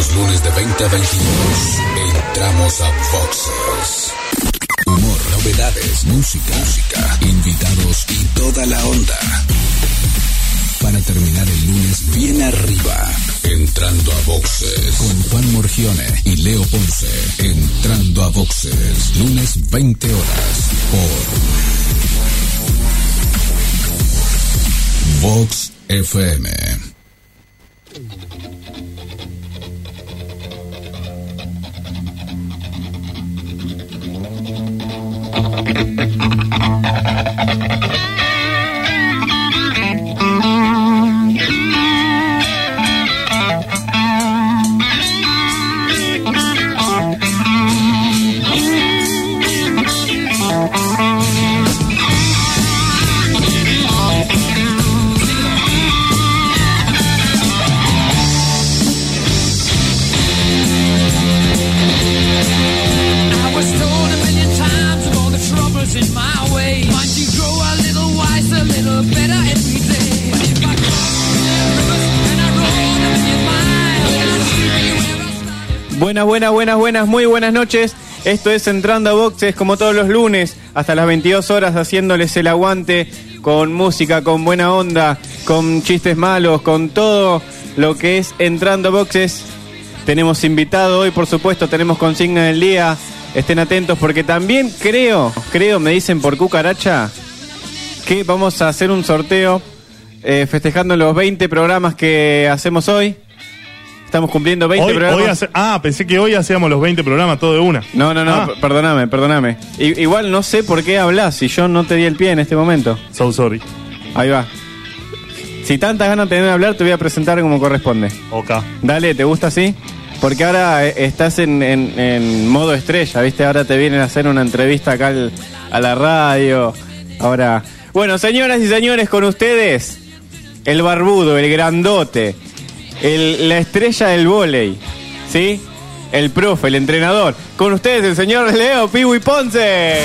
los lunes de 20 a 22, entramos a Voxes. Humor, novedades, música, invitados y toda la onda. Para terminar el lunes bien arriba, entrando a Voxes. Con Juan Morgione y Leo Ponce. Entrando a Voxes. Lunes 20 horas por Vox FM. Buenas, muy buenas noches. Esto es Entrando a Voxes, como todos los lunes, hasta las 22 horas, haciéndoles el aguante con música, con buena onda, con chistes malos, con todo lo que es Entrando a Voxes. Tenemos invitado hoy, por supuesto, tenemos consigna del día. Estén atentos porque también creo, me dicen por cucaracha, que vamos a hacer un sorteo festejando los 20 programas que hacemos hoy. Estamos cumpliendo 20 programas. Pensé que hoy hacíamos los 20 programas todo de una. No, perdóname. Igual no sé por qué hablas si yo no te di el pie en este momento. So sorry. Ahí va. Si tantas ganas tenés de hablar, te voy a presentar como corresponde. Ok. Dale, ¿te gusta así? Porque ahora estás en modo estrella, ¿viste? Ahora te vienen a hacer una entrevista acá a la radio. Ahora... Bueno, señoras y señores, con ustedes, el barbudo, el grandote... la estrella del vóley, ¿sí? El profe, el entrenador. Con ustedes el señor Leo Piwi Ponce.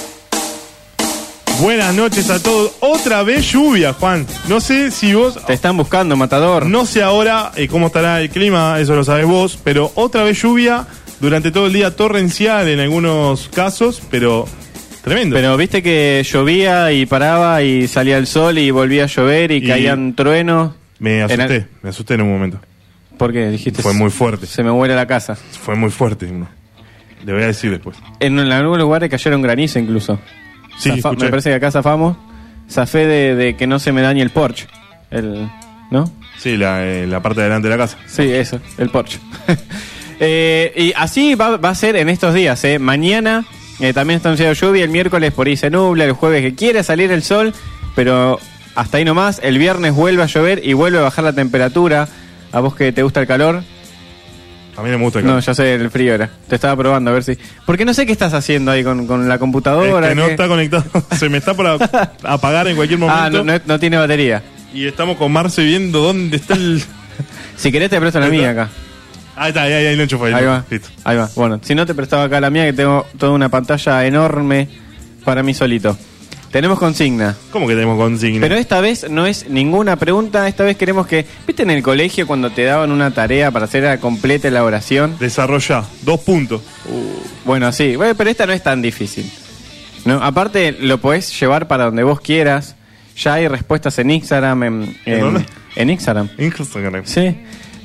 Buenas noches a todos. Otra vez lluvia, Juan. No sé si vos... Te están buscando, matador. No sé ahora cómo estará el clima, eso lo sabés vos, pero otra vez lluvia durante todo el día, torrencial en algunos casos, pero tremendo. Pero viste que llovía y paraba y salía el sol y volvía a llover y caían truenos. Me asusté en un momento. ¿Por qué? Dijiste. Fue muy fuerte. Se me huele la casa. Fue muy fuerte. Le voy a decir después. En algunos lugares cayeron granizo incluso. Sí, me parece que acá zafamos. Zafé de que no se me dañe el porche. ¿No? Sí, la parte de delante de la casa. Sí, eso, el porche. Y así va a ser en estos días. Mañana también está anunciado lluvia. El miércoles por ahí se nubla. El jueves que quiere salir el sol, pero... hasta ahí nomás. El viernes vuelve a llover y vuelve a bajar la temperatura. ¿A vos que te gusta el calor? A mí no me gusta el calor. No, ya sé, el frío era. Te estaba probando a ver si... Porque no sé qué estás haciendo ahí con la computadora. Es que no está conectado. Se me está por apagar en cualquier momento. No tiene batería. Y estamos con Marce viendo dónde está el... Si querés te presto la mía acá. Ahí está, ahí lo enchufo. Ahí va. Listo. Ahí va. Bueno, si no te prestaba acá la mía, que tengo toda una pantalla enorme para mí solito. Tenemos consigna. ¿Cómo que tenemos consigna? Pero esta vez no es ninguna pregunta. Esta vez queremos que... ¿Viste en el colegio cuando te daban una tarea para hacer completa la oración? Desarrollá. 2 puntos. Bueno, sí. Bueno, pero esta no es tan difícil. No, aparte, lo podés llevar para donde vos quieras. Ya hay respuestas en Instagram. ¿En Instagram? Instagram. Sí.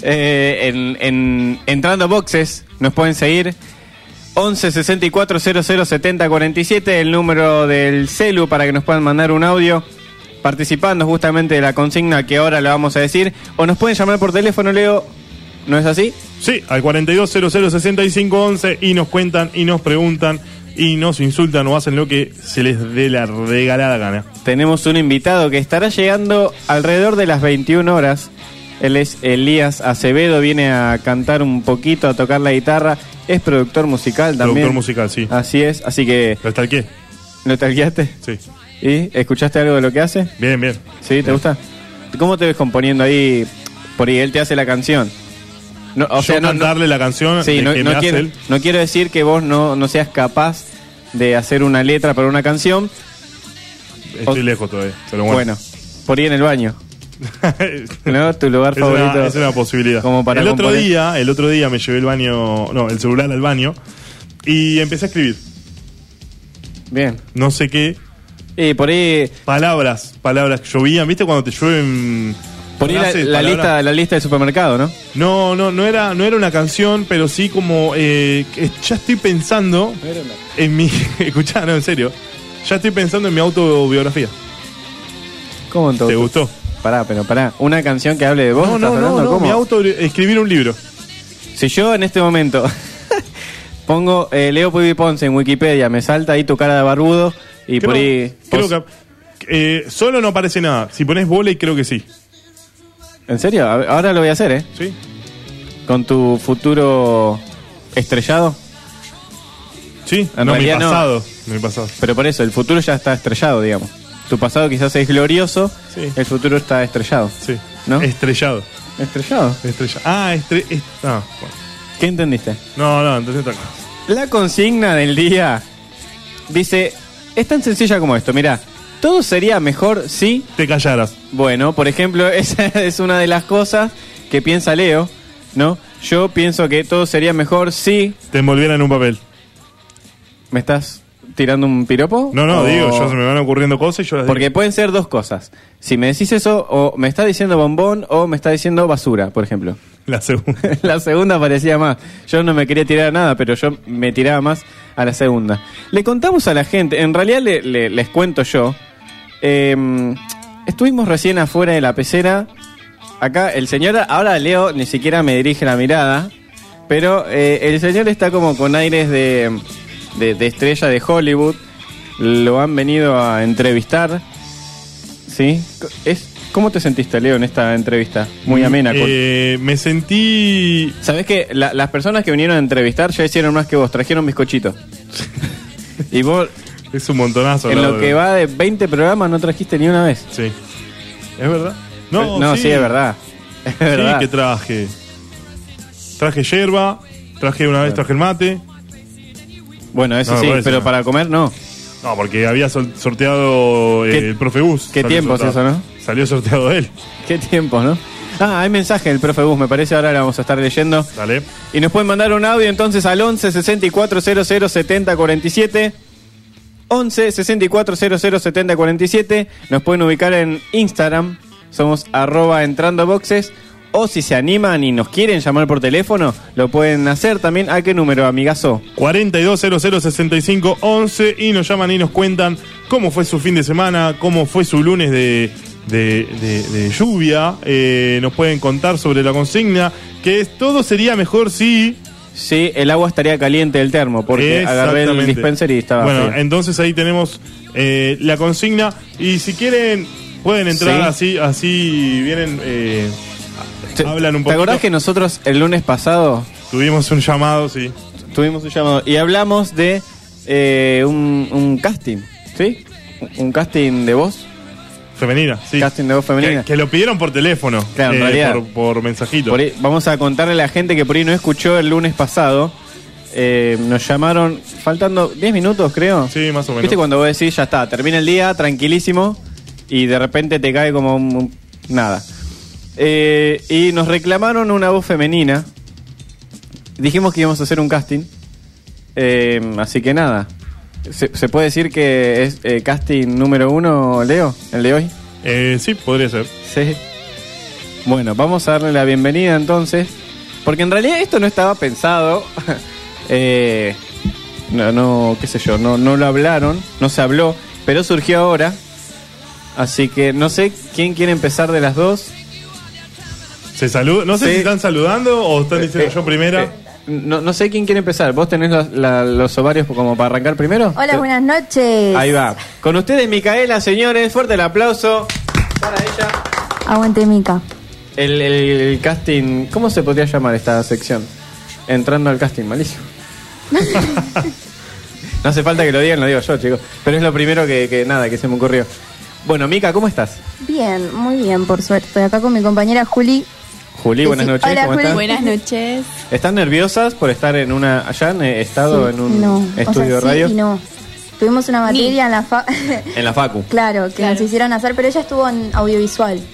Entrando a Boxes, nos pueden seguir... 11 64 00 70 47, el número del celu para que nos puedan mandar un audio participando justamente de la consigna que ahora le vamos a decir. O nos pueden llamar por teléfono, Leo, ¿no es así? Sí, al 42006511 y nos cuentan y nos preguntan y nos insultan o hacen lo que se les dé la regalada gana. Tenemos un invitado que estará llegando alrededor de las 21 horas. Él es Elías Acevedo, viene a cantar un poquito, a tocar la guitarra. Es productor musical también. Productor musical, sí. Así es, así que... ¿Lo stalkeé? ¿Lo stalkeaste? Sí. ¿Y escuchaste algo de lo que hace? Bien. ¿Sí? ¿Te bien. gusta? ¿Cómo te ves componiendo ahí? Por ahí él te hace la canción. No, cantarle la canción sí, que me hace él. No quiero decir que vos no seas capaz de hacer una letra para una canción. Estoy lejos todavía, pero bueno, por ahí en el baño. ¿No? Tu lugar favorito. Es una posibilidad. Como para el otro día me llevé el celular al baño y empecé a escribir. Bien. No sé qué. Y por ahí. Palabras que llovían, ¿viste? Cuando te llueven. Por ahí la lista del supermercado, ¿no? No era una canción, pero sí como ya estoy pensando en mi. Escuchá, no, en serio. Ya estoy pensando en mi autobiografía. ¿Cómo entonces? ¿Te gustó? Pará. ¿Una canción que hable de vos? No. ¿Cómo? Escribir un libro. Si yo en este momento pongo Leo Puig Ponce en Wikipedia, me salta ahí tu cara de barbudo y por ahí. Creo que solo no aparece nada. Si pones volei, creo que sí. ¿En serio? Ahora lo voy a hacer, ¿eh? Sí. Con tu futuro estrellado. Sí, En no, realidad mi pasado. Pero por eso, el futuro ya está estrellado, digamos. Tu pasado quizás es glorioso, sí. El futuro está estrellado. Sí. ¿No? Estrellado. ¿Estrellado? Bueno. ¿Qué entendiste? No, entonces está claro. La consigna del día dice, es tan sencilla como esto, mirá, todo sería mejor si... Te callaras. Bueno, por ejemplo, esa es una de las cosas que piensa Leo, ¿no? Yo pienso que todo sería mejor si... Te envolvieran en un papel. ¿Me estás tirando un piropo? No, digo, yo se me van ocurriendo cosas y yo las digo. Porque pueden ser dos cosas. Si me decís eso, o me está diciendo bombón o me está diciendo basura, por ejemplo. La segunda. La segunda parecía más. Yo no me quería tirar a nada, pero yo me tiraba más a la segunda. Le contamos a la gente, en realidad les cuento yo. Estuvimos recién afuera de la pecera. Acá el señor, ahora Leo ni siquiera me dirige la mirada, pero el señor está como con aires de estrella de Hollywood. Lo han venido a entrevistar. ¿Sí? ¿Cómo te sentiste, Leo, en esta entrevista? Muy amena. Me sentí... ¿Sabés que las personas que vinieron a entrevistar ya hicieron más que vos? Trajeron bizcochitos. Y vos... Es un montonazo. En lo que va de 20 programas no trajiste ni una vez. Sí. ¿Es verdad? No, sí, es verdad. Es verdad. Sí, que traje. Traje yerba, traje el mate. Bueno, eso sí, pero para comer no. No, porque había sorteado el profe Gus. ¿Qué tiempo es eso, no? Salió sorteado él. ¿Qué tiempo, no? Hay mensaje del profe Gus, me parece, ahora la vamos a estar leyendo. Dale. Y nos pueden mandar un audio entonces al 11 64 00 70 47. 11 64 00 70 47. Nos pueden ubicar en Instagram. Somos @entrandoboxes. O si se animan y nos quieren llamar por teléfono, lo pueden hacer también. ¿A qué número, amigazo? 42006511 y nos llaman y nos cuentan cómo fue su fin de semana, cómo fue su lunes de lluvia. Nos pueden contar sobre la consigna, que es todo sería mejor si... Sí, el agua estaría caliente del termo, porque agarré el dispenser y estaba bueno, frío. entonces ahí tenemos la consigna. Y si quieren, pueden entrar, sí. así vienen... hablan un poquito. ¿Te acordás que nosotros el lunes pasado tuvimos un llamado, sí? Tuvimos un llamado y hablamos de un casting, ¿sí? Un casting de voz femenina, sí. Casting de voz femenina. Que lo pidieron por teléfono, claro, en realidad, por mensajito. Por ahí, vamos a contarle a la gente que por ahí no escuchó el lunes pasado. Nos llamaron faltando 10 minutos, creo. Sí, más o menos. ¿Viste cuando vos decís, ya está, termina el día, tranquilísimo, y de repente te cae como nada? Y nos reclamaron una voz femenina. Dijimos que íbamos a hacer un casting. Así que nada. ¿Se puede decir que es casting número 1, Leo? ¿El de hoy? Sí, podría ser. Sí. Bueno, vamos a darle la bienvenida entonces. Porque en realidad esto no estaba pensado. No, qué sé yo, no lo hablaron, no se habló, pero surgió ahora. Así que no sé quién quiere empezar de las dos. Se saluda, no sé si están saludando o están diciendo yo primera. No sé quién quiere empezar. ¿Vos tenés los ovarios como para arrancar primero? Hola, buenas noches. Ahí va. Con ustedes, Micaela, señores. Fuerte el aplauso para ella. Aguante, Mica. El casting, ¿cómo se podría llamar esta sección? Entrando al casting, malísimo. No hace falta que lo digan, lo digo yo, chicos. Pero es lo primero que se me ocurrió. Bueno, Mica, ¿cómo estás? Bien, muy bien, por suerte. Estoy acá con mi compañera Juli. Juli, buenas noches. Hola, ¿Cómo Juli. estás? Buenas noches. ¿Están nerviosas por estar en una... ¿Allá han estado en un estudio de radio? Sí y no. Tuvimos una materia en la En la facu. Claro, que nos hicieron hacer, pero ella estuvo en audiovisual.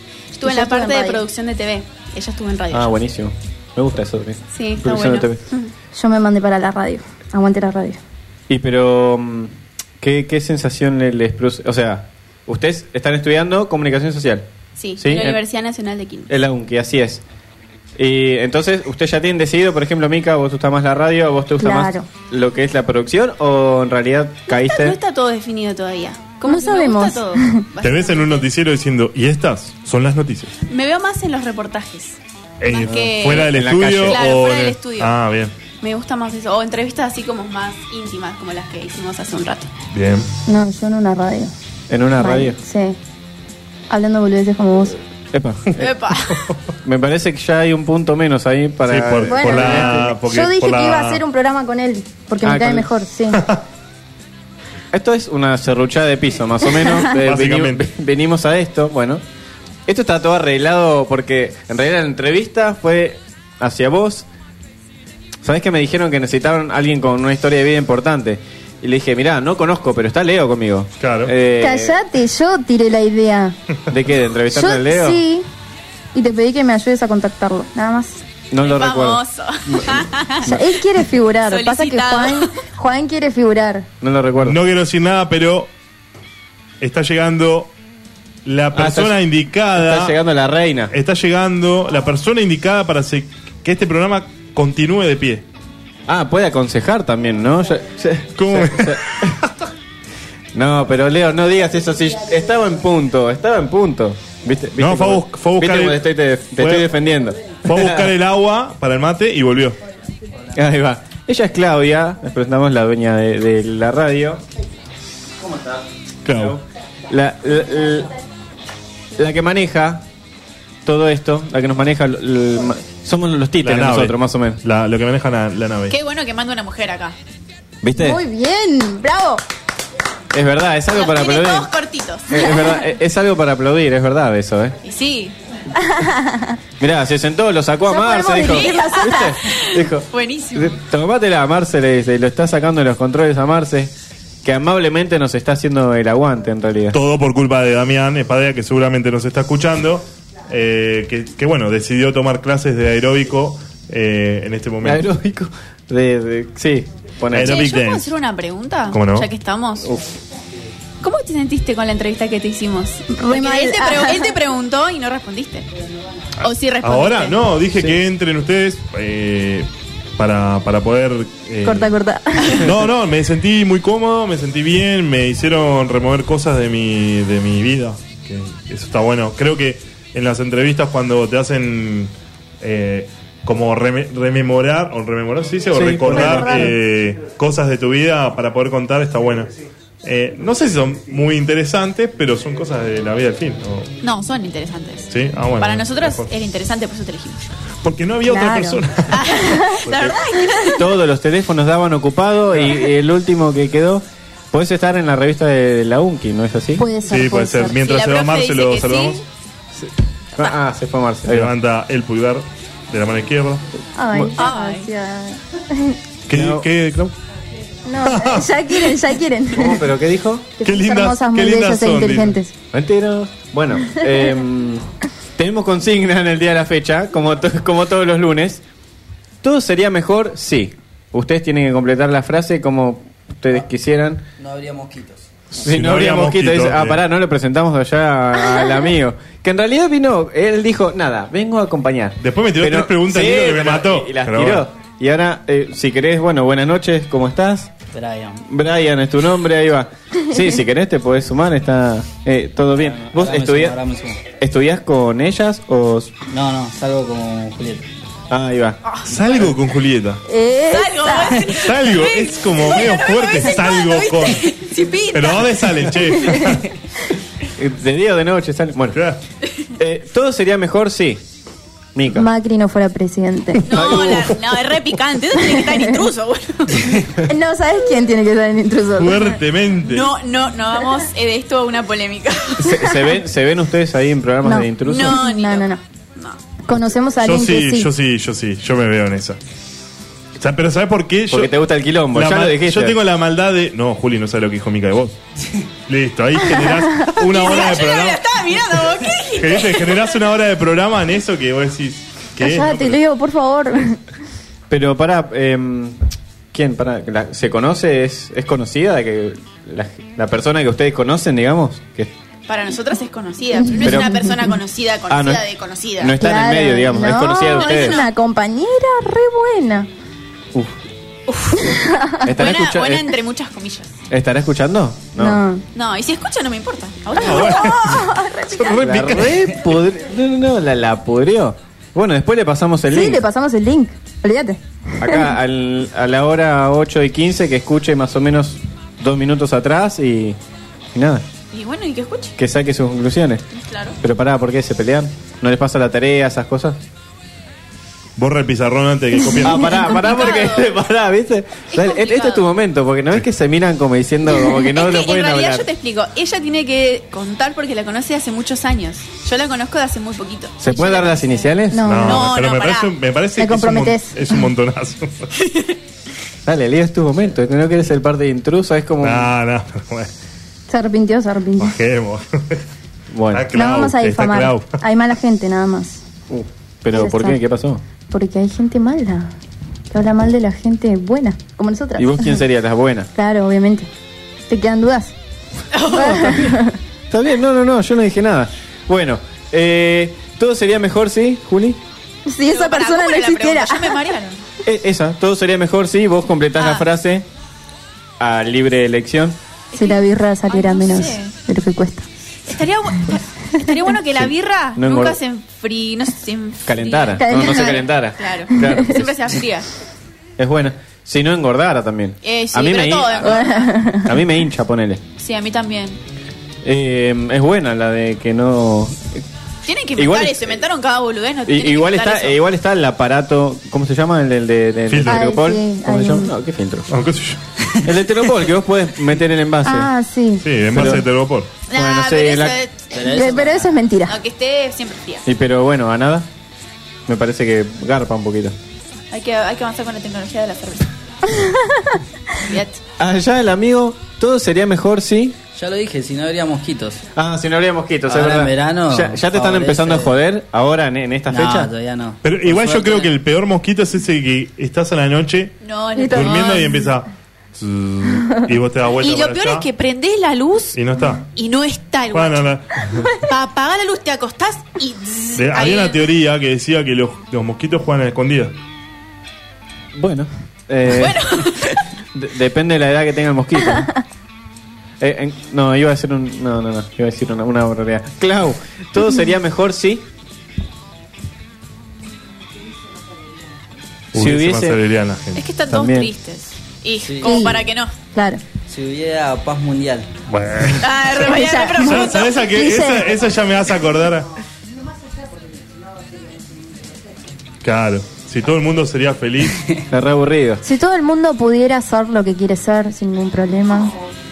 estuve en yo la estuve parte en de radio. producción de TV. Ella estuvo en radio. Ah, buenísimo. Me gusta eso también. Sí, está Producción bueno. de TV. Yo me mandé para la radio. Aguante la radio. Y pero, ¿qué sensación les produce? O sea, ustedes están estudiando comunicación social. Sí, ¿Sí? en la Universidad Nacional de Quilmes. En la UNCI, así es. Y entonces, ¿usted ya tienen decidido, por ejemplo, Mica, vos te gusta más la radio, vos te gusta Claro. más lo que es la producción, o en realidad caíste? No está todo definido todavía. No que me sabemos. gusta todo, Te ves básicamente. en un noticiero diciendo, y estas son las noticias. Me veo más en los reportajes. Más que- ¿Fuera del en la estudio? calle. Claro, o fuera en del el- estudio. Ah, bien, Me gusta más eso. O entrevistas así como más íntimas, como las que hicimos hace un rato. bien. No, yo en una radio. ¿En una radio? Sí. Hablando boludeces como vos. Epa. Epa. Me parece que ya hay un punto menos ahí para... Sí, por Bueno, la... porque yo dije por que la- iba a hacer un programa con él, porque Ah, me cae con- mejor, sí. Esto es una serruchada de piso, más o menos. Básicamente. Venimos a esto, bueno. Esto está todo arreglado porque en realidad la entrevista fue hacia vos. ¿Sabés que me dijeron que necesitaban alguien con una historia de vida importante? Y le dije, mirá, no conozco, pero está Leo conmigo. Claro. Callate, yo tiré la idea. ¿De qué? ¿De entrevistarme Yo a Leo? sí. Y te pedí que me ayudes a contactarlo, nada más. No lo recuerdo. Famoso. O sea, él quiere figurar. Pasa que Solicitado. Juan quiere figurar. No lo recuerdo. No quiero decir nada, pero está llegando la persona indicada. Está llegando la reina. Está llegando la persona indicada para que este programa continúe de pie. Ah, puede aconsejar también, ¿no? ¿Cómo? No, pero Leo, no digas eso. Si estaba en punto. ¿Viste? No, fue a cómo- buscar ¿viste cómo el- te fue- estoy defendiendo? Fue a buscar el agua para el mate y volvió. Ahí va. Ella es Claudia, les presentamos la dueña de la radio. Claro. La que maneja todo esto, la que nos maneja, somos los títeres La nave. nosotros, más o menos. Lo que maneja la nave. Qué bueno que manda una mujer acá. ¿Viste? Muy bien, bravo. Es verdad, es algo Los para tiene aplaudir. todos cortitos. Es verdad, es algo para aplaudir, es verdad eso, ¿eh? Y sí, Mirá, se sentó, lo sacó a Ya Marce, podemos dijo. dirigir la sala. ¿Viste? Dijo. buenísimo. Tomátela a Marce, lo está sacando de los controles a Marce, que amablemente nos está haciendo el aguante en realidad. Todo por culpa de Damián Espadea, que seguramente nos está escuchando. Que bueno, decidió tomar clases de aeróbico en este momento. Aeróbico. Sí, poner. Aeróbico. Che, Big ¿yo puedo Dance. hacer una pregunta? ¿Cómo no? Ya que estamos. ¿Cómo te sentiste con la entrevista que te hicimos? Porque mal. él te preguntó y no respondiste. ¿O sí respondiste? Ahora, no, dije que entren ustedes para poder... Corta. No, me sentí muy cómodo, me sentí bien, me hicieron remover cosas de mi vida. Que eso está bueno. Creo que en las entrevistas cuando te hacen como rememorar, ¿sí? O Sí, recordar recordar. cosas de tu vida para poder contar, está bueno. No sé si son muy interesantes, pero son cosas de la vida del film. ¿No? No, son interesantes. Sí, bueno. Para nosotros mejor. era interesante, por eso te elegimos. Porque no había otra Claro. persona. La verdad es que Todos los teléfonos daban ocupado y el último que quedó. Podés estar en la revista de la UNCI, ¿no es así? Puede ser. Sí, puede ser. Mientras Si se la va profe Marce, dice lo que saludamos. sí. Se fue Marce. Ahí va. Levanta el pulgar de la mano izquierda. Ay, Ay. gracias. No. ¿Qué, Clau? No, ya quieren. ¿Cómo? ¿Pero qué dijo? Que Qué sos lindas- hermosas, muy qué lindas bellas e son, inteligentes. Mentira. Bueno, tenemos consigna en el día de la fecha, como todos los lunes. ¿Todo sería mejor? Sí. Ustedes tienen que completar la frase como ustedes quisieran. No habría mosquitos. Si no habría mosquito, dice, bien. pará, no le presentamos allá al amigo. Que en realidad vino, él dijo, nada, vengo a acompañar. Después me tiró 3 preguntas sí, Nino, que me pero- mató. Y las Pero tiró. bueno. Y ahora, si querés, bueno, buenas noches, ¿cómo estás? Brian. Brian es tu nombre, ahí va. Sí, si querés te podés sumar, está todo bien. ¿Vos Ahora me sumo. estudiás con ellas o...? No, salgo con Julieta. Ahí va. Salgo con Julieta. Salgo, Salgo, es como medio fuerte, salgo con. Si pinta. Pero ¿dónde salen, che? De día o de noche sale. Bueno, todo sería mejor, sí. Mica. Macri no fuera presidente. No, es re picante. Eso tiene que estar en intruso, boludo. No, ¿sabes quién tiene que estar en intruso? Fuertemente. No hagamos de esto una polémica. ¿Se ven ustedes ahí en programas No. de intrusos? No, ni No. loco. Conocemos a Yo alguien que sí, yo me veo en esa. O sea, pero ¿sabes por qué? Porque te gusta el quilombo, ya lo dijiste. Yo tengo la maldad de. No, Juli, no sabe lo que dijo Mica de vos. Listo, ahí generás una hora de Yo no programa. la estaba estaba mirando, vos, ¿qué dijiste? Que generás una hora de programa en eso que vos decís. ¿Qué es? Cállate, Leo, por favor. Pero pará, ¿quién? ¿Se conoce? ¿Es conocida? De que la persona que ustedes conocen, digamos, que Para nosotras es conocida, pero no es una persona conocida no, de conocida. no está en el medio, digamos, es conocida de ustedes. Es una compañera re buena. Uf. ¿Estará Buena entre muchas comillas. ¿Estará escuchando? No, y si escucha no me importa. Ahora La pudrió. Bueno, después le pasamos el link. Sí, le pasamos el link. Olvídate. Acá a la hora 8:15 que escuche más o menos 2 minutos atrás y nada. Y bueno, y que escuche. Que saque sus conclusiones. Claro. Pero pará, ¿por qué se pelean? ¿No les pasa la tarea, esas cosas? Borra el pizarrón antes de que copien. Pará, porque pará, ¿viste? Dale, este es tu momento, porque no es que se miran como diciendo como que no lo pueden en realidad hablar. yo te explico, ella tiene que contar porque la conoce hace muchos años. Yo la conozco de hace muy poquito. ¿Se pueden dar las iniciales? No. Pero me pará. parece Me que comprometés. es un montonazo. Dale, Leo, es tu momento. No quieres ser parte de intrusa, es como... No, bueno. Se arrepintió. Bajemos. Bueno, Está Clau, No vamos a está difamar. Clau. Hay mala gente, nada más. pero Ya ¿por está. qué? ¿Qué pasó? Porque hay gente mala. Que habla mal de la gente buena, como nosotras. ¿Y vos quién serías? ¿Las buenas? Claro, obviamente. ¿Te quedan dudas? Está bien, no, yo no dije nada. Bueno, todo sería mejor, ¿sí, Juli? Si esa persona no existiera. Ya me marearon. Esa, todo sería mejor, ¿sí? Vos completás la frase a libre elección. Si la birra saliera Ay, no menos sé. de lo que cuesta. Estaría bueno que la birra No nunca engorda. se enfríe, no se enfríe. Calentara, no se calentara. Claro. Claro. Siempre se fría. Es buena. Si no engordara también. Sí, a mí pero me todo engorda. a mí me hincha, ponele. Sí, a mí también. Es buena la de que no... Tienen que Igual inventar es- eso, inventaron cada boludez, no tienen que Igual inventar está, eso. igual está el aparato, ¿cómo se llama? El de Filtro. Tergopol. Ay, sí, ¿Cómo se hay llama? un- No, ¿qué filtro? Aunque yo. El de Tergopol, que vos podés meter el envase. Ah, sí. Sí, en base Pero- de Tergopor. Nah, bueno, sí, pero la- eso Pero eso es mentira. aunque esté siempre fría. Y pero bueno, a nada. Me parece que garpa un poquito. Hay que avanzar con la tecnología de la cerveza. Fíjate. Allá el amigo, todo sería mejor si... Ya lo dije, si no habría mosquitos. Ah, si no habría mosquitos, es Ahora verdad. en verano ¿Ya te están favorece. empezando a joder ahora en esta No, fecha? todavía no. Pero Por igual yo suerte. creo que el peor mosquito es ese que estás a la noche No, durmiendo y empieza. Y vos te das vuelta Y lo para peor allá, es que prendés la luz y no está. y no está el Bueno, guacho. Para apagar la luz te acostás y... Había una teoría que decía que los mosquitos juegan a la escondida. Bueno. Bueno. Depende de la edad que tenga el mosquito. No, iba a decir un... No. Iba a decir una barbaridad. Clau, todo sería mejor si... Si hubiese... acelerada la gente. Es que están todos También. tristes. Y Sí. como Sí. para que no. Claro. Si hubiera paz mundial. Bueno. Ah, re mañana Ya. profundo. ¿Sabes a qué? Dice- Esa ya me vas a acordar. Claro. Si todo el mundo sería feliz. Es re aburrido. Si todo el mundo pudiera ser lo que quiere ser sin ningún problema.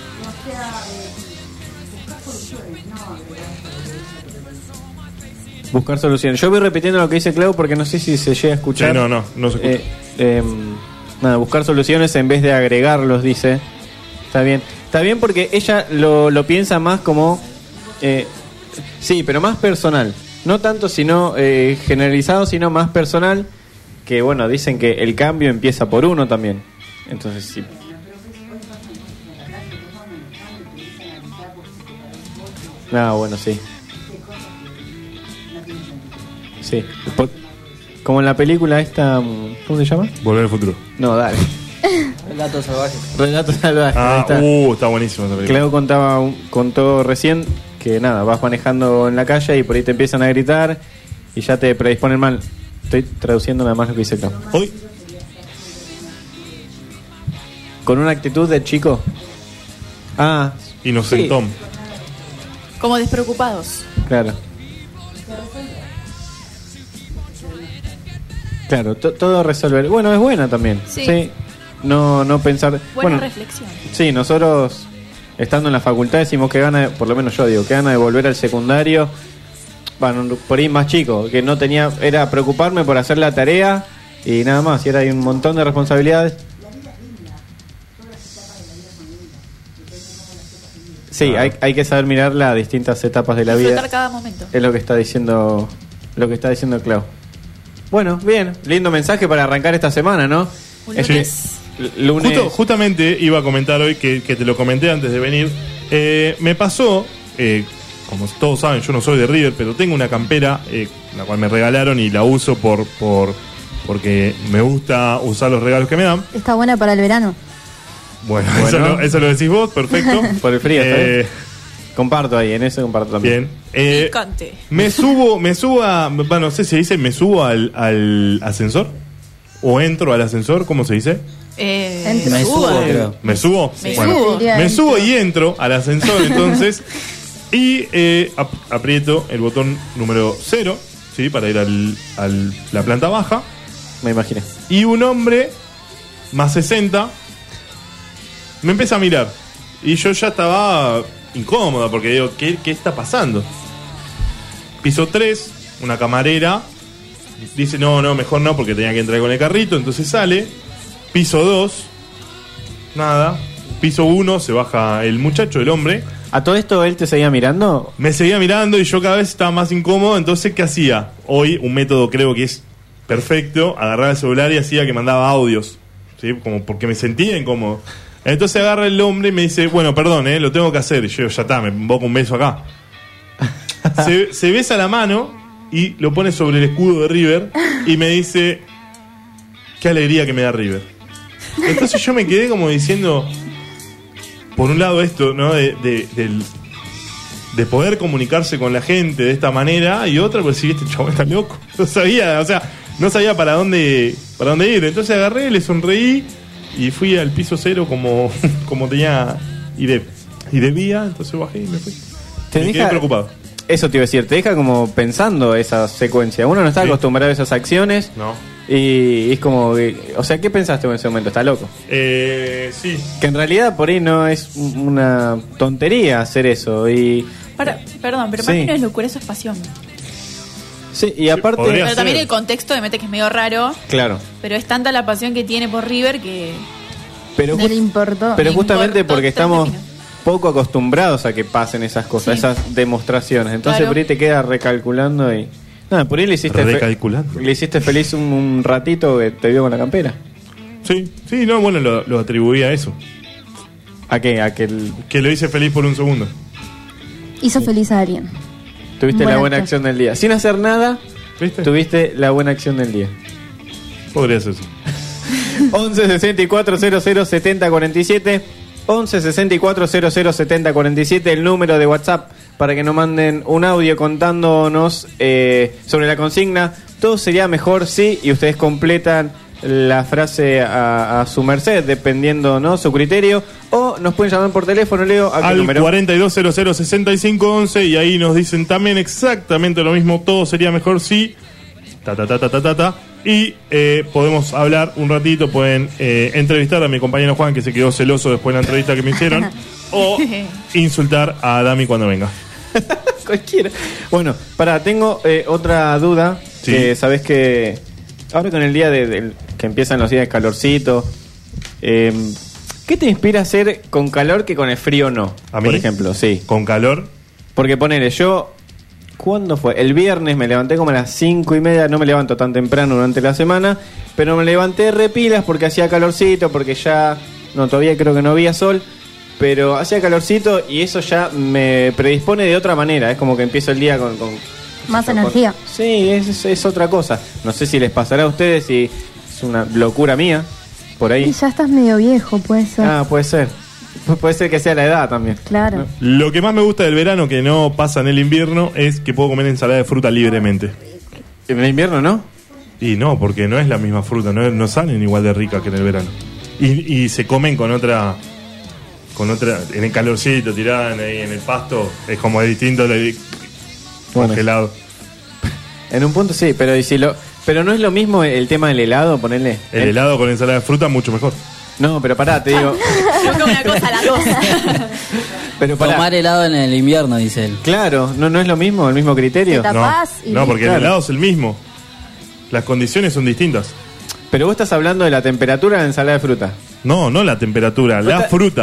Buscar soluciones. Yo voy repitiendo lo que dice Clau porque no sé si se llega a escuchar. Sí, no se escucha. Nada, buscar soluciones en vez de agregarlos, dice. Está bien. Está bien porque ella lo piensa más como... sí, pero más personal. No tanto sino generalizado, sino más personal. Que bueno, dicen que el cambio empieza por uno también. Entonces sí. Ah, bueno, sí. Sí. Como en la película esta... ¿Cómo se llama? Volver al futuro. No, dale. Relatos salvajes. Relatos salvajes. ahí Ah, está. está buenísimo esa película. Clau contó recién que nada, vas manejando en la calle y por ahí te empiezan a gritar y ya te predisponen mal. Estoy traduciendo nada más lo que dice Clau. Hoy, Con una actitud de chico. Ah, inocentón. Como despreocupados. claro. Claro, todo resolver. Bueno, es buena también. Sí. No pensar. Buena bueno, reflexión. sí, nosotros estando en la facultad decimos que gana, por lo menos yo digo, que gana de volver al secundario. Bueno, por ahí más chico, que no tenía, era preocuparme por hacer la tarea y nada más, y ahora hay un montón de responsabilidades. Sí, Claro. hay que saber mirar las distintas etapas de la Disfrutar vida. cada momento. Es lo que está diciendo Clau. Bueno, bien, lindo mensaje para arrancar esta semana, ¿no? Un Es- lunes. lunes. Justamente iba a comentar hoy que te lo comenté antes de venir. Me pasó, como todos saben, yo no soy de River, pero tengo una campera, la cual me regalaron y la uso porque me gusta usar los regalos que me dan. Está buena para el verano. Bueno, Bueno. eso lo decís vos, perfecto. Por el frío, ¿está Eh, bien? Comparto ahí, en eso comparto también. Bien. Picante. Me subo a. Bueno, no sé si dice, me subo al ascensor. O entro al ascensor, ¿cómo se dice? Me subo, creo. ¿Me subo? Me Bueno, subo. Diría me entro. subo y entro al ascensor entonces. Y aprieto el botón número 0, ¿sí? Para ir a la planta baja. Me imaginé. Y un hombre, más 60, me empieza a mirar. Y yo ya estaba incómoda porque digo, ¿qué está pasando? Piso 3, una camarera dice, no, mejor no, porque tenía que entrar con el carrito. Entonces sale. Piso 2, nada. Piso 1, se baja el muchacho, el hombre. ¿A todo esto él te seguía mirando? Me seguía mirando y yo cada vez estaba más incómodo. Entonces, ¿qué hacía? Hoy, un método creo que es perfecto. Agarraba el celular y hacía que mandaba audios, ¿sí? Como porque me sentía incómodo. Entonces agarra el hombre y me dice, bueno, perdón, lo tengo que hacer. Y yo, ya está, me invoco un beso acá. se besa la mano y lo pone sobre el escudo de River y me dice, qué alegría que me da River. Entonces yo me quedé como diciendo, por un lado esto, ¿no? De poder comunicarse con la gente de esta manera, y otra, pues si este chabón está loco. No sabía para dónde ir. Entonces agarré, le sonreí y fui al piso 0 como tenía y debía. Entonces bajé y me fui. Me quedé preocupado. Eso te iba a decir, te deja como pensando esa secuencia. Uno no está Sí. acostumbrado a esas acciones. No. Y es como que, o sea, ¿qué pensaste en ese momento? Está loco. Sí. Que en realidad por ahí no es una tontería hacer eso. Y Perdón, pero Sí. para mí no es locura, eso es pasión. sí, y aparte, podría Pero también ser. el contexto de Mete, que es medio raro, claro. pero es tanta la pasión que tiene por River que... Pero, No le importó. pero Me justamente importó porque tres estamos pepinos. poco acostumbrados a que pasen esas cosas, Sí. esas demostraciones. Entonces Claro. por ahí te queda recalculando y... Nada, por ahí le hiciste, Recalculando. le hiciste feliz un ratito que te vio con la campera. Sí, no, bueno, lo atribuí a eso. ¿A qué? A que Que lo hice feliz por un segundo. Hizo feliz a alguien. tuviste Buen la buena acto. acción del día. Sin hacer nada, ¿Viste? tuviste la buena acción del día. Podría ser eso. 11 64 00 70 47 11 64 00 70 47, el número de WhatsApp para que nos manden un audio contándonos sobre la consigna. Todo sería mejor si, y ustedes completan la frase a su merced, dependiendo, ¿no?, su criterio, o nos pueden llamar por teléfono, Leo, ¿a qué Al número? 42006511, y ahí nos dicen también exactamente lo mismo. Todo sería mejor si y podemos hablar un ratito. Pueden entrevistar a mi compañero Juan, que se quedó celoso después de la entrevista que me hicieron, o insultar a Dami cuando venga. Cualquiera. Bueno, tengo otra duda. Sí. Que sabes que ahora con el día que empiezan los días de calorcito, ¿qué te inspira a hacer con calor que con el frío no? ¿A mí? Por ejemplo, sí. Con calor. Porque ponele, yo, ¿cuándo fue? El viernes me levanté como a las 5:30, no me levanto tan temprano durante la semana, pero me levanté repilas porque hacía calorcito, porque ya, no, todavía creo que no había sol, pero hacía calorcito y eso ya me predispone de otra manera, es como que empiezo el día con Más energía. Sí, es otra cosa. No sé si les pasará a ustedes, si es una locura mía, por Y ahí. ya estás medio viejo, puede ser. Ah, puede ser. Puede ser que sea la edad también. Claro. Lo que más me gusta del verano, que no pasa en el invierno, es que puedo comer ensalada de fruta libremente. En el invierno, ¿no? Y no, porque no es la misma fruta, no salen igual de rica que en el verano. Y se comen con otra, en el calorcito, tiradas ahí en el pasto, es como distinto, Bueno. congelado. En un punto sí, pero no es lo mismo el tema del helado, ponerle. El helado con ensalada de fruta, mucho mejor. No, pero pará, te digo. Yo como una cosa a las dos. Pero pará. Tomar helado en el invierno, dice él. Claro, no es lo mismo, el mismo criterio. Te tapás y- No, porque Claro. el helado es el mismo. Las condiciones son distintas. Pero vos estás hablando de la temperatura de la ensalada de fruta. No la temperatura, la Fruta- fruta.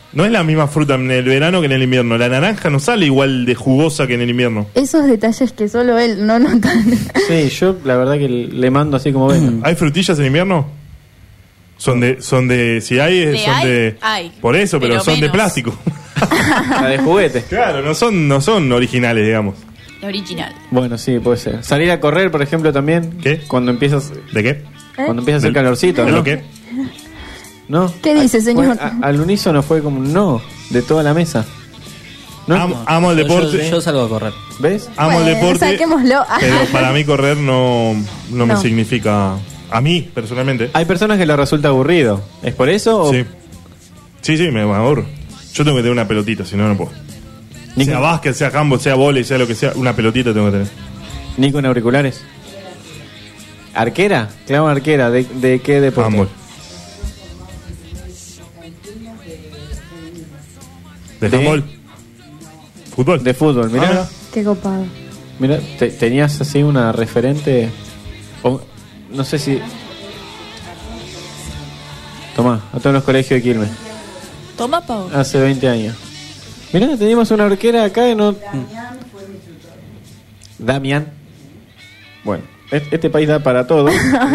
No es la misma fruta en el verano que en el invierno. La naranja no sale igual de jugosa que en el invierno. Esos detalles que solo él no notan. Sí, yo la verdad que le mando así como venga. ¿Hay frutillas en invierno? Son de si hay, son hay, de... hay. Por eso, pero son de menos. plástico. La de juguete. Claro, no son originales, digamos. La original. Bueno, sí, puede ser. Salir a correr, por ejemplo, también. ¿Qué? Cuando empiezas ¿De qué? cuando empieza a hacer ¿Del- calorcito, ¿De ¿no? lo qué? ¿No? ¿Qué dice, señor? Al unísono fue como un no de toda la mesa. ¿No? Amo el deporte. Yo salgo a correr. ¿Ves? Amo el Bueno, deporte. saquémoslo. Pero para mí correr no me No. significa... A mí, personalmente. Hay personas que les resulta aburrido. ¿Es por eso? O... Sí. Sí, me aburro. Yo tengo que tener una pelotita, si no, no puedo. Ni, Sea con, básquet, sea handball, sea vóley, sea lo que sea, una pelotita tengo que tener. ni con auriculares. ¿Arquera? Claro, arquera. ¿De qué deporte? Handball. ¿De ¿De? handball? ¿Fútbol? De fútbol, mirá. mira. Qué copado. Mirá, tenías así una referente. O, no sé si. Tomá, a todos los colegios de Quilmes. Toma, Pau. Hace 20 años. Mirá, teníamos una arquera acá y no. Damián. Bueno, este país da para todo.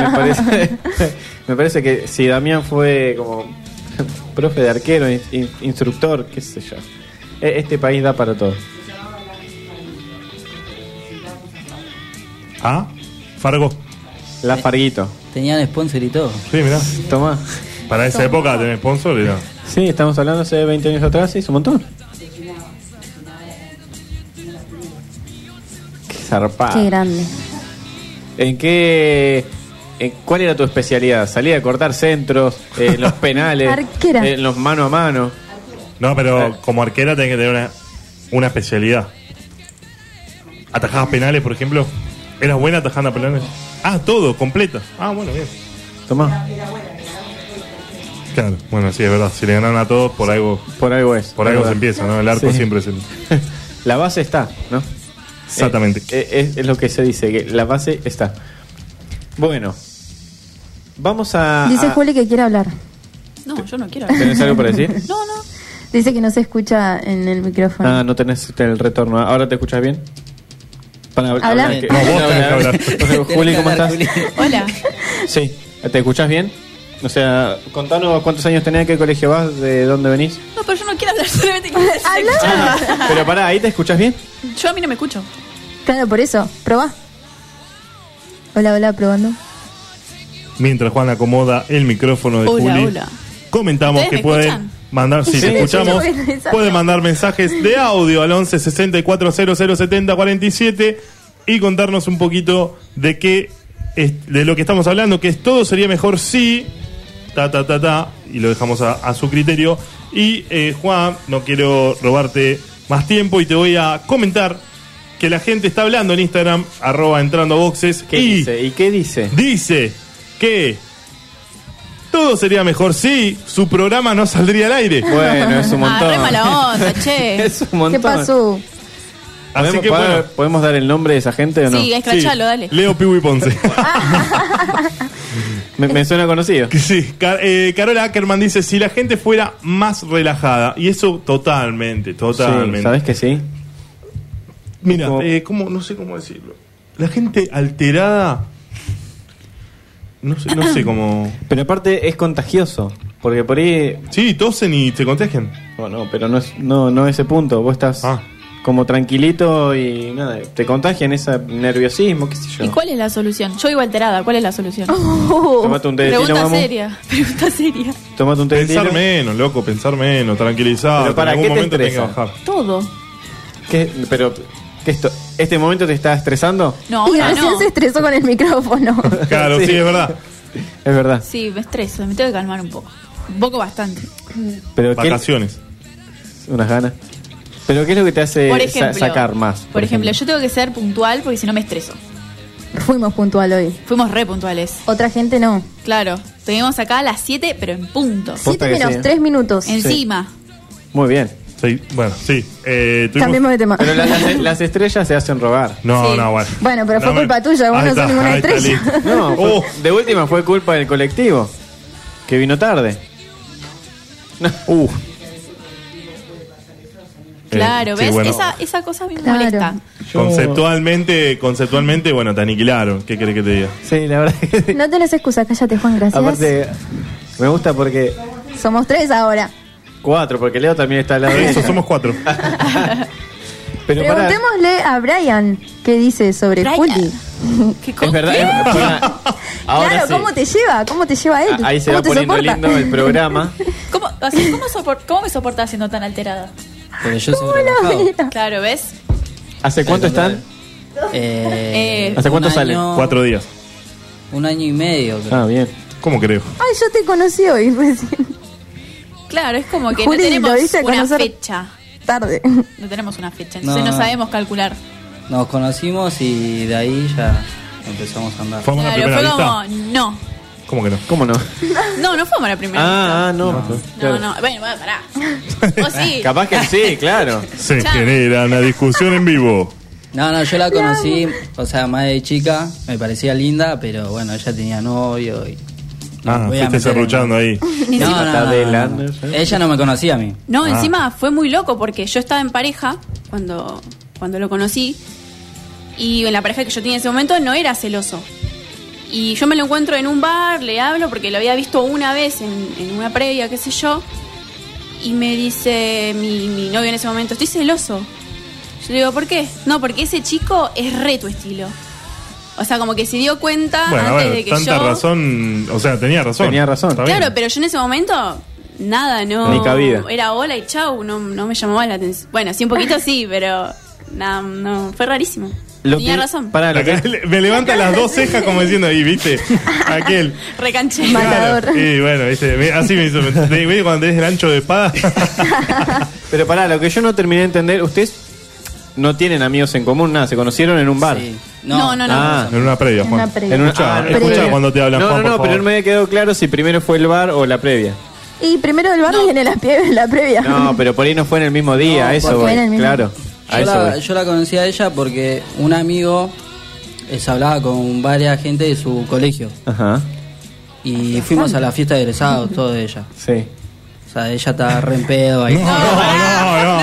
Me parece que si Damián fue como profe de arquero, instructor, qué sé yo. Este país da para todo. ¿Ah? Fargo. La Farguito. Tenían sponsor y todo. Sí, mirá. Tomá. Para esa época tener sponsor era... Sí, estamos hablando hace 20 años atrás, sí, es un montón. Qué zarpado. Qué grande. ¿Cuál era tu especialidad? ¿Salía a cortar centros, los penales, Arquera. los mano a mano? No, pero como arquera tenés que tener una especialidad. ¿Atajabas penales, por ejemplo? ¿Eras buena atajando penales? Ah, todo, completa. Ah, bueno, bien. Tomá, Claro, bueno, sí, es verdad. Si le ganan a todos, por algo por algo es. por algo se empieza, ¿no? El arco Sí. siempre es el... La base está, ¿no? Exactamente. Es lo que se dice, que la base está. Bueno, vamos a... Dice Juli que quiere hablar. No, yo no quiero. ¿Tenés algo para decir? No, no. Dice que no se escucha en el micrófono. Ah, no tenés el retorno. ¿Ahora te escuchas bien? Para Habla. hablar No, vos tenés que hablar. Juli, ¿cómo estás? Hola. Sí, ¿te escuchás bien? O sea, contanos cuántos años tenés, qué colegio vas, de dónde venís. No, pero yo no quiero hablar, solamente quiero decir Habla. que escuchaba. Pero pará, ¿ahí te escuchás bien? Yo a mí no me escucho. Claro, por eso. Probá. Hola, probando. Mientras Juan acomoda el micrófono de Hola, Juli, hola. comentamos ¿Ustedes que me pueden escuchan? mandar, si Sí, te escuchamos, sí, sí, sí. pueden mandar mensajes de audio al 11 64 00 70 47 y contarnos un poquito de qué de lo que estamos hablando, que todo sería mejor si y lo dejamos a su criterio. Y Juan, no quiero robarte más tiempo y te voy a comentar que la gente está hablando en Instagram, @entrando_boxes, ¿Qué y dice? ¿Y qué dice? dice que todo sería mejor si su programa no saldría al aire. Bueno, es un montón. Ah, re mala onda, che. Es un montón. ¿Qué pasó? Así que bueno, ¿Podemos dar el nombre de esa gente o no? Sí, escrachalo, dale. Leo Piwi Ponce. Me suena conocido. Sí, Carola Ackerman dice, si la gente fuera más relajada, y eso totalmente. Sí, ¿sabes que sí? Mira, Como- no sé cómo decirlo. La gente alterada, no sé cómo... Pero aparte es contagioso. Porque por ahí. Sí, tosen y se contagian. No, pero no ese punto. Vos estás Ah. como tranquilito y nada, te contagian ese nerviosismo, qué sé yo. ¿Y cuál es la solución? Yo vivo alterada, ¿cuál es la solución? Tómate un té de tilo, Pregunta mamu. seria, pregunta seria. Tómate un té de Pensar tilo. menos, loco, pensar menos, tranquilizado. Pero para, en ¿qué algún te momento tenés que estresa? bajar. Todo. Pero, ¿este momento te está estresando? No, Y ahora recién no. se estresó con el micrófono. Claro, sí, Sí. es verdad. Es verdad. Sí, me estreso, me tengo que calmar un poco. Un poco bastante. Pero ¿qué? Vacaciones. Unas ganas. Pero ¿qué es lo que te hace Por ejemplo, sacar más? Por ejemplo, yo tengo que ser puntual porque si no me estreso. Fuimos puntual hoy. Fuimos re puntuales. Otra gente no. Claro, teníamos acá a las 7, pero en punto. Posta 7 que menos sí, ¿eh? 3 minutos. Encima. Muy bien. Sí, bueno, sí. Cambiemos de tema. Pero las estrellas se hacen robar. No, Sí. no, bueno. Bueno, pero fue No me- culpa tuya, vos Ahí no sos está, ninguna ahí está, estrella. listo. No, Oh. de última fue culpa del colectivo, que vino tarde. Claro, sí, ¿ves? bueno, Esa cosa a mí me Claro. molesta. conceptualmente, bueno, te aniquilaron. ¿Qué querés que te diga? Sí, la verdad que... No tenés excusa, cállate, Juan, gracias. Aparte, me gusta porque... Somos 3 ahora. 4, porque Leo también está al lado de Eso, ella. somos 4. Pero para... Preguntémosle a Brian qué dice sobre Brian. Juli. ¿Qué Es verdad, ahora Claro, sí. ¿cómo te lleva él? Ahí se ¿Cómo va te poniendo soporta? lindo el programa. ¿Cómo me soportás siendo tan alterada? Porque yo soy ¿Cómo la relajado. mira? Claro, ¿ves? ¿Hace cuánto están? ¿Hace cuánto un sale? año- 4 días. 1 año y medio, creo. Ah, bien. ¿Cómo creo? Ay, yo te conocí hoy recién. Claro, es como que Juli, no tenemos lo viste una conocer- fecha. Tarde. No tenemos una fecha, entonces No, no no. sabemos calcular. Nos conocimos y de ahí ya empezamos a andar. ¿Fue a la Claro, primera fue vista? como, no. ¿Cómo que no? ¿Cómo no? No fuimos a la primera vista. No. Claro. No, bueno, pará. Vos sí. Capaz que sí, claro. Se Ya. genera una discusión en vivo. No, yo la conocí, o sea, más de chica, me parecía linda, pero bueno, ella tenía novio y... Ah, voy a fuiste meter en- serruchando ahí. Está velando, ¿sí? Ella no me conocía a mí. No, encima fue muy loco porque yo estaba en pareja cuando lo conocí y en la pareja que yo tenía en ese momento no era celoso. Y yo me lo encuentro en un bar, le hablo porque lo había visto una vez en una previa, qué sé yo, y me dice mi novio en ese momento, estoy celoso. Yo le digo, ¿por qué? No, porque ese chico es re tu estilo. O sea, como que se dio cuenta Bueno, antes bueno, de que tanta yo... razón. O sea, tenía razón. Tenía razón. Está bien. Claro, pero yo en ese momento, nada, no. Ni cabida. Era hola y chau, no me llamaba la atención. Bueno, sí, un poquito sí, pero nada, no, fue rarísimo. Tenía razón. Pará, lo Acá que- me levanta las 2 cejas como diciendo ahí, ¿viste? Aquel. Recanché. Matador. Y bueno, ¿viste? Así me hizo. ¿Ves cuando tenés el ancho de espada? Pero pará, lo que yo no terminé de entender, ustedes no tienen amigos en común, nada, se conocieron en un bar. Sí. No. Ah. En una previa, Juan. Una previa. En una- Escucha, no, escucha previa. cuando te hablan, No, Juan, por pero favor. no me quedó claro si primero fue el bar o la previa. Y primero del bar viene la previa. No, pero por ahí no fue en el mismo día, No, a eso porque voy. en el mismo- Claro, a Yo eso la, voy. yo la conocí a ella porque un amigo se hablaba con varias gente de su colegio Ajá, y fuimos a la fiesta de egresados, todo de ella. sí. O sea, ella estaba re en pedo ahí. No.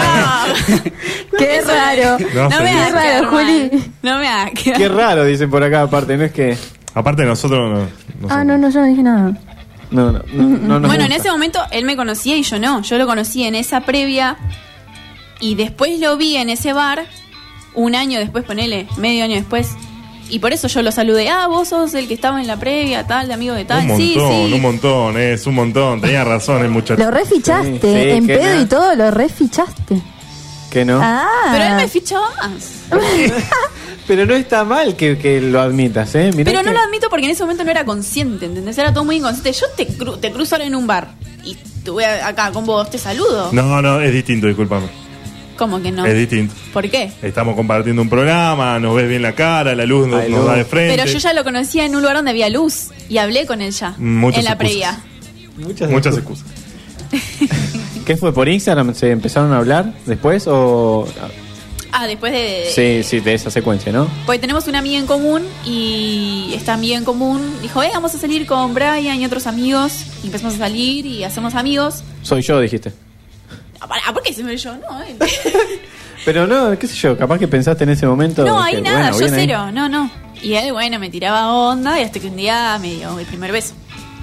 Qué raro. No, No me señor. hagas Raro, quedar Juli. mal. No me hagas quedar Qué raro, dicen por acá, aparte, no es que... Aparte, nosotros no. Ah, no, yo no dije nada. No nos Bueno, en gusta. ese momento él me conocía y yo no. Yo lo conocí en esa previa y después lo vi en ese bar, un año después, ponele, medio año después. Y por eso yo lo saludé. Ah, vos sos el que estaba en la previa, tal, de amigo de tal. Un montón, Sí, sí. un montón, es un montón. Tenía razón el muchacho. Lo refichaste. Sí, sí, en que pedo no. y todo lo refichaste. Que no. Ah. Pero él me fichaba más. Pero no está mal que lo admitas, ¿eh? Mirá Pero no que- lo admito porque en ese momento no era consciente, ¿entendés? Era todo muy inconsciente. Yo te cruzo ahora en un bar y te voy acá con vos, te saludo. No, es distinto, discúlpame. ¿Cómo que no? Es distinto. ¿Por qué? Estamos compartiendo un programa, nos ves bien la cara, la luz nos, Ay, nos luz. da de frente. Pero yo ya lo conocía en un lugar donde había luz y hablé con él ya. Muchas en la excusas. previa. Muchas excusas. ¿Qué fue por Instagram? ¿Se empezaron a hablar después o...? Ah, después de... Sí, de esa secuencia, ¿no? Pues tenemos una amiga en común y esta amiga en común dijo, vamos a salir con Brian y otros amigos. Y empezamos a salir y hacemos amigos. Soy yo, dijiste. Ah, pará, ¿por qué se me yo? No, él. Pero no, qué sé yo, capaz que pensaste en ese momento... No, dije, ahí nada, bueno, yo bien ahí. cero, no. Y él, bueno, me tiraba onda y hasta que un día me dio el primer beso.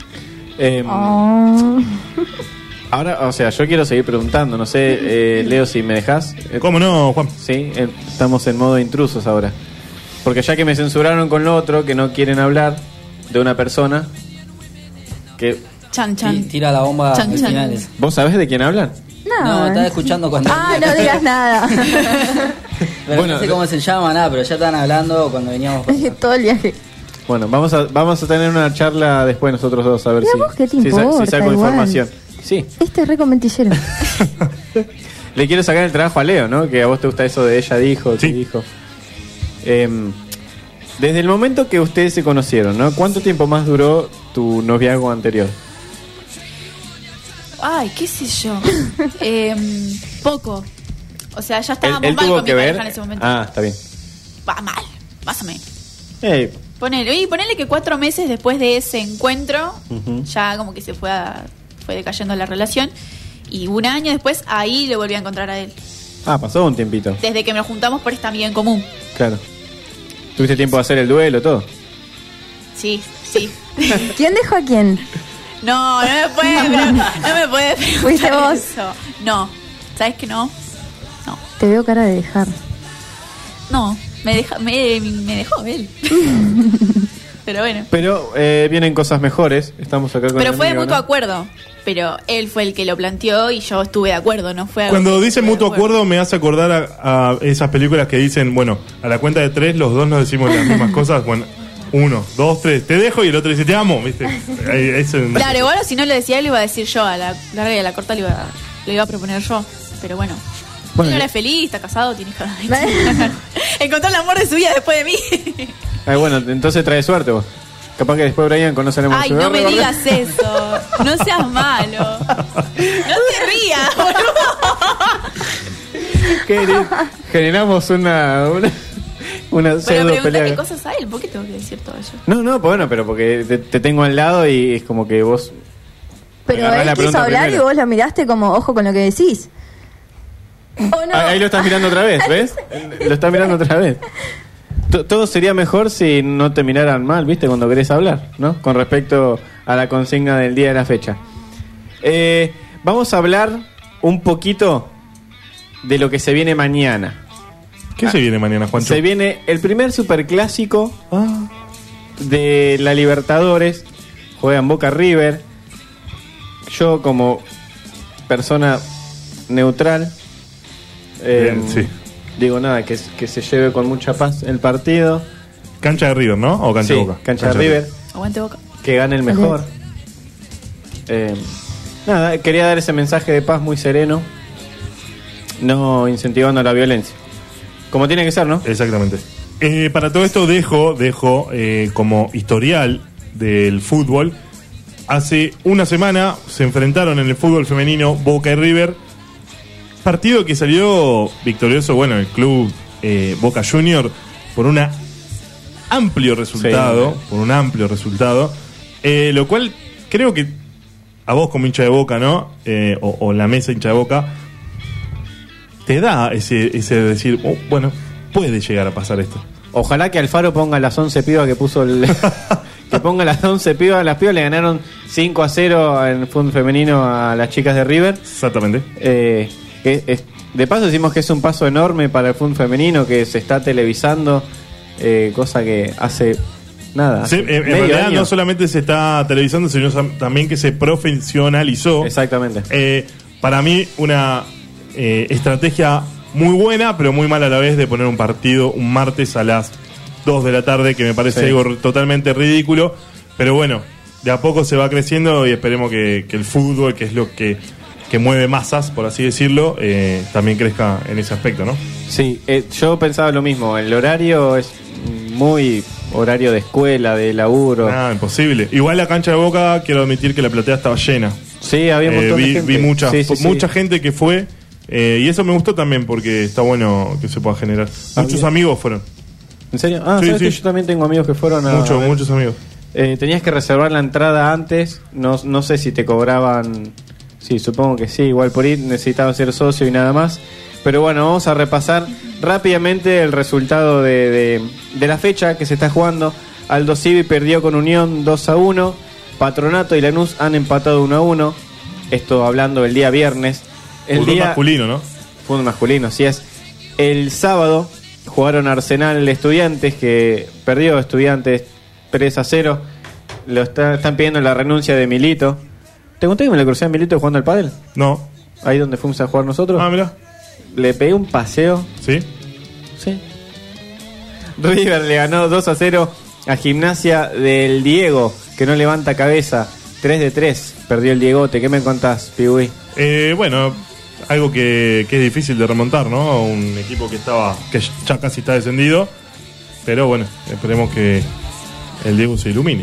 Oh. Ahora, o sea, yo quiero seguir preguntando, no sé, Leo, si me dejas. ¿Cómo no, Juan? Sí, estamos en modo intrusos ahora. Porque ya que me censuraron con lo otro, que no quieren hablar de una persona, que... Chan, chan. Tira la bomba Chan, al chan. final. ¿Vos sabés de quién hablan? No, estaba escuchando cuando... Ah, no digas nada. Pero Bueno, no sé cómo se llama, nada, pero ya estaban hablando cuando veníamos pasando. Todo el viaje. Bueno, vamos a tener una charla después nosotros dos, a ver Mira si, vos, ¿qué te si importa? saco Igual. información. Sí, Este es re conventillero. le quiero sacar el trabajo a Leo, ¿no? Que a vos te gusta eso de ella dijo, que Sí. dijo. Desde el momento que ustedes se conocieron, ¿no? ¿Cuánto tiempo más duró tu noviazgo anterior? Ay, qué sé yo. Poco. O sea, ya estábamos Él mal tuvo con mi que pareja ver. en ese momento. Ah, está bien. Va mal, más o menos. Ponele que 4 meses después de ese encuentro, Ujú. ya como que se fue decayendo la relación. Y un año después, ahí le volví a encontrar a él. Ah, pasó un tiempito. Desde que nos juntamos por esta amiga en común. Claro. ¿Tuviste tiempo de hacer el duelo, todo? Sí. ¿Quién dejó a quién? No me puedes preguntar Fuiste vos. eso. No, ¿sabes que no? No. Te veo cara de dejar. No, me dejó él. Pero bueno. Pero vienen cosas mejores. Estamos acá con Pero el fue de amigo, mutuo ¿no? acuerdo. Pero él fue el que lo planteó y yo estuve de acuerdo, no fue algo Cuando que dice estuve de mutuo acuerdo me hace acordar a esas películas que dicen, bueno, a la cuenta de 3 los dos nos decimos las mismas cosas. Bueno, 1, 2, 3, te dejo y el otro dice te amo, ¿viste? Claro, igual si no lo decía él lo iba a decir yo, a la larga y a la corta lo iba a proponer yo. Pero bueno. Bueno, Él ahora es feliz, está casado, tiene hijos. Encontró el amor de su vida después de mí. Ay, bueno, entonces trae suerte vos. Capaz que después Brian conoce a Ay, no me digas eso. No seas malo. No te rías, boludo. Generamos una Pero pseudo pregúntale pelea. cosas a él. ¿Por qué tengo que decir todo eso? No, bueno, pero porque te tengo al lado y es como que vos... Pero agarrás la él quiso pregunta hablar primero. y vos lo miraste como ojo con lo que decís. ¿O no? Ahí lo estás mirando otra vez, ¿ves? Lo estás mirando otra vez. Todo sería mejor si no te miraran mal, ¿viste? Cuando querés hablar, ¿no? Con respecto a la consigna del día de la fecha. Vamos a hablar un poquito de lo que se viene mañana. ¿Qué se viene mañana, Juancho? Se viene el primer superclásico de la Libertadores. Juegan Boca River. Yo como persona neutral Bien, sí. digo nada, que se lleve con mucha paz el partido. Cancha de River, ¿no? O cancha Sí, de Boca. cancha de River. Aguante Boca. Que gane el mejor. Nada, quería dar ese mensaje de paz muy sereno, no incentivando la violencia. Como tiene que ser, ¿no? Exactamente. Para todo esto dejo como historial del fútbol. Hace una semana se enfrentaron en el fútbol femenino Boca y River. Partido que salió victorioso, bueno, el club Boca Junior por un amplio resultado. Sí. Por un amplio resultado. Lo cual creo que a vos como hincha de Boca, ¿no? O la mesa hincha de Boca, te da ese decir, oh, bueno, puede llegar a pasar esto. Ojalá que Alfaro ponga las 11 pibas que puso el... que ponga las 11 pibas. Las pibas le ganaron 5-0 en el fútbol femenino a las chicas de River. Exactamente. De paso decimos que es un paso enorme para el fútbol femenino, que se está televisando, cosa que hace nada. Sí, hace en medio realidad año. no solamente se está televisando, sino también que se profesionalizó. Exactamente. Para mí una estrategia muy buena, pero muy mala a la vez, de poner un partido un martes a las 2 de la tarde, que me parece Sí. algo totalmente ridículo. Pero bueno, de a poco se va creciendo y esperemos que el fútbol, que es lo que mueve masas, por así decirlo, también crezca en ese aspecto, ¿no? Sí, yo pensaba lo mismo. El horario es muy horario de escuela, de laburo. Nada, imposible. Igual la cancha de Boca, quiero admitir que la platea estaba llena. Sí, había un montón de gente. Vi mucha, Sí, sí, sí. mucha gente que fue, y eso me gustó también porque está bueno que se pueda generar. Muchos bien. amigos fueron. ¿En serio? Ah, Sí, ¿sabes sí. que yo también tengo amigos que fueron a... Muchos amigos. Tenías que reservar la entrada antes. No sé si te cobraban... Sí, supongo que sí. Igual por ir necesitabas ser socio y nada más. Pero bueno, vamos a repasar rápidamente el resultado de la fecha que se está jugando. Aldo Civi perdió con Unión 2-1. Patronato y Lanús han empatado 1-1. Esto hablando del día viernes. El Fútbol día masculino, ¿no? fútbol masculino, así es. El sábado jugaron Arsenal Estudiantes, que perdió Estudiantes 3-0. Están pidiendo la renuncia de Milito. ¿Te conté que me le crucé a Milito jugando al pádel? No. Ahí donde fuimos a jugar nosotros. Ah, mirá. Le pegué un paseo. ¿Sí? Sí. River le ganó 2-0 a Gimnasia del Diego, que no levanta cabeza. 3-3 perdió el Diegote. ¿Qué me contás, Piwi? Bueno, algo que es difícil de remontar, ¿no? Un equipo que ya casi está descendido. Pero bueno, esperemos que el Diego se ilumine.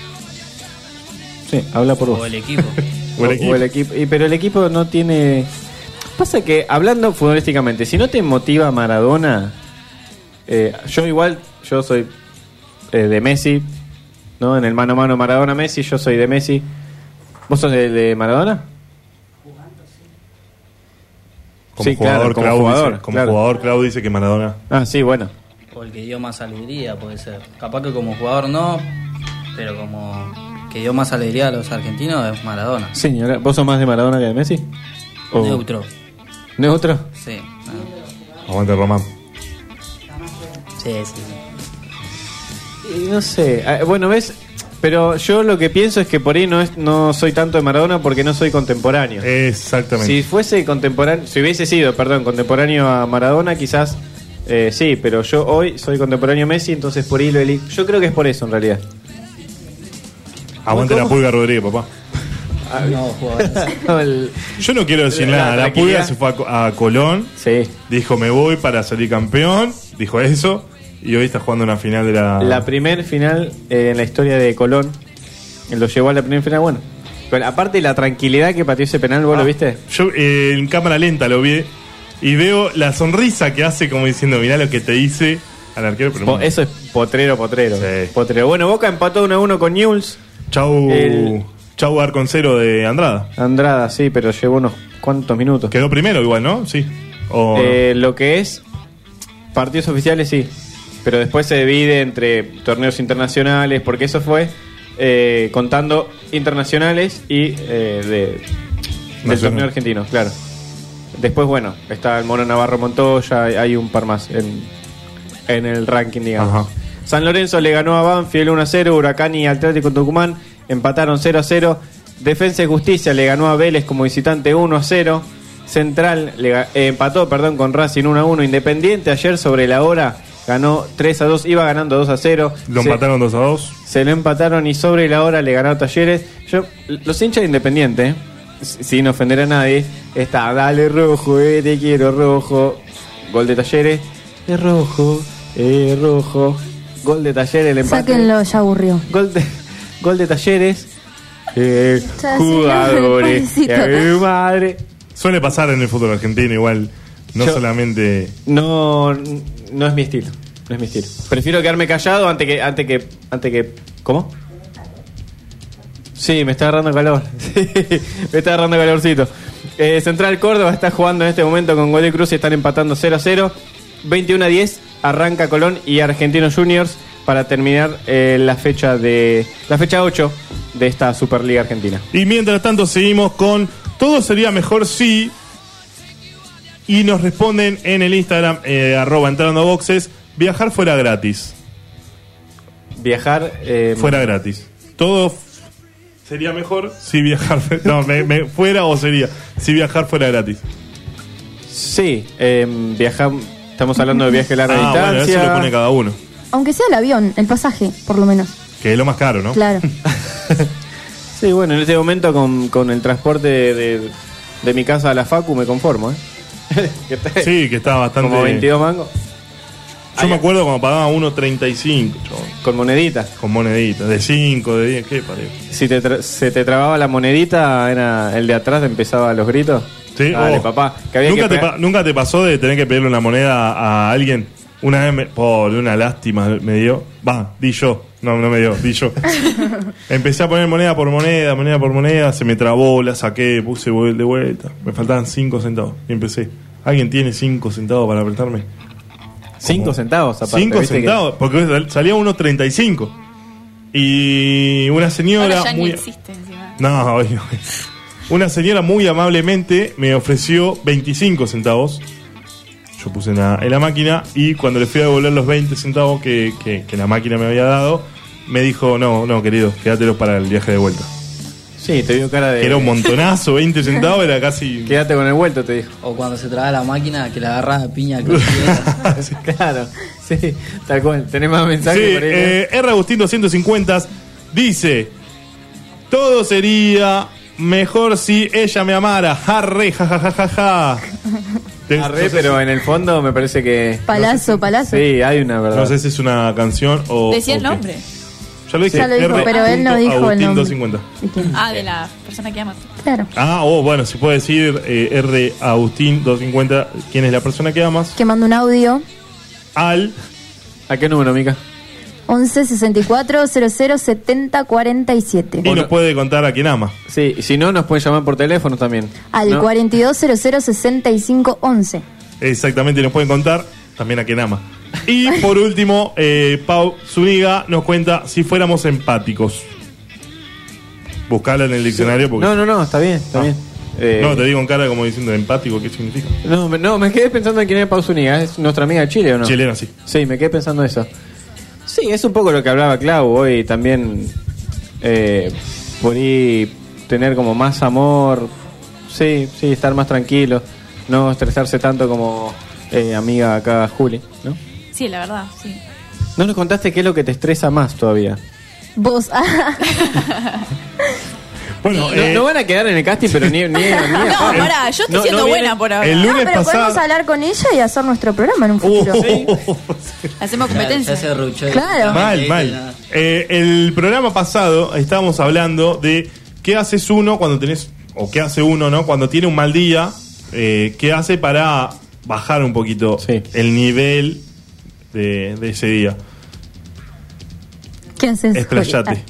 Sí, habla por vos. O el equipo. O el equipo. O el equipo. Pero el equipo no tiene... Pasa que, hablando futbolísticamente, si no te motiva Maradona... yo soy de Messi, ¿no? En el mano a mano Maradona-Messi, yo soy de Messi. ¿Vos sos de Maradona? Como Sí, jugador, claro, como Clau jugador, dice, como claro. jugador, Clau dice que Maradona. Ah, sí, bueno. O el que dio más alegría, puede ser. Capaz que como jugador no, pero como que dio más alegría a los argentinos es Maradona. Señora, ¿vos sos más de Maradona que de Messi? ¿O- Neutro. ¿Neutro? Sí. No. Aguante Román. Sí, sí. Y no sé, bueno, ves, pero yo lo que pienso es que por ahí no soy tanto de Maradona porque no soy contemporáneo. Exactamente. Si fuese contemporáneo, si hubiese sido, perdón, contemporáneo a Maradona, quizás sí, pero yo hoy soy contemporáneo a Messi, entonces por ahí lo elijo. Yo creo que es por eso en realidad. Aguante la ¿Cómo? Pulga Rodríguez, papá. No, jugadores. Yo no quiero decir La nada. La Pulga tranquilidad. se fue a Colón. Sí. Dijo, me voy para salir campeón. Dijo eso. Y hoy está jugando una final de La primer final en la historia de Colón. Lo llevó a la primera final, bueno. Pero aparte de la tranquilidad que pateó ese penal, ¿vos lo viste? Yo en cámara lenta lo vi. Y veo la sonrisa que hace como diciendo, mirá lo que te dice al arquero. Pero Eso es potrero. Sí. Potrero. Bueno, Boca empató 1-1 con Newell's. Chau Arconcero de Andrada. Andrada, sí, pero llevó unos cuantos minutos. Quedó primero igual, ¿no? Sí. O Lo que es partidos oficiales, sí. Pero después se divide entre torneos internacionales, porque eso fue contando internacionales y del Nacional. torneo argentino, claro. Después, bueno, está el Mono Navarro Montoya, hay un par más en el ranking, digamos. Ajá. San Lorenzo le ganó a Banfield 1-0, Huracán y Atlético Tucumán empataron 0-0. Defensa y Justicia le ganó a Vélez como visitante 1-0. Central empató con Racing 1-1. Independiente ayer sobre la hora ganó 3-2, iba ganando 2-0. lo empataron 2-2. Se lo empataron y sobre la hora le ganó Talleres. Los hinchas de Independiente, sin ofender a nadie, está, dale rojo, te quiero rojo. Gol de Talleres, es rojo. Gol de Talleres, el empate. Sáquenlo, ya aburrió. Gol de Talleres. Ya, Jugadores. pobrecito. Mi madre. Suele pasar en el fútbol argentino igual. No Yo- solamente... No es mi estilo. No es mi estilo. Prefiero quedarme callado antes que. ¿Cómo? Sí, me está agarrando calor. Sí, me está agarrando calorcito. Central Córdoba está jugando en este momento con Godoy Cruz y están empatando 0-0. 21-10 arranca Colón y Argentinos Juniors para terminar la fecha 8 de esta Superliga Argentina. Y mientras tanto seguimos con todo sería mejor si... Y nos responden en el Instagram, @entrando_boxes, viajar fuera gratis. Viajar Fuera gratis. Todo sería mejor si viajar... No, fuera o sería si viajar fuera gratis. Sí, viajar. Estamos hablando de viaje a larga distancia. Bueno, eso lo pone cada uno. Aunque sea el avión, el pasaje, por lo menos. Que es lo más caro, ¿no? Claro. Sí, bueno, en este momento con el transporte de mi casa a la Facu me conformo, Que está- Sí, que está bastante... Como 22 mangos. Yo me acuerdo cuando pagaba 1.35, chabón, Con moneditas. con moneditas, de 5, de 10, ¿qué parejo? Si se te trababa la monedita, era el de atrás, empezaba los gritos. Sí, Dale, papá. Que había ¿Nunca, que ¿Nunca te pasó de tener que pedirle una moneda a alguien? Una vez, pobre, una lástima me dio. Di yo. No me dio, di yo. Empecé a poner moneda por moneda, se me trabó, la saqué, puse de vuelta. Me faltaban 5 centavos y empecé. ¿Alguien tiene 5 centavos para apretarme? 5 centavos, aparte. 5 ¿viste? centavos, porque salía 1.35. Y una señora Ahora ya muy... ni existe encima. No, oye. Una señora muy amablemente me ofreció 25 centavos. Yo puse en la máquina y cuando le fui a devolver los 20 centavos que la máquina me había dado, me dijo, no, querido, quédatelos para el viaje de vuelta. Sí, te dio cara de... Era un montonazo, 20 centavos era casi... Quédate con el vuelto, te dijo. O cuando se traba la máquina, que la agarras a piña. Claro, sí, tal cual. ¿Tenés más mensajes Sí, por ahí? R. Agustín 250 dice, todo sería mejor si ella me amara. Arre, jajajaja. Arre, pero en el fondo me parece que... Palazo. Sí, hay una verdad. No sé si es una canción o... Decía el o qué. nombre. Ya lo dije, Ya lo dijo, R. pero él no dijo el Agustín nombre. 250. ¿Y quién? De la persona que ama. Claro. Bueno, si puede decir R. Agustín 250, ¿quién es la persona que amas? Que manda un audio. Al ¿A qué número, Mica? 11 64 00 70 47. Y nos puede contar a quién ama. Sí, si no, nos pueden llamar por teléfono también. Al ¿no? 42 00 65 11. Exactamente, y nos pueden contar también a quién ama. Y por último, Pau Zúñiga nos cuenta si fuéramos empáticos. Buscala en el diccionario porque... No, está bien, está bien. No, te digo en cara como diciendo empático, ¿qué significa? No, me quedé pensando en quién es Pau Zúñiga. ¿Es nuestra amiga de Chile o no? Chilena, sí. Sí, me quedé pensando eso. Sí, es un poco lo que hablaba Clau hoy también. Por ahí tener como más amor. Sí, estar más tranquilo. No estresarse tanto como amiga acá Juli, ¿no? Sí, la verdad, sí. No nos contaste qué es lo que te estresa más todavía. Vos. Bueno, No van a quedar en el casting, pero ni No, pará, yo estoy siendo buena por ahora. el No, lunes pero podemos hablar con ella y hacer nuestro programa en un futuro. Hacemos Ya competencia. se ruchó. Claro. Mal. El programa pasado estábamos hablando de qué haces uno cuando tenés, o qué hace uno, ¿no? Cuando tiene un mal día, qué hace para bajar un poquito el nivel de ese día. ¿Qué haces? Explayate.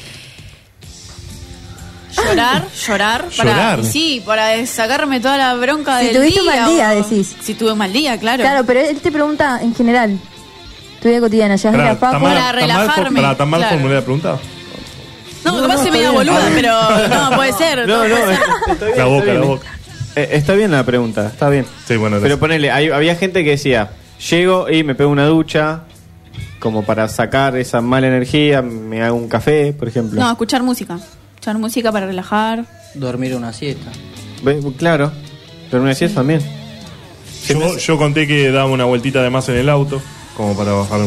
Llorar. Llorar. Sí, para sacarme toda la bronca Si del tuviste día. un mal día, o- decís. Si tuve un mal día, claro. Claro, pero él te pregunta en general. Tu vida cotidiana, ya es la Paco. Para relajarme, Tan mal claro. formulé la pregunta. No, capaz se me da boluda, pero no, puede ser. No, puede ser. está bien, La boca, está bien. la boca. Está bien la pregunta, está bien. Sí, bueno, Pero gracias. ponele, había gente que decía, llego y me pego una ducha, como para sacar esa mala energía, me hago un café, por ejemplo. No, escuchar música. Escuchar música para relajar. Dormir una siesta. Claro, pero una siesta también. Yo conté que daba una vueltita de más en el auto, como para bajar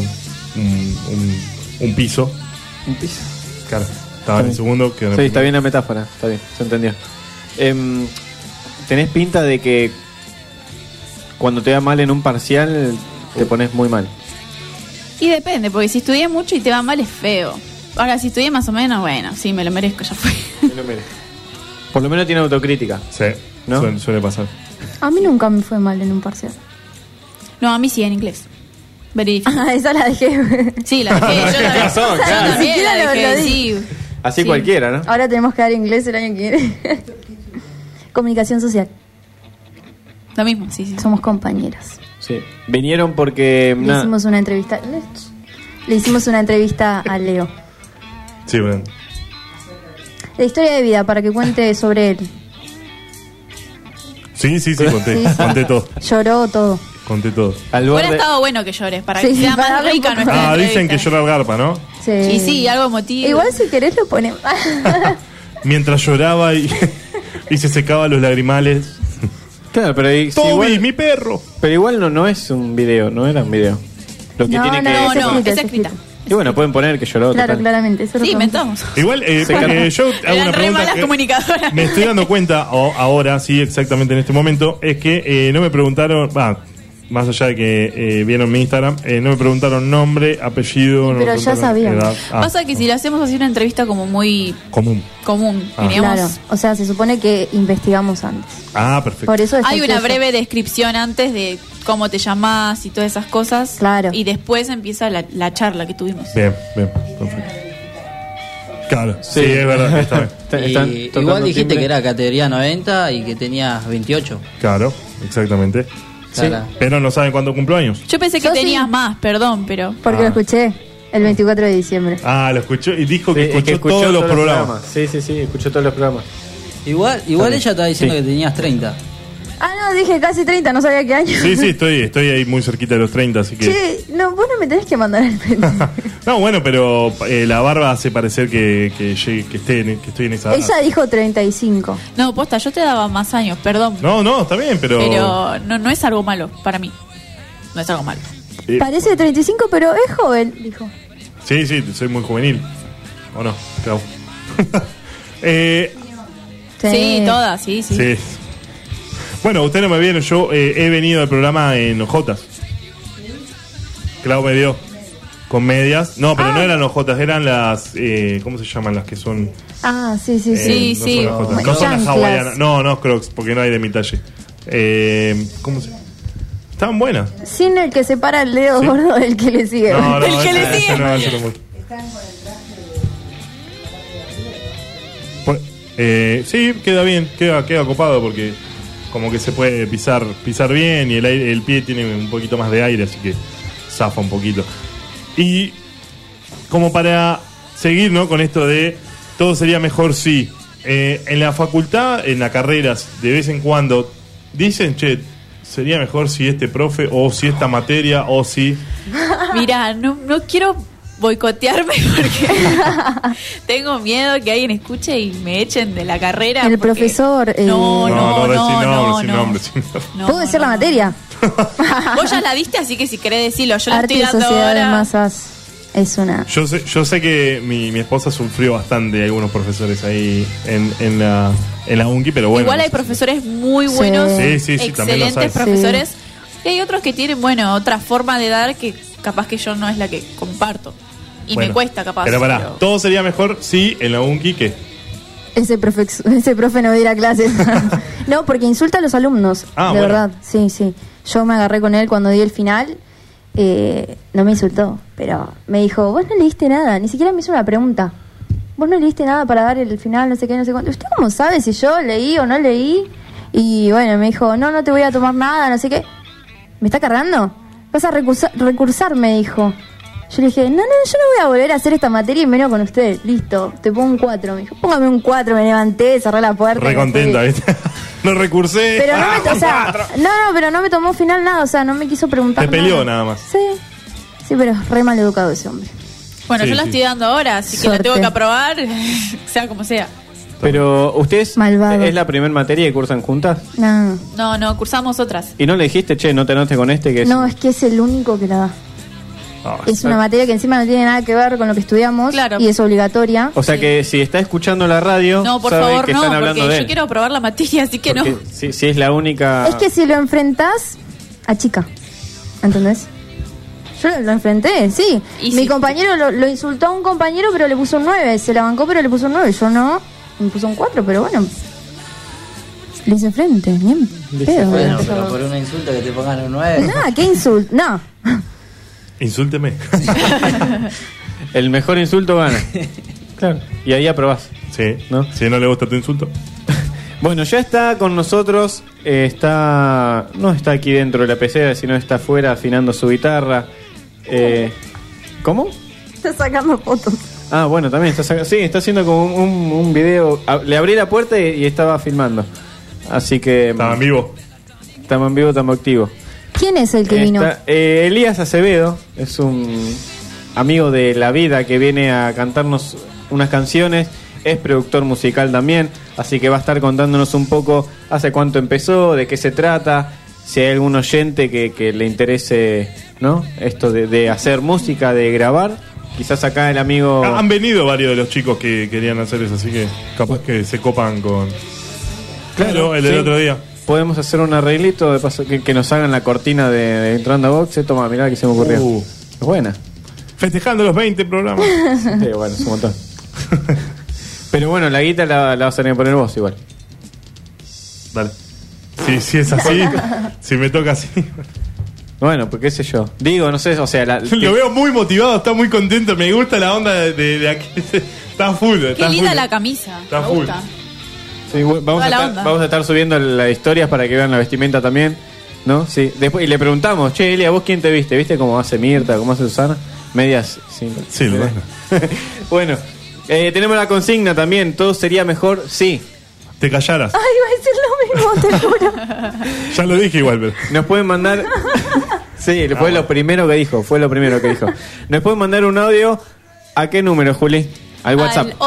un piso. Un piso. Claro, estaba en el segundo. Que Sí, está bien la metáfora, está bien, se entendió. Tenés pinta de que cuando te va mal en un parcial, te pones muy mal. Y depende, porque si estudié mucho y te va mal es feo. Ahora, si estudié más o menos, bueno, sí, me lo merezco, ya fue. Por lo menos tiene autocrítica. Sí, ¿no? suele pasar. A mí nunca me fue mal en un parcial. No, a mí sí, en inglés. Very difícil. Ah, esa la dejé. Sí, la dejé. Yo Tenés razón, yo claro. también Ni siquiera la lo dejé, di. sí. Así Sí. cualquiera, ¿no? Ahora tenemos que dar inglés el año que viene. Comunicación social. Lo mismo, sí. Somos compañeras. Sí. Vinieron porque... Le nada, hicimos una entrevista. Le hicimos una entrevista a Leo. Sí, bueno. La historia de vida para que cuente sobre él. Sí, conté. Sí. Conté todo. Lloró todo. Conté todo. al Hubiera borde... estado bueno que llores, para Sí, que sea para más darle un rica poco- nuestra Dicen que entrevista. llorar garpa, ¿no? Sí. Y sí, algo emotivo. Igual si querés lo ponemos. Mientras lloraba y se secaba los lagrimales. Claro, pero, sí, ¡Toby, igual, mi perro! pero igual no es un video, no era un video. Lo que No, tiene no, que... No, es no, escrito, es es escrita. Y bueno, pueden poner que lloró. Claro, total. claramente. Eso lo Sí, podemos- inventamos. Igual, yo hago Eran una re pregunta malas que comunicadoras. me estoy dando cuenta ahora, sí, exactamente en este momento, es que no me preguntaron, más allá de que vieron mi Instagram, no me preguntaron nombre, apellido, no me pero ya preguntaron sabíamos. edad. Pasa que si le hacemos así una entrevista como muy Común. común, Ah. diríamos, Claro. O sea, se supone que investigamos antes. Perfecto. Por eso está hay una impreso. breve descripción antes de cómo te llamás y todas esas cosas. Claro. Y después empieza la charla que tuvimos. Bien, perfecto. Claro, sí, es verdad, está bien. Están Y tocando igual dijiste timbre. que era categoría 90 y que tenías 28. Claro, exactamente. Claro. Pero no saben cuándo cumplo años. Yo pensé que Yo sí. tenías más, perdón, pero... Porque lo escuché el 24 de diciembre. Lo escuchó y dijo Sí, que es escuchó todos los programas. Sí, escuchó todos los programas. Igual ella estaba diciendo Sí. que tenías 30. Ah, no, dije casi 30, no sabía qué año. Sí, estoy ahí muy cerquita de los 30, así que... Che, no, vos no me tenés que mandar el frente. No, bueno, pero la barba hace parecer que estoy en esa edad. Ella dijo 35. No, posta, yo te daba más años, perdón. No, está bien, pero... Pero no es algo malo para mí. No es algo malo. Parece de 35, pero es joven, dijo. Sí, soy muy juvenil. ¿O no? Claro. Sí, todas, sí. Sí. Bueno, ustedes no me vieron, yo he venido al programa en ojotas. Clau me vio con medias. No, pero no eran ojotas, eran las... ¿cómo se llaman las que son? Ah, sí. Sí, no sí. son ojotas. Como No son las chanclas. hawaianas. No, Crocs, porque no hay de mi talle. ¿Cómo se Estaban buenas. Sin el que separa el dedo gordo del que le sigue. No, El que le ese sigue. no, ese no mucho. Pues, sí, queda bien, queda copado porque como que se puede pisar bien y el pie tiene un poquito más de aire, así que zafa un poquito. Y como para seguir, ¿no?, con esto de todo sería mejor si en la facultad, en las carreras, de vez en cuando dicen, che, sería mejor si este profe o si esta materia o si... Mirá, no quiero boicotearme porque tengo miedo que alguien escuche y me echen de la carrera. El porque- profesor, No. sin nombre. No, ¿Puedo decir la no. materia? Vos ya la diste, así que si querés decirlo, yo la Arte estoy y dando sociedad de ahora. masas. Es una... Yo sé que mi esposa sufrió bastante de algunos profesores ahí en la UNCI, pero bueno. Igual hay no sé. profesores muy Sí. buenos, Sí, también los hay. excelentes profesores. Y hay otros que tienen, bueno, otra forma de dar que capaz que yo no es la que comparto. Y Bueno, me cuesta, capaz. Pero pará, todo sería mejor si en la UNCI que... Ese profe no diera clases. No, porque insulta a los alumnos. Ah, de bueno. verdad, sí. Yo me agarré con él cuando di el final. No me insultó, pero me dijo, vos no leíste nada, ni siquiera me hizo una pregunta. Vos no leíste nada para dar el final, no sé qué, no sé cuánto. ¿Usted cómo sabe si yo leí o no leí? Y bueno, me dijo, no te voy a tomar nada, no sé qué. ¿Me está cargando? Vas a recursar, me dijo. Yo le dije, no, yo no voy a volver a hacer esta materia y menos con usted. Listo, te pongo un 4. Me dijo, póngame un 4, me levanté, cerré la puerta. Re me contenta, fui. ¿viste? No recursé. Pero no me, o con sea, cuatro. pero no me tomó final nada, o sea, no me quiso preguntar. Te peleó nada más. Sí, pero es re mal educado ese hombre. Bueno, Sí, yo la sí. estoy dando ahora, así que la Suerte. tengo que aprobar, sea como sea. Pero ustedes, Malvado. ¿es la primera materia que cursan juntas? No, No, cursamos otras. ¿Y no le dijiste, che, no te anotes con este que es... no, es que es el único que la da. Ah, Es una materia que encima no tiene nada que ver con lo que estudiamos Claro. y es obligatoria. O sea Sí. que si está escuchando la radio, No, por sabe favor, que no, están hablando porque de yo él. quiero aprobar la materia, así que Porque no. si es la única... Es que si lo enfrentás, achica. ¿Entendés? Yo lo enfrenté, sí. Y Mi sí. compañero lo insultó a un compañero, pero le puso un 9. Se la bancó, pero le puso un 9. Yo no. Me puso un 4, pero bueno. Le hice frente. Bien pedo. Bueno, pero por una insulta que te pongan un 9. Nada, qué insulto. No. Insúlteme. El mejor insulto gana. Claro. Y ahí aprobás. Sí, ¿No? Si no le gusta tu insulto. Bueno, ya está con nosotros, no está aquí dentro de la pecera, sino está afuera afinando su guitarra. ¿Cómo? Está sacando fotos. Ah, bueno, también está haciendo como un video. Le abrí la puerta y estaba filmando. Así que Estaba en vivo. estamos en vivo, estamos activos. ¿Quién es el que vino? Elías Acevedo es un amigo de la vida que viene a cantarnos unas canciones. Es productor musical también, así que va a estar contándonos un poco hace cuánto empezó, de qué se trata, si hay algún oyente que le interese, ¿no? Esto de hacer música, de grabar. Quizás acá el amigo... Han venido varios de los chicos que querían hacer eso, así que capaz que se copan con... Claro, el del sí. otro día. Podemos hacer un arreglito de paso que nos hagan la cortina de Entrando a Box. Toma, mirá que se me ocurrió. Es buena. Festejando los 20 programas. Sí, bueno, es un montón. Pero bueno, la guita la vas a tener que poner vos igual. Dale. Si es así, si me toca así. Bueno, pues qué sé yo. Digo, no sé, o sea... Lo veo muy motivado, está muy contento. Me gusta la onda de aquí. Está full. Qué Está linda full. la camisa. Está me full. gusta. Sí, Toda la onda. vamos a estar subiendo las historias para que vean la vestimenta también, ¿no? Sí. Después, y le preguntamos, che, Elia, ¿vos quién te viste? ¿Viste cómo hace Mirta, cómo hace Susana? Medias, sí. Sí, lo ves. Bueno, tenemos la consigna también. ¿Todo sería mejor? Sí. Te callaras. Ay, iba a decir lo mismo, te juro. Ya lo dije igual, pero. Nos pueden mandar... Sí, fue lo primero que dijo. Nos pueden mandar un audio. ¿A qué número, Juli? Al WhatsApp. Al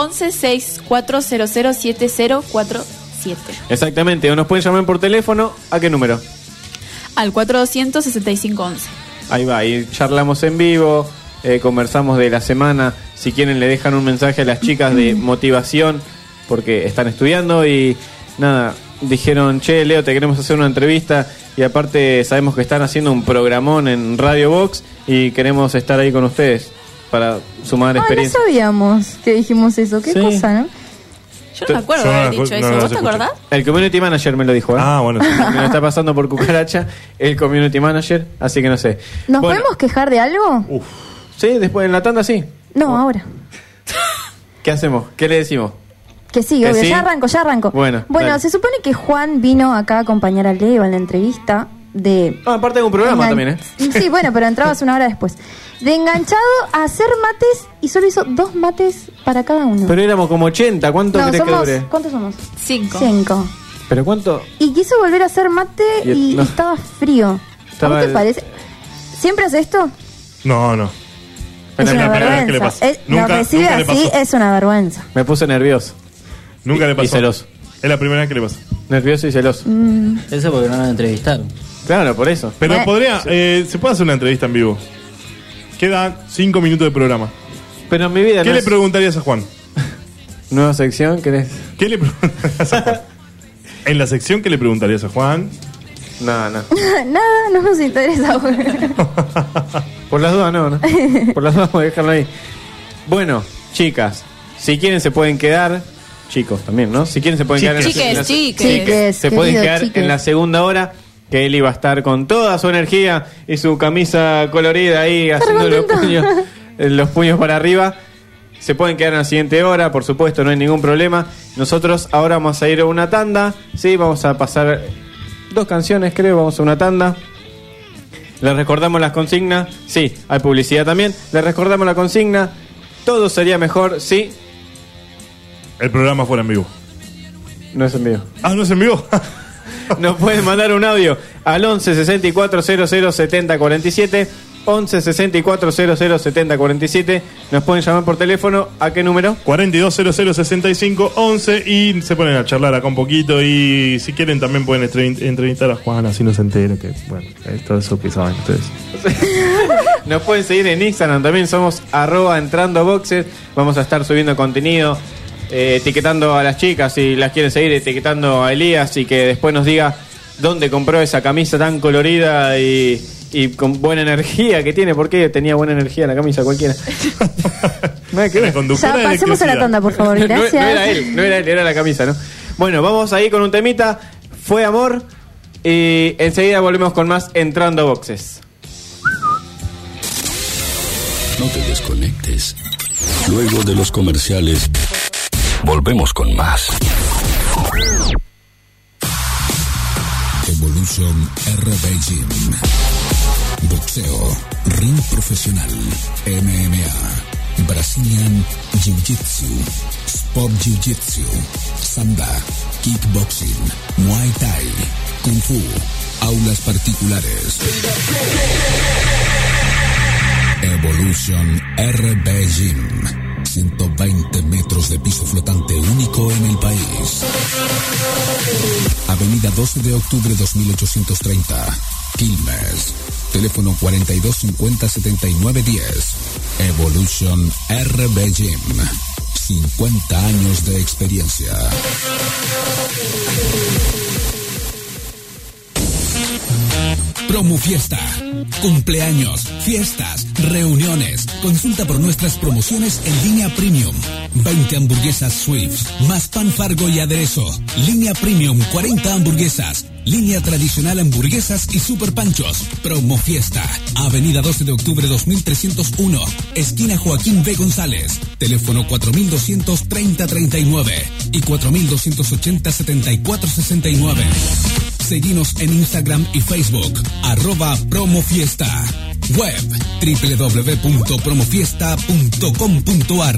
1164007047. Exactamente. O nos pueden llamar por teléfono. ¿A qué número? Al 4200-6511. Ahí va, y charlamos en vivo, conversamos de la semana. Si quieren le dejan un mensaje a las chicas de motivación, porque están estudiando y nada, dijeron, che, Leo, te queremos hacer una entrevista. Y aparte sabemos que están haciendo un programón en Radio Box y queremos estar ahí con ustedes para sumar No experiencia. sabíamos que dijimos eso. Qué Sí. cosa, ¿no? Yo no me acuerdo de Yo no haber la- dicho no eso. la ¿Vos te escuché. acordás? El community manager me lo dijo, ¿eh? Ah, bueno. Sí. Me lo está pasando por cucaracha el community manager, así que no sé. ¿Nos Bueno, podemos quejar de algo? Uf. Sí, después en la tanda sí. No, ahora. ¿Qué hacemos? ¿Qué le decimos? Que sí, ¿Que obvio, sí? ya arranco. Bueno, dale. Se supone que Juan vino acá a acompañar a Leo en la entrevista de... Ah, aparte de un programa también, ¿eh? Sí, bueno, pero entrabas una hora después. De enganchado a hacer mates y solo hizo 2 mates para cada uno. Pero éramos como 80, ¿cuánto no, crees que somos... dure? ¿Cuántos somos? 5. 5. ¿Pero cuánto? Y quiso volver a hacer mate y No. estaba frío. Estaba ¿A vos te el- parece? ¿Siempre hace esto? No. Es Pero es una la primera vez que le vergüenza. pasa. Lo Nunca- recibe nunca le así, pasó. es una vergüenza. Me puse nervioso. Nunca le pasó. Y celoso. Es la primera vez que le pasa. Nervioso y celoso. Ese porque no lo entrevistaron. Claro, por eso. Pero Bueno. podría. Se puede hacer una entrevista en vivo. Quedan 5 minutos de programa. Pero en mi vida ¿Qué no le es preguntarías a Juan? nueva sección, ¿querés? ¿Qué le preguntarías a Juan? En la sección, ¿qué le preguntarías a Juan? No. Nada, no nos interesa. Por las dudas no. Por las dudas vamos a dejarlo ahí. Bueno, chicas, si quieren se pueden quedar. Chicos también, ¿no? Si quieren se pueden quedar en Chiques, la- chiques. Chiques, se pueden querido, quedar chiques. en la segunda hora, que él iba a estar con toda su energía y su camisa colorida ahí haciendo los puños para arriba. Se pueden quedar en la siguiente hora, por supuesto, no hay ningún problema. Nosotros ahora vamos a ir a una tanda, sí, vamos a pasar 2 canciones, creo, vamos a una tanda. Les recordamos las consignas, sí, hay publicidad también. Les recordamos la consigna, todo sería mejor si El programa fuera en vivo. no es en vivo. Ah, ¿no es en vivo? Nos pueden mandar un audio al 11 64 00 70 47. 11 64 00 70 47. Nos pueden llamar por teléfono. ¿A qué número? 42006511 y se ponen a charlar acá un poquito. Y si quieren, también pueden entrevistar a Juan, así no se entere. Que, bueno, es todo eso que saben ustedes. Nos pueden seguir en Instagram. También somos @entrando_boxes. Vamos a estar subiendo contenido, etiquetando a las chicas si las quieren seguir, etiquetando a Elías y que después nos diga dónde compró esa camisa tan colorida y con buena energía que tiene. ¿Por qué tenía buena energía la camisa cualquiera? Nada que La ver. conductora Ya, de pasemos a la electricidad. tanda, por favor. No, Gracias. no era él, era la camisa, ¿no? Bueno, vamos ahí con un temita. Fue amor. Y enseguida volvemos con más Entrando a Boxes. No te desconectes. Luego de los comerciales, volvemos con más. Evolution RB Gym. Boxeo, ring profesional, MMA, Brazilian Jiu-Jitsu, Sport Jiu-Jitsu, Samba, Kickboxing, Muay Thai, Kung Fu, aulas particulares. Evolution RB Gym. 120 metros de piso flotante único en el país. Avenida 12 de octubre 2830, Quilmes. Teléfono 4250 7910. Evolution RB Gym. 50 años de experiencia. Promo Fiesta. Cumpleaños, fiestas, reuniones. Consulta por nuestras promociones en línea Premium. 20 hamburguesas Swift, más pan Fargo y aderezo. Línea Premium, 40 hamburguesas. Línea tradicional, hamburguesas y super panchos. Promo Fiesta. Avenida 12 de octubre 2301. Esquina Joaquín B. González. Teléfono 4230-39 y 4280-7469. Seguinos en Instagram y Facebook, @promofiesta. Web, www.promofiesta.com.ar.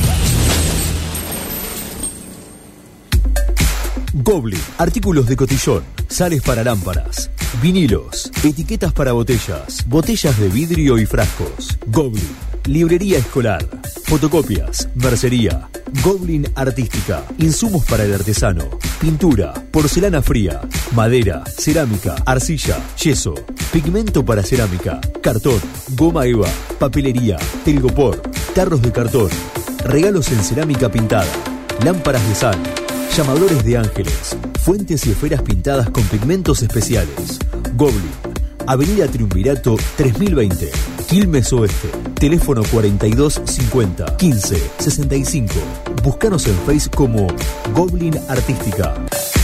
Goblin, artículos de cotillón, sales para lámparas, vinilos, etiquetas para botellas, botellas de vidrio y frascos. Goblin, librería escolar, fotocopias, mercería. Goblin artística, insumos para el artesano, pintura, porcelana fría, madera, cerámica, arcilla, yeso, pigmento para cerámica, cartón, goma eva, papelería, telgopor, tarros de cartón, regalos en cerámica pintada, lámparas de sal, llamadores de ángeles, fuentes y esferas pintadas con pigmentos especiales. Goblin, Avenida Triunvirato 3020, Quilmes Oeste. Teléfono 4250 15 65. Búscanos en Facebook como Goblin Artística.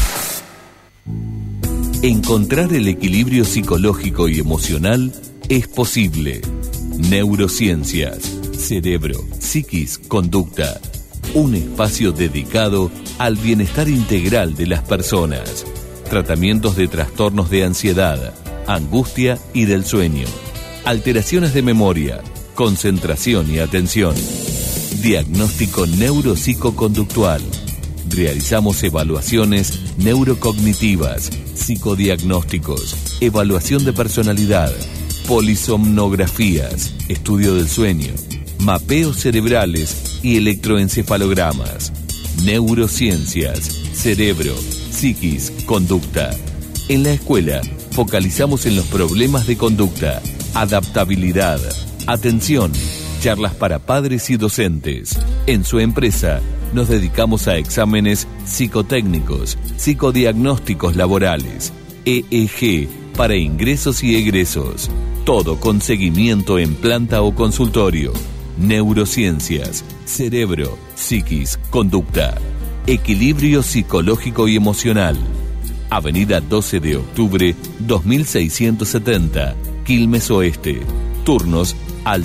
Encontrar el equilibrio psicológico y emocional es posible. Neurociencias, cerebro, psiquis, conducta. Un espacio dedicado al bienestar integral de las personas. Tratamientos de trastornos de ansiedad, angustia y del sueño. Alteraciones de memoria, concentración y atención. Diagnóstico neuropsicoconductual. Realizamos evaluaciones neurocognitivas, psicodiagnósticos, evaluación de personalidad, polisomnografías, estudio del sueño, mapeos cerebrales y electroencefalogramas. Neurociencias, cerebro, psiquis, conducta. En la escuela focalizamos en los problemas de conducta, adaptabilidad, atención, charlas para padres y docentes. En su empresa nos dedicamos a exámenes psicotécnicos, psicodiagnósticos laborales, EEG para ingresos y egresos. Todo con seguimiento en planta o consultorio. Neurociencias, cerebro, psiquis, conducta. Equilibrio psicológico y emocional. Avenida 12 de Octubre, 2670, Quilmes Oeste. Turnos al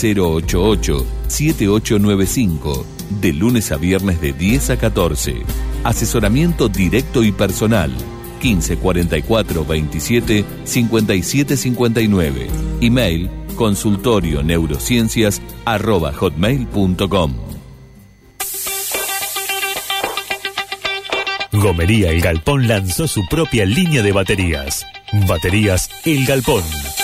6088-7895, de lunes a viernes de 10 a 14. Asesoramiento directo y personal. 1544 27 59. Email consultorioneurociencias@hotmail.com. Gomería El Galpón lanzó su propia línea de baterías. Baterías El Galpón.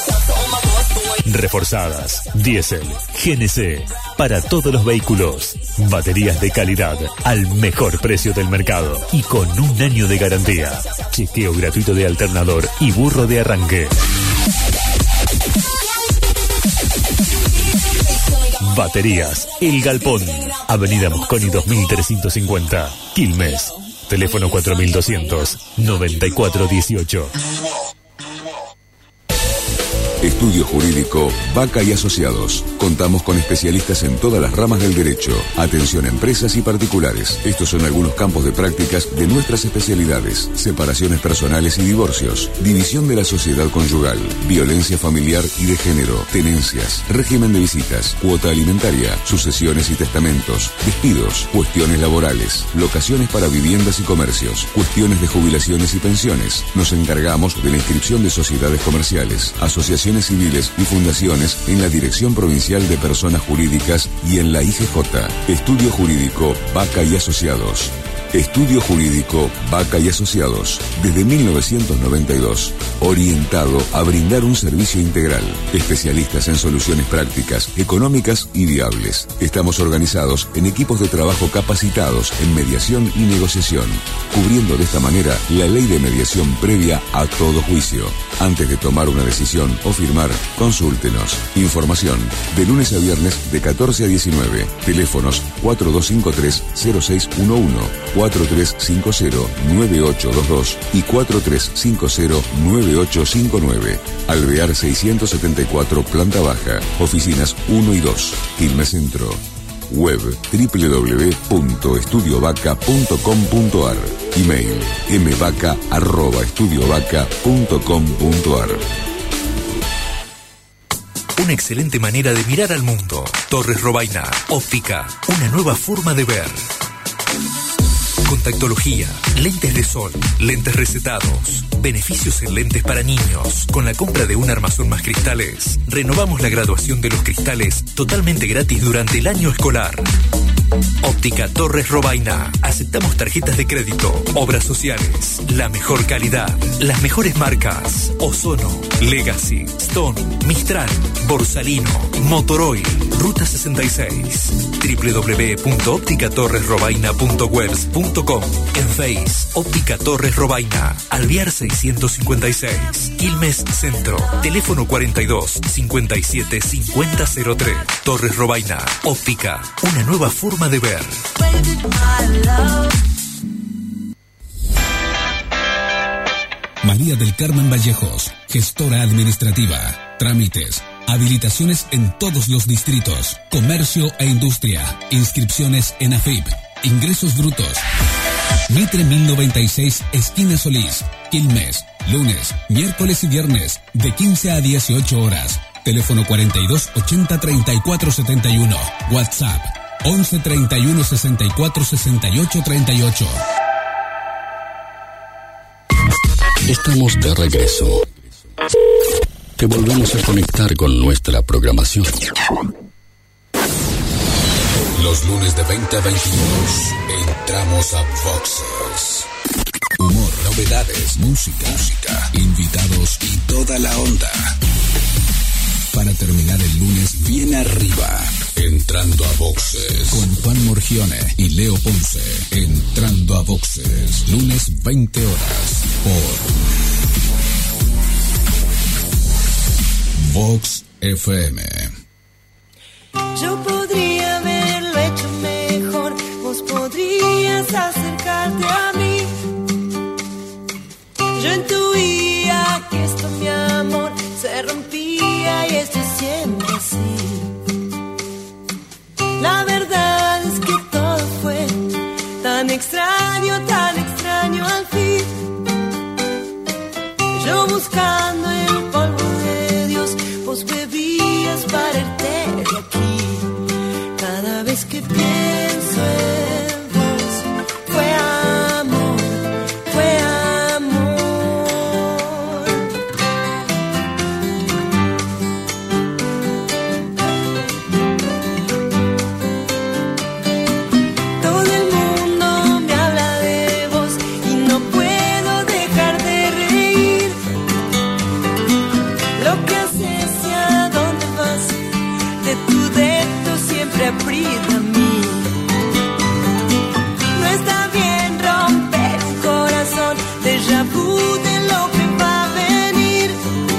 Reforzadas, diésel, GNC, para todos los vehículos. Baterías de calidad al mejor precio del mercado y con 1 año de garantía. Chequeo gratuito de alternador y burro de arranque. Baterías El Galpón. Avenida Mosconi 2350, Quilmes. Teléfono 4200-9418. Estudio Jurídico Vaca y Asociados. Contamos con especialistas en todas las ramas del derecho. Atención a empresas y particulares. Estos son algunos campos de prácticas de nuestras especialidades: separaciones personales y divorcios, división de la sociedad conyugal, violencia familiar y de género, tenencias, régimen de visitas, cuota alimentaria, sucesiones y testamentos, despidos, cuestiones laborales, locaciones para viviendas y comercios, cuestiones de jubilaciones y pensiones. Nos encargamos de la inscripción de sociedades comerciales, asociaciones civiles y fundaciones en la Dirección Provincial de Personas Jurídicas y en la IGJ. Estudio Jurídico Vaca y Asociados. Estudio Jurídico Vaca y Asociados, desde 1992, orientado a brindar un servicio integral. Especialistas en soluciones prácticas, económicas y viables. Estamos organizados en equipos de trabajo capacitados en mediación y negociación, cubriendo de esta manera la ley de mediación previa a todo juicio. Antes de tomar una decisión o firmar, consúltenos. Información de lunes a viernes de 14 a 19. Teléfonos 4253-0611, 4350-9822 y 4350-9859. Alvear 674, planta baja. Oficinas 1 y 2. Quilmes Centro. Web www.estudiovaca.com.ar. Email mvaca@estudiovaca.com.ar. Una excelente manera de mirar al mundo. Torres Robaina, óptica, una nueva forma de ver. Contactología, lentes de sol, lentes recetados, beneficios en lentes para niños. Con la compra de un armazón más cristales, renovamos la graduación de los cristales totalmente gratis durante el año escolar. Óptica Torres Robaina. Aceptamos tarjetas de crédito, obras sociales, la mejor calidad, las mejores marcas: Ozono, Legacy, Stone, Mistral, Borsalino, Motoroil. Ruta 66. www.opticatorresrobaina.webs.com. En Face, Óptica Torres Robaina, Alvear 656, Quilmes Centro. Teléfono 42 57 5003. Torres Robaina, óptica, una nueva forma de ver. María del Carmen Vallejos, gestora administrativa, trámites, Habilitaciones en todos los distritos. Comercio e industria. Inscripciones en AFIP. Ingresos brutos. Mitre 1096, esquina Solís. Quilmes. Lunes, miércoles y viernes, de 15 a 18 horas. Teléfono 42 80 34 71. WhatsApp 11 31 64 68 38. Estamos de regreso. Te volvemos a conectar con nuestra programación. Los lunes de 20 a 22 entramos a Voxes. Humor, novedades, música, invitados y toda la onda. Para terminar el lunes bien arriba. Entrando a Voxes. Con Juan Morgione y Leo Ponce. Entrando a Voxes. Lunes 20 horas. Por Vox FM. Yo podría haberlo hecho mejor. Vos podrías acercarte a mí. Yo intuía que esto, mi amor, se rompía y esto es siempre así. La verdad es que todo fue tan extraño al fin. Yo buscando el polvo de Dios, vos bebías para irte de aquí. Cada vez que pienso en vos, fue amor, fue amor. Todo el mundo me habla de vos y no puedo dejar de reír. Lo que haces y a dónde vas, de tu dedo siempre aprieta a mí. No está bien romper un corazón, déjà vu de lo que va a venir.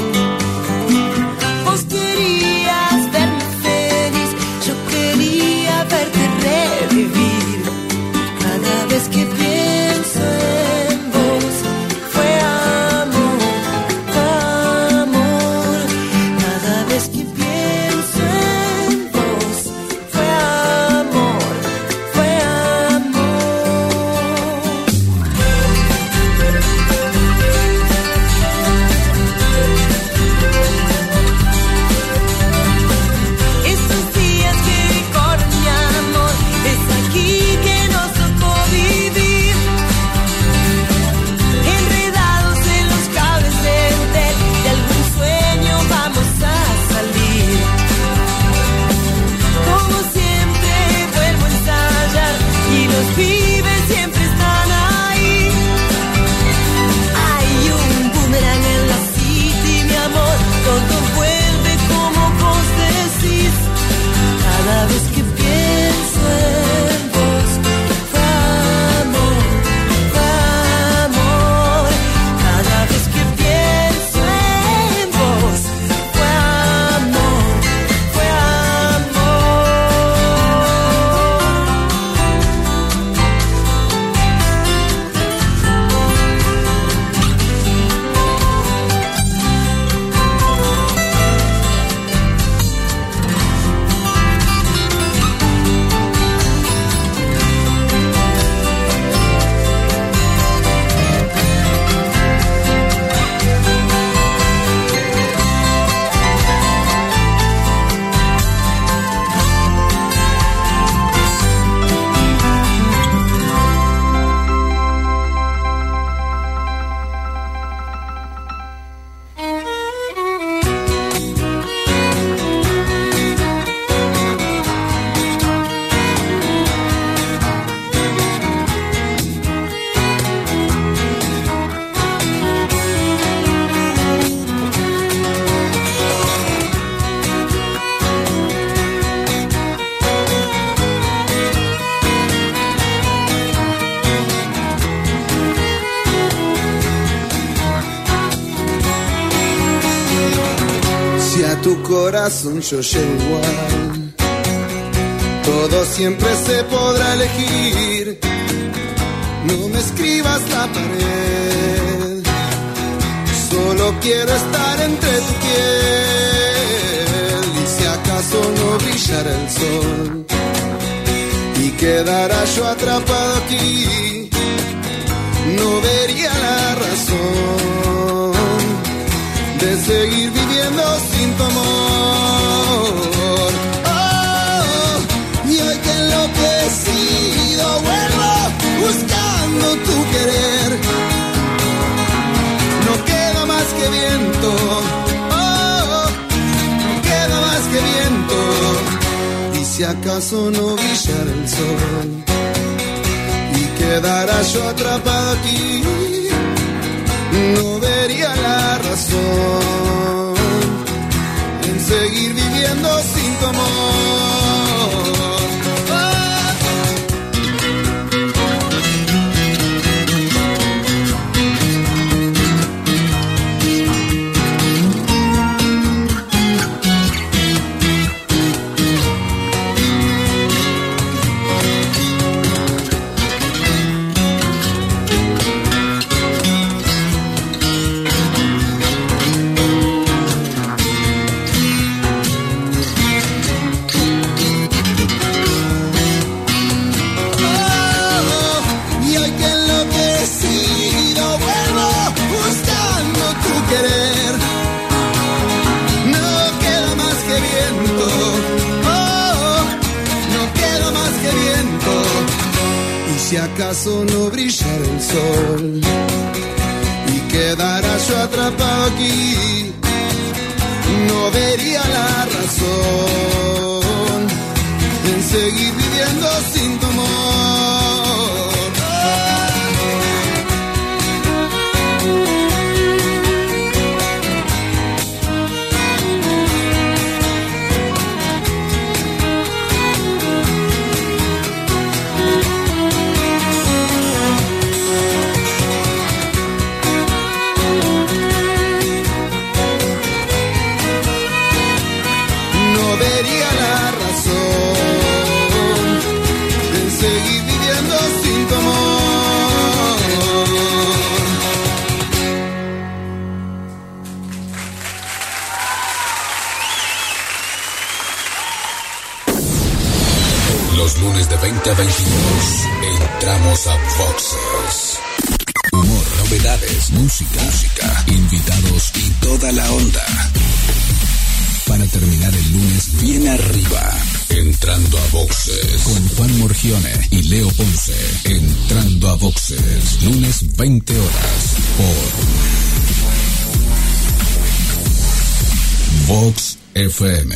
Vos querías verme feliz, yo quería verte revivir. Cada vez que pienso en vos, fue amor, fue amor. Cada vez que pienso en vos, fue amor, fue amor. Estos días que corren, mi amor, es aquí que nos tocó vivir. Enredados en los cables del hotel, de algún sueño vamos a salir. Como siempre vuelvo a ensayar y los pibes siempre están ahí. Hay un boomerang en la city, mi amor, todo vuelve como vos decís. Cada vez que pienso en vos, fue amor, fue amor. Cada vez que pienso en vos, fue amor, fue amor. Si a tu corazón yo llego igual, todo siempre se podrá elegir. No me escribas la pared, solo quiero estar entre tu piel. quedara yo atrapado aquí, no vería la razón de seguir viviendo sin tu amor. Oh, y hoy que enloquecido vuelvo buscando tu querer, no queda más que viento, oh, no queda más que viento. Y si acaso no brillara el sol y quedara yo atrapado aquí, no vería la razón en seguir viviendo sin tu amor. Si acaso no brillara el sol y quedara yo atrapado aquí, no vería la razón en seguir viviendo sin tu amor. Lunes de 20 a 22, entramos a Voxes. Humor, novedades, música, invitados y toda la onda. Para terminar el lunes bien arriba, entrando a Voxes. Con Juan Morgione y Leo Ponce. Entrando a Voxes, lunes 20 horas, por Vox FM.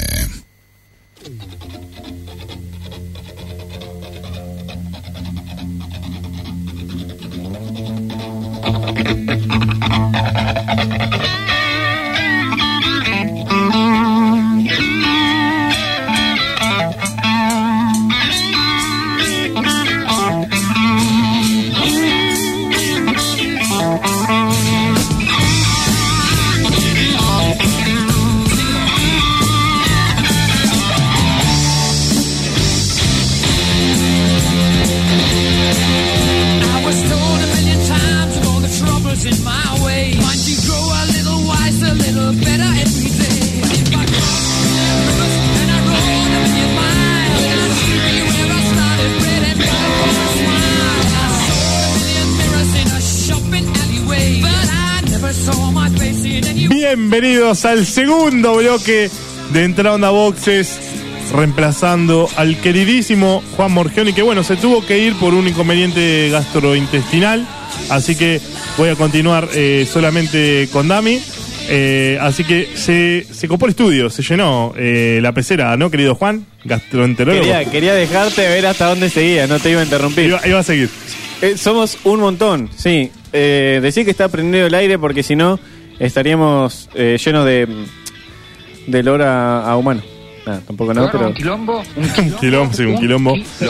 Bienvenidos al segundo bloque de Entrando a Boxes, reemplazando al queridísimo Juan Morgione, que bueno, se tuvo que ir por un inconveniente gastrointestinal, así que voy a continuar solamente con Dami. Así que se copó el estudio, se llenó la pecera, ¿no, querido Juan? Gastroenterólogo. Quería dejarte ver hasta dónde seguía, no te iba a interrumpir. Iba a seguir. Somos un montón, sí. Decir que está prendido el aire porque si no estaríamos llenos de olor a humano. Nah, tampoco no, pero... Un quilombo. Un quilombo.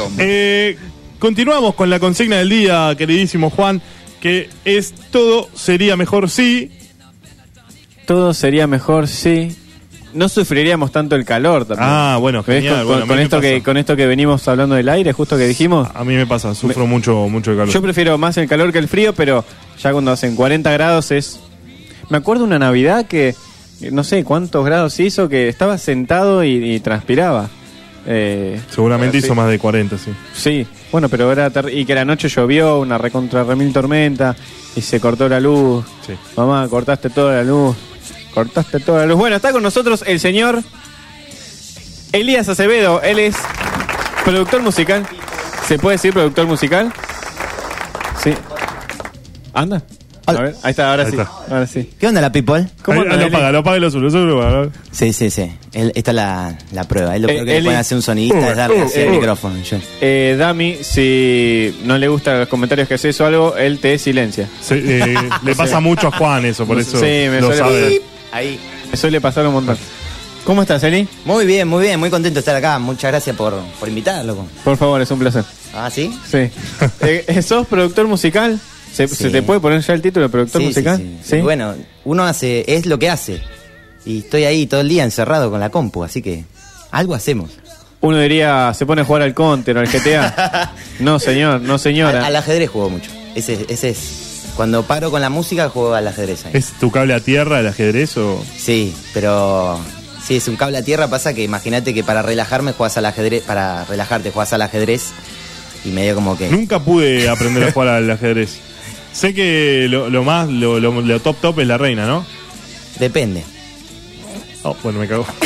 Continuamos con la consigna del día, queridísimo Juan, que es todo sería mejor si... Todo sería mejor si... No sufriríamos tanto el calor también. Ah, bueno, genial. Con esto que venimos hablando del aire, justo que dijimos... A mí me pasa, sufro mucho el calor. Yo prefiero más el calor que el frío, pero ya cuando hacen 40 grados es... Me acuerdo una Navidad que no sé cuántos grados hizo, que estaba sentado y transpiraba. Seguramente sí. hizo más de 40, sí. Sí, bueno, pero era y que la noche llovió, una recontra remil tormenta, y se cortó la luz. Sí. Mamá, cortaste toda la luz. Cortaste toda la luz. Bueno, está con nosotros el señor Elías Acevedo. Él es productor musical. ¿Se puede decir productor musical? Sí. ¿Anda? A ver, ahí está, ahora sí. ¿Qué onda la people? ¿Cómo anda, lo paga los unos. Sí. Esta es la prueba. Es lo peor que le Eli- pueden hacer un sonidista, es darle así el micrófono. Dami, si no le gustan los comentarios que haces o algo, él te silencia. Le pasa mucho a Juan eso, por eso Sí, me lo suele sabe. Ahí. Me suele pasar un montón. ¿Cómo estás, Eli? Muy bien, muy contento de estar acá. Muchas gracias por invitar, loco. Por favor, es un placer. ¿Ah, sí? Sí. ¿Sos productor musical? ¿Se te puede poner ya el título de productor musical? Sí. Bueno, uno es lo que hace. Y estoy ahí todo el día encerrado con la compu, así que algo hacemos. Uno diría, se pone a jugar al Counter o al GTA. No, señor, no, señora. Al ajedrez juego mucho. Ese es. Cuando paro con la música, juego al ajedrez ahí. ¿Es tu cable a tierra el ajedrez o...? Sí, pero... Sí, es un cable a tierra. Pasa que imagínate que para relajarme jugás al ajedrez. Para relajarte jugás al ajedrez. Y medio como que... Nunca pude aprender a jugar al ajedrez. Sé que lo top es la reina, ¿no? Depende. Oh, bueno, me cago.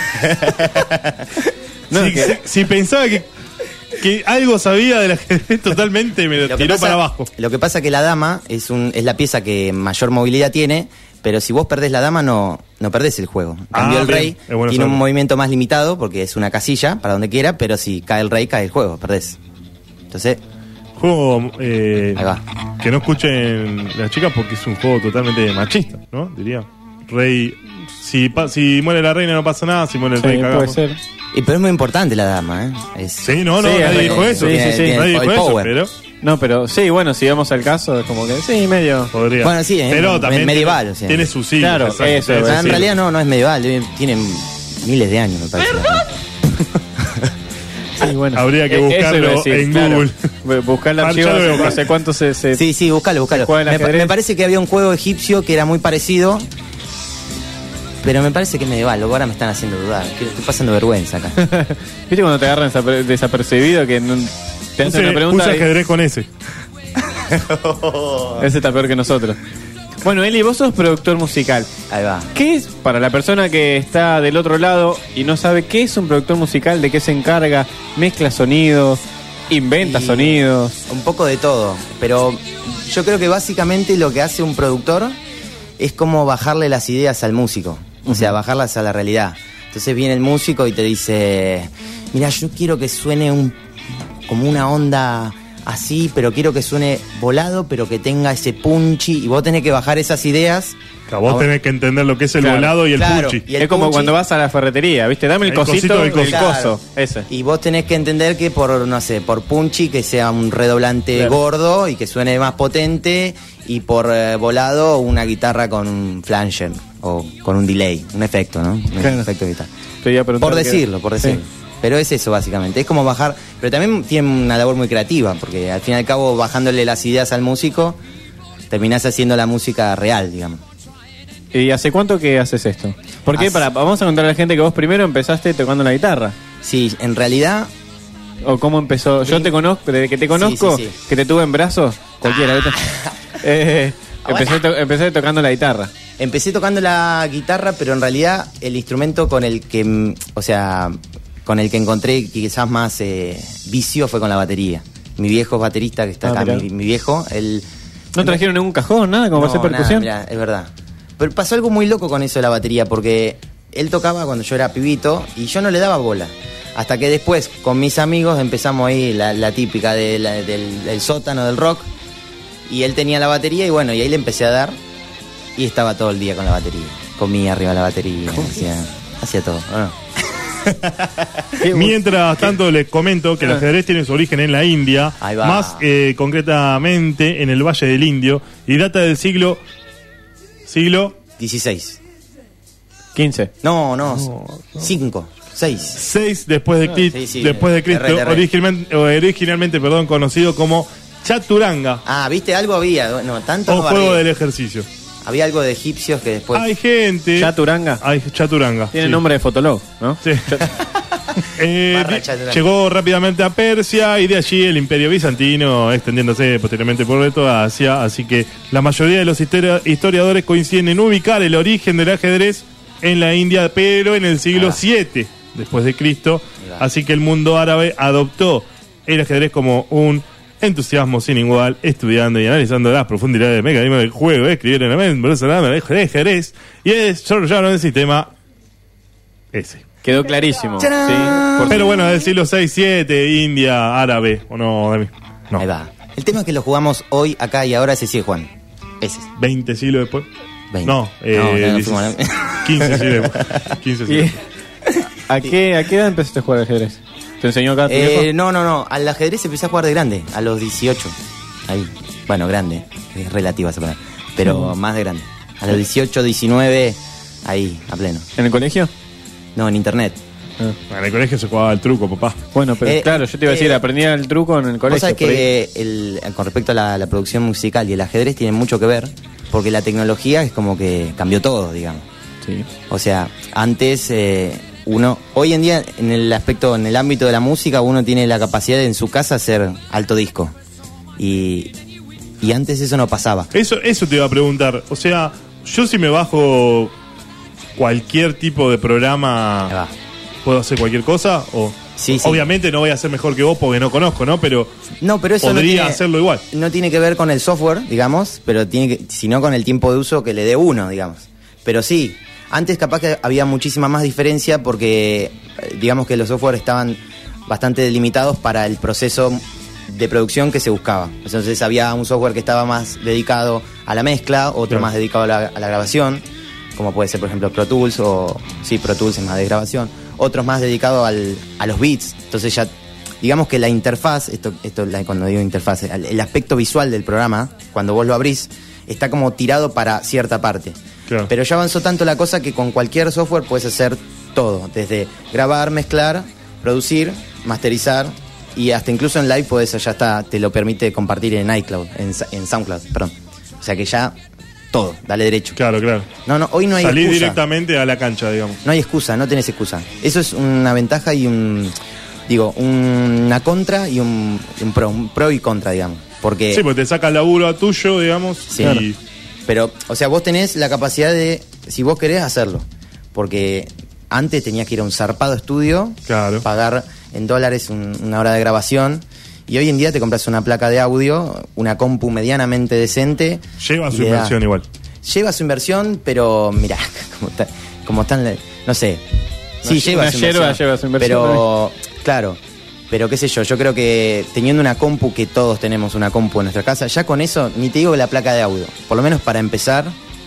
No, si pensaba que algo sabía del ajedrez totalmente, me lo tiró para abajo. Lo que pasa que la dama es la pieza que mayor movilidad tiene, pero si vos perdés la dama no perdés el juego. En cambio el rey tiene un movimiento más limitado porque es una casilla para donde quiera, pero si cae el rey, cae el juego, perdés. Entonces... Juego que no escuchen las chicas porque es un juego totalmente machista, ¿no? Diría. Rey... Si muere la reina no pasa nada, si muere el rey cagamos. Puede ser. Pero es muy importante la dama, ¿eh? Sí, nadie dijo eso. Nadie dijo eso, pero... No, pero sí, bueno, si vamos al caso, es como que sí, medio... Podría. Bueno, sí, pero también medieval, o sea. tiene sus siglos. Claro, eso. En realidad no es medieval, tiene miles de años, me parece. Sí, bueno. Habría que buscarlo en Google. Buscar el archivo, no sé cuánto se... Sí, búscalo. Me parece que había un juego egipcio que era muy parecido, pero me parece que es medieval. Ahora me están haciendo dudar. Estoy pasando vergüenza acá. ¿Viste cuando te agarran desapercibido que te hacen una pregunta? Puse ajedrez con ese. Ese está peor que nosotros. Bueno, Eli, vos sos productor musical. Ahí va. ¿Qué es, para la persona que está del otro lado y no sabe qué es un productor musical, de qué se encarga, mezcla sonidos, inventa sonidos? Un poco de todo, pero yo creo que básicamente lo que hace un productor es como bajarle las ideas al músico, o sea, bajarlas a la realidad. Entonces viene el músico y te dice, mira, yo quiero que suene como una onda... así, pero quiero que suene volado, pero que tenga ese punchy, y vos tenés que bajar esas ideas. Vos tenés que entender lo que es el volado y el punchy. Es como cuando vas a la ferretería, ¿viste? Dame el cosito del coso. Ese. Y vos tenés que entender que por punchy que sea un redoblante gordo y que suene más potente, y por volado una guitarra con un flanger o con un delay, un efecto, ¿no? Un efecto de guitarra. Por decirlo. Sí. Pero es eso básicamente, es como bajar, pero también tiene una labor muy creativa, porque al fin y al cabo bajándole las ideas al músico, terminás haciendo la música real, digamos. ¿Y hace cuánto que haces esto? Porque vamos a contarle a la gente que vos primero empezaste tocando la guitarra. Sí, en realidad... ¿O cómo empezó? Yo te conozco, desde que te conozco, que te tuve en brazos, cualquiera, ¿viste? Empecé tocando la guitarra. Empecé tocando la guitarra, pero en realidad el instrumento con el que, con el que encontré quizás más vicio fue con la batería. Mi viejo es baterista que está acá, mi viejo, él... ¿No trajeron ningún cajón, nada, como para hacer percusión? Nada, mirá, es verdad. Pero pasó algo muy loco con eso de la batería, porque él tocaba cuando yo era pibito y yo no le daba bola. Hasta que después, con mis amigos, empezamos ahí la típica del sótano del rock, y él tenía la batería, y bueno, y ahí le empecé a dar, y estaba todo el día con la batería. Comía arriba de la batería, hacía todo, ¿no? Mientras tanto les comento que el ajedrez tiene su origen en la India, más concretamente en el Valle del Indio, y data del siglo XVI. 15. No, 5, 6 después de Cristo, originalmente conocido como Chaturanga. ¿viste? Algo había, no tanto. O juego del ejercicio. Había algo de egipcios que después... Hay gente... Chaturanga. Chaturanga. Tiene nombre de Fotolog, ¿no? Sí. Llegó rápidamente a Persia y de allí el Imperio Bizantino, extendiéndose posteriormente por toda Asia. Así que la mayoría de los historiadores coinciden en ubicar el origen del ajedrez en la India, pero en el siglo VII después de Cristo. Así que el mundo árabe adoptó el ajedrez como un entusiasmo sin igual, estudiando y analizando las profundidades del mecanismo del juego. Escribieron el ajedrez y desarrollaron el sistema ese. Quedó clarísimo. ¿Sí? Pero bueno, del siglo 6, 7, India, árabe, ¿o no, Demi? No. Ahí va. El tema es que lo jugamos hoy, acá y ahora, ese sí, Juan. Ese. 20 siglos después. 20. No, 15 siglos después. 15 siglos. ¿A qué edad empezaste a jugar al ajedrez? ¿Te enseñó acá tu viejo? No. Al ajedrez empecé a jugar de grande, a los 18. Ahí. Bueno, grande. Es relativa esa palabra. Pero más de grande. A los 18, 19, ahí, a pleno. ¿En el colegio? No, en internet. En el colegio se jugaba el truco, papá. Bueno, pero claro, yo te iba a decir, aprendía el truco en el colegio. Vos sabés que con respecto a la producción musical y el ajedrez tienen mucho que ver, porque la tecnología es como que cambió todo, digamos. Sí. O sea, antes hoy en día en el ámbito de la música uno tiene la capacidad de en su casa hacer alto disco. Y antes eso no pasaba. Eso te iba a preguntar. O sea, yo si me bajo cualquier tipo de programa, ¿puedo hacer cualquier cosa? O sí. Obviamente no voy a ser mejor que vos porque no conozco, ¿no? Pero eso podría hacerlo igual. No tiene que ver con el software, digamos, pero sino con el tiempo de uso que le dé uno, digamos. Pero sí, antes capaz que había muchísima más diferencia porque digamos que los software estaban bastante delimitados para el proceso de producción que se buscaba. Entonces había un software que estaba más dedicado a la mezcla, otro más dedicado a la grabación, como puede ser por ejemplo Pro Tools, Pro Tools es más de grabación, otros más dedicados a los beats. Entonces ya digamos que la interfaz, cuando digo interfaz, el aspecto visual del programa, cuando vos lo abrís, está como tirado para cierta parte. Claro. Pero ya avanzó tanto la cosa que con cualquier software puedes hacer todo, desde grabar, mezclar, producir, masterizar, y hasta incluso en live te lo permite compartir en iCloud, en SoundCloud, perdón. O sea que ya todo, dale derecho. Claro. No, hoy no hay Salí excusa. directamente a la cancha, digamos. No hay excusa, no tenés excusa. Eso es una ventaja y una contra y un pro y contra, digamos. Porque te saca el laburo a tuyo, digamos. Sí. Claro. Pero, o sea, vos tenés la capacidad de, si vos querés, hacerlo. Porque antes tenías que ir a un zarpado estudio, pagar en dólares una hora de grabación, y hoy en día te compras una placa de audio, una compu medianamente decente. Lleva su inversión igual. Lleva su inversión, pero mirá, como están, no sé. Sí, lleva su inversión. Pero, claro, pero qué sé yo creo que teniendo una compu, que todos tenemos una compu en nuestra casa, ya con eso, ni te digo la placa de audio, por lo menos para empezar,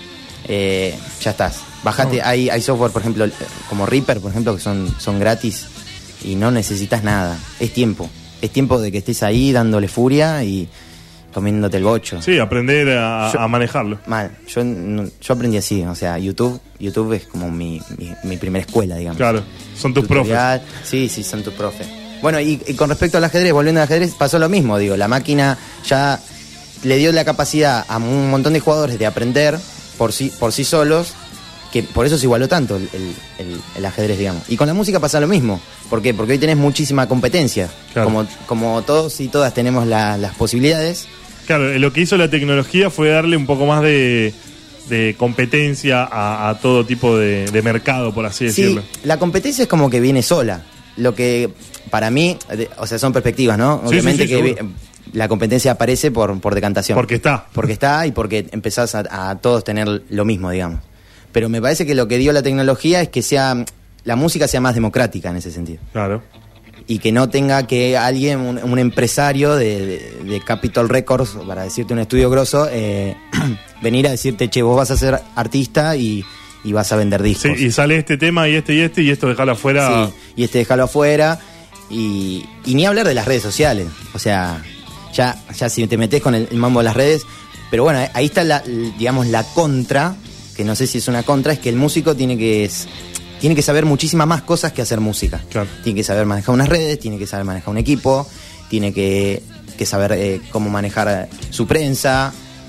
ya estás. Bajate, hay software, por ejemplo, como Reaper, por ejemplo, que son gratis y no necesitas nada. Es tiempo de que estés ahí dándole furia y comiéndote el bocho. Sí, aprender a manejarlo. Mal, yo aprendí así, o sea, YouTube es como mi primera escuela, digamos. Claro, son tus profes. Sí, son tus profes. Bueno, y con respecto al ajedrez, volviendo al ajedrez, pasó lo mismo, digo, la máquina ya le dio la capacidad a un montón de jugadores de aprender por sí solos, que por eso se igualó tanto el ajedrez, digamos. Y con la música pasa lo mismo. ¿Por qué? Porque hoy tenés muchísima competencia. Claro. Como todos y todas tenemos las posibilidades. Claro, lo que hizo la tecnología fue darle un poco más de competencia a todo tipo de mercado, por así decirlo. Sí, la competencia es como que viene sola. Lo que para mí, o sea, son perspectivas, ¿no? Obviamente que la competencia aparece por decantación. Porque está y porque empezás a todos tener lo mismo, digamos. Pero me parece que lo que dio la tecnología es que la música sea más democrática en ese sentido. Claro. Y que no tenga que alguien, un empresario de Capitol Records, para decirte un estudio grosso, venir a decirte, che, vos vas a ser artista y vas a vender discos. Sí, y sale este tema y esto dejalo afuera. Sí, y dejalo afuera. Y ni hablar de las redes sociales. O sea, ya si te metés con el mambo de las redes. Pero bueno, ahí está la contra, que no sé si es una contra, es que el músico tiene que saber muchísimas más cosas que hacer música. Claro. Tiene que saber manejar unas redes, tiene que saber manejar un equipo, tiene que saber cómo manejar su prensa.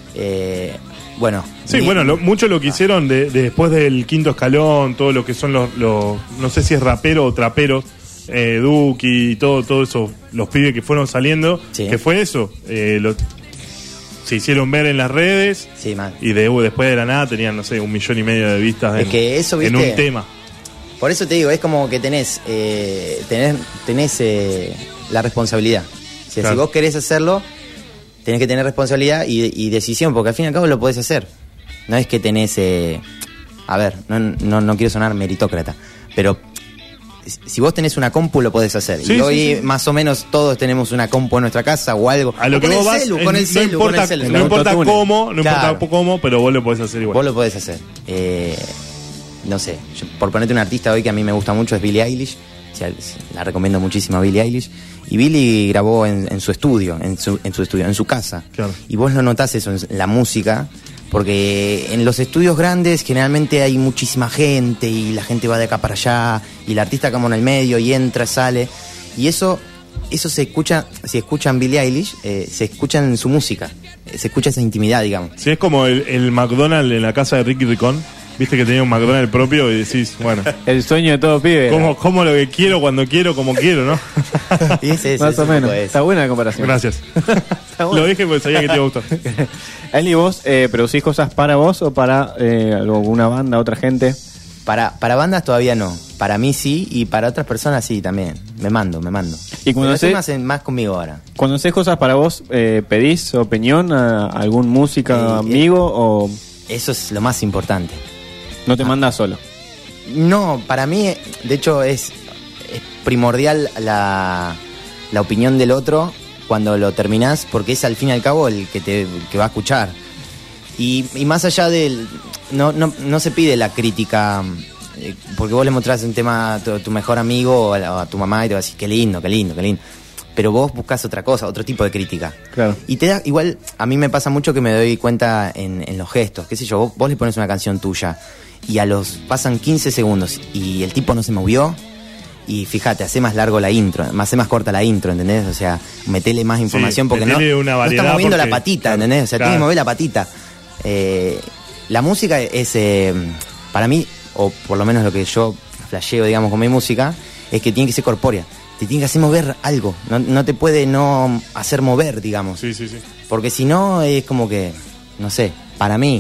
Mucho lo que hicieron después del quinto escalón, todo lo que son los no sé si es rapero o traperos, Duki y todo eso, los pibes que fueron saliendo, Sí. que fue eso, se hicieron ver en las redes Sí, man. y después de la nada tenían, no sé, 1,5 millones de vistas Es que eso, en ¿viste? un tema. Por eso te digo, es como que tenés la responsabilidad. O sea, Claro. si vos querés hacerlo, tenés que tener responsabilidad y decisión, porque al fin y al cabo lo podés hacer. No es que tenés... a ver, no quiero sonar meritócrata, pero si vos tenés una compu lo podés hacer. Sí, y hoy sí, sí. más o menos todos tenemos una compu en nuestra casa o algo. A lo O que con vos el vas, celu, con el no celu, importa, con el celu. no importa Autotune. cómo, no Claro. importa cómo, pero vos lo podés hacer igual. Vos lo podés hacer. No sé, por ponerte un artista hoy que a mí me gusta mucho es Billie Eilish. O sea, la recomiendo muchísimo a Billie Eilish. Y Billie grabó en su estudio, en su casa. Claro. Y vos lo notás eso en la música, porque en los estudios grandes generalmente hay muchísima gente y la gente va de acá para allá y el artista como en el medio y entra, sale. Y eso se escucha, si escuchan Billie Eilish, se escucha en su música, se escucha esa intimidad, digamos. Si es como el McDonald's en la casa de Ricky Ricón, viste que tenía un McDonald's propio y decís, bueno, El sueño de todo pibe. como lo que quiero, cuando quiero, como quiero, ¿no? Y ese Más es o un menos. poco eso. Está buena la comparación. Gracias. Está bueno. Lo dije porque sabía que te iba a gustar. Eli, ¿vos producís cosas para vos o para alguna banda, otra gente? Para bandas todavía no. Para mí sí, y para otras personas sí también. Me mando. Y cuando Pero haces más conmigo ahora. cuando haces cosas para vos, ¿pedís opinión a algún músico amigo o Eso es lo más importante. no te mandás solo? No, para mí, de hecho, es primordial la opinión del otro cuando lo terminás, porque es al fin y al cabo el que va a escuchar. Y más allá del... No se pide la crítica, porque vos le mostrás un tema a tu mejor amigo o a tu mamá y te va a decir, qué lindo. Pero vos buscas otra cosa, otro tipo de crítica. Claro. Y te da, igual, a mí me pasa mucho que me doy cuenta en los gestos. Qué sé yo, vos le pones una canción tuya y pasan 15 segundos y el tipo no se movió. Y fíjate, hace más largo la intro, hace más corta la intro, ¿entendés? O sea, metele más información porque no está moviendo la patita, ¿entendés? O sea, tiene que mover la patita. La música es, para mí, o por lo menos lo que yo flasheo, digamos, con mi música, es que tiene que ser corpórea. Te tiene que hacer mover algo. No te puede no hacer mover, digamos. Sí. Porque si no, es como que, no sé, para mí,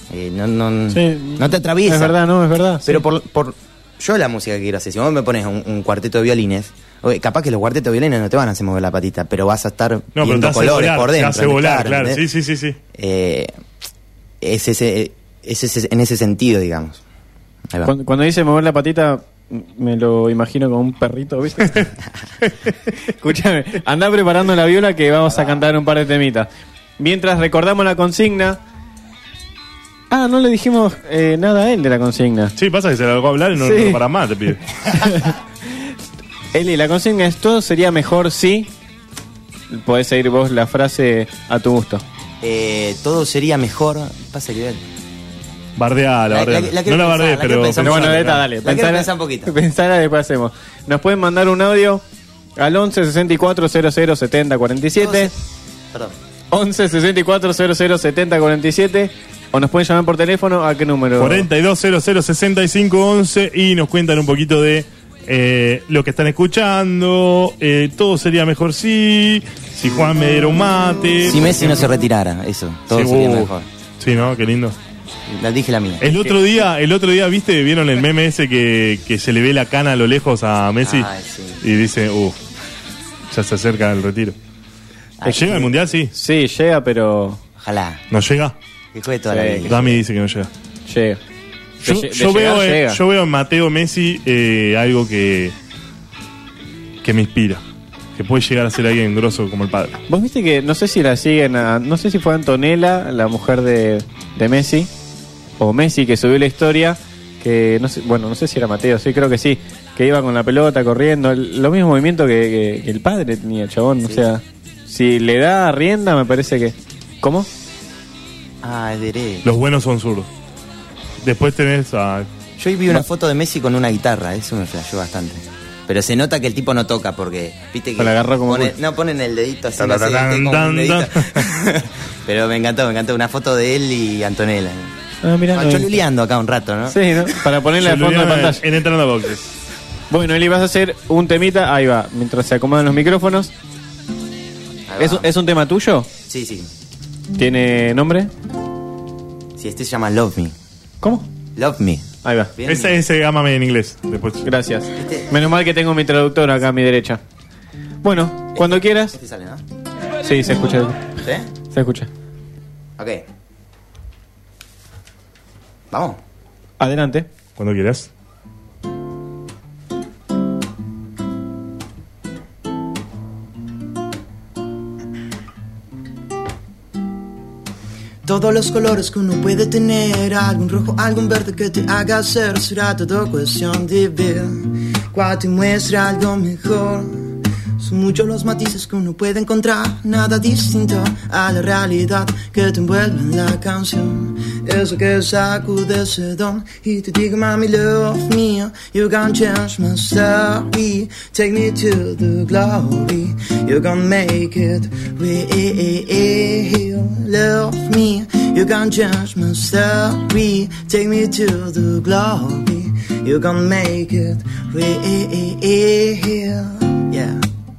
no te atraviesa. Es verdad, no, es verdad. Pero sí. por yo la música que quiero hacer, si vos me pones un cuarteto de violines, capaz que los cuartetos de violines no te van a hacer mover la patita, pero vas a estar viendo colores por dentro. Te hace volar, claro. ¿entendés? Sí. Es en ese sentido, digamos. Ahí va. Cuando dice mover la patita, me lo imagino como un perrito, ¿viste? Escúchame, andá preparando la viola que vamos a cantar un par de temitas. Mientras recordamos la consigna. Ah, no le dijimos nada a él de la consigna. Sí, pasa que se largó a hablar y no Sí. para más, te pide. Eli, la consigna es: todo sería mejor si. Podés seguir vos la frase a tu gusto. Todo sería mejor. Pasa que Bardeala. No la bardeé, pero bueno, dale. La quiero pensar un poquito. Pensala, después hacemos. Nos pueden mandar un audio al 11 64 00 70 47. Perdón. 11 64 00 70 47. O nos pueden llamar por teléfono. ¿A qué número? 42006511 y nos cuentan un poquito de lo que están escuchando. Todo sería mejor si Juan me diera un mate. Si Messi no se retirara, eso. Todo Sí, sería mejor. Sí, ¿no? Qué lindo. Dije la mía. El otro día, ¿viste? ¿Vieron el meme ese que se le ve la cana a lo lejos a Messi? Ay, sí. Y dice, ya se acerca el retiro. Ay, ¿Llega al Mundial? Sí. Sí, llega, pero. Ojalá. ¿No llega? Que juegue toda la vida. Dami dice que no llega. Llega. Yo veo en Mateo Messi algo que me inspira. Que puede llegar a ser alguien grosso como el padre. Vos viste que, no sé si la siguen, no sé si fue Antonella, la mujer de Messi, o Messi, que subió la historia, que no sé, no sé si era Mateo, sí, creo que sí, que iba con la pelota corriendo, los mismos movimientos que el padre tenía, el chabón, sí. O sea, si le da rienda, me parece que... ¿Cómo? Ah, es derecho. Los buenos son zurdos. Después tenés a... Yo hoy vi una foto de Messi con una guitarra, eso me flasheó bastante. Pero se nota que el tipo no toca porque, viste que... La agarró como ponen el dedito así, no sé, como un dedito. Pero me encantó una foto de él y Antonella. Ah, mirá, choluleando acá un rato, ¿no? Sí, ¿no? Para ponerle al fondo de pantalla. En Entrando a Boxes. Bueno, Eli, vas a hacer un temita. Ahí va, mientras se acomodan los micrófonos. ¿Es un tema tuyo? Sí, sí. ¿Tiene nombre? Sí, este se llama Love Me. ¿Cómo? Love Me. Ahí va. Ese ámame en inglés. Después. Gracias. Menos mal que tengo mi traductor acá a mi derecha. Bueno, cuando quieras. Este sale, ¿no? Sí, se escucha. ¿Sí? Se escucha. Ok. Vamos. Adelante. Cuando quieras. Todos los colores que uno puede tener, algún rojo, algún verde que te haga ser, será todo cuestión de ver cuál te muestra algo mejor. Son muchos los matices que uno puede encontrar, nada distinto a la realidad que te envuelve en la canción. Eso que sacude ese don y te diga, mami, love me, you can change my story, take me to the glory, you can make it real. Love me, you can change my story, take me to the glory, you can make it real. Yeah.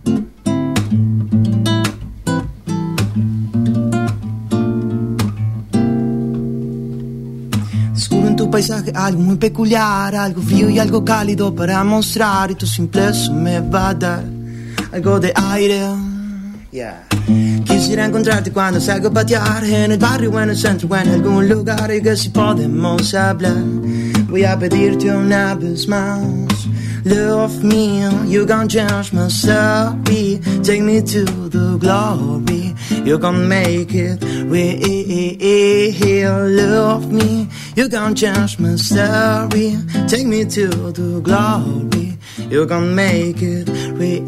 Descubro en tu paisaje algo muy peculiar, algo frío y algo cálido para mostrar, y tu simpleza me va a dar algo de aire. Yeah. Quisiera encontrarte cuando salgo a patear, en el barrio o en el centro o en algún lugar, y que si podemos hablar, voy a pedirte una vez más. Love me, you can change my story, take me to the glory, you can make it real. Love me, you can change my story, take me to the glory, you can make it real.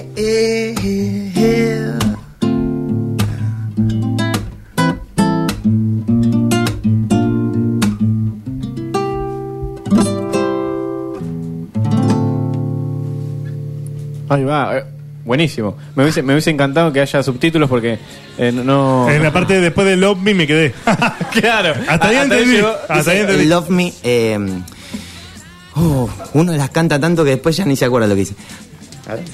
Ahí va, buenísimo. Me hubiese encantado que haya subtítulos porque no... En la parte de después de Love Me me quedé. Claro. Hasta ahí entendí. Hasta ahí entendí. Love Me, uno las canta tanto que después ya ni se acuerda lo que dice. A ver.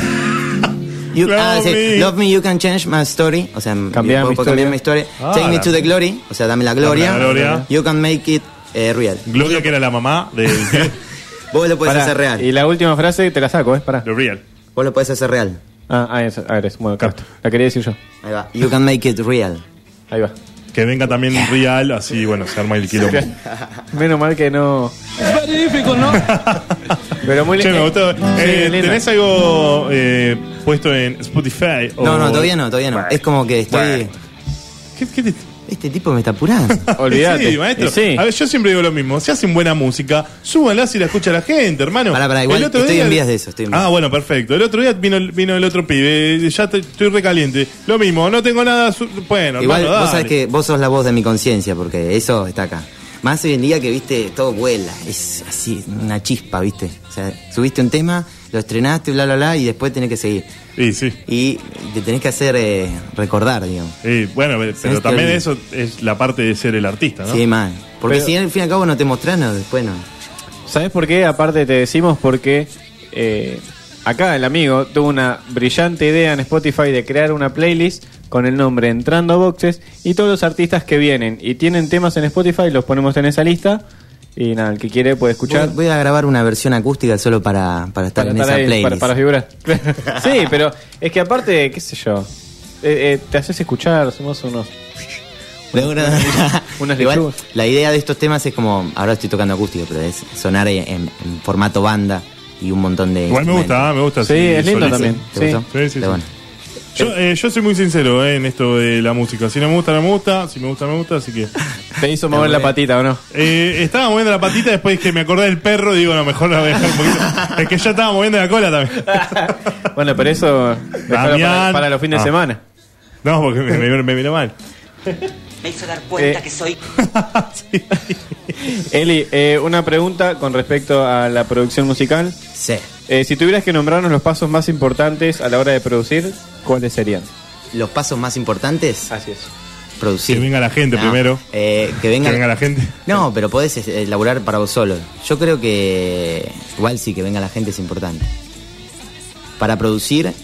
Love me, you can change my story. O sea, puedo cambiar mi historia. Take me to the glory. O sea, dame la gloria. You can make it real. Gloria, que era la mamá del... Vos lo podés hacer real. Y la última frase te la saco, pará. Lo real. Vos lo podés hacer real. Eso. A ver, bueno, capto. La quería decir yo. Ahí va. You can make it real. Ahí va. Que venga también real, así, bueno, se arma el quilombo. Menos mal que no... Es magnífico, ¿no? Pero muy lindo. Che, me gustó. ¿Tenés algo puesto en Spotify? No, todavía no. Bueno. Es como que estoy... ¿Qué Este tipo me está apurando. Olvídate. Sí, maestro. Sí. A ver, yo siempre digo lo mismo. Si hacen buena música, súbanla si la escucha la gente, hermano. Pará, igual estoy en vías de eso. Bueno, perfecto. El otro día vino el otro pibe. Ya estoy recaliente. Lo mismo, no tengo nada. Bueno, igual hermano, vos sabés que vos sos la voz de mi conciencia, porque eso está acá. Más hoy en día que, viste, todo vuela. Es así, una chispa, viste. O sea, subiste un tema, lo estrenaste, bla, bla, bla, y después tenés que seguir. Sí. Y te tenés que hacer recordar, digamos. Bueno, pero también eso es la parte de ser el artista, ¿no? Sí, man. Porque si al fin y al cabo no te mostrás, después no. ¿Sabés por qué? Aparte te decimos porque acá el amigo tuvo una brillante idea en Spotify de crear una playlist con el nombre Entrando a Boxes, y todos los artistas que vienen y tienen temas en Spotify los ponemos en esa lista. Y nada, el que quiere puede escuchar. Voy a grabar una versión acústica solo para estar en esa playlist. Para figurar. Sí, pero es que aparte, qué sé yo, te haces escuchar, somos unos Igual, la idea de estos temas es como, ahora estoy tocando acústico, pero es sonar en formato banda y un montón de... Igual me gusta. Sí, es lindo también. ¿Te gustó? Sí. Bueno. Yo soy muy sincero en esto de la música. Si no me gusta, no me gusta. Si me gusta, me gusta. Así que... ¿Te hizo mover la patita o no? Estaba moviendo la patita, después que me acordé del perro, digo, no, mejor la voy a dejar un poquito. Es que ya estaba moviendo la cola también. Bueno, pero eso para los fines de semana. No, porque me miró mal. Me hizo dar cuenta que soy... Sí. Eli, una pregunta con respecto a la producción musical. Sí. Si tuvieras que nombrarnos los pasos más importantes a la hora de producir, ¿cuáles serían? ¿Los pasos más importantes? Así es. producir. Que venga la gente primero. Que venga la gente. No, pero podés laburar para vos solo. Yo creo que igual sí, que venga la gente es importante. Para producir,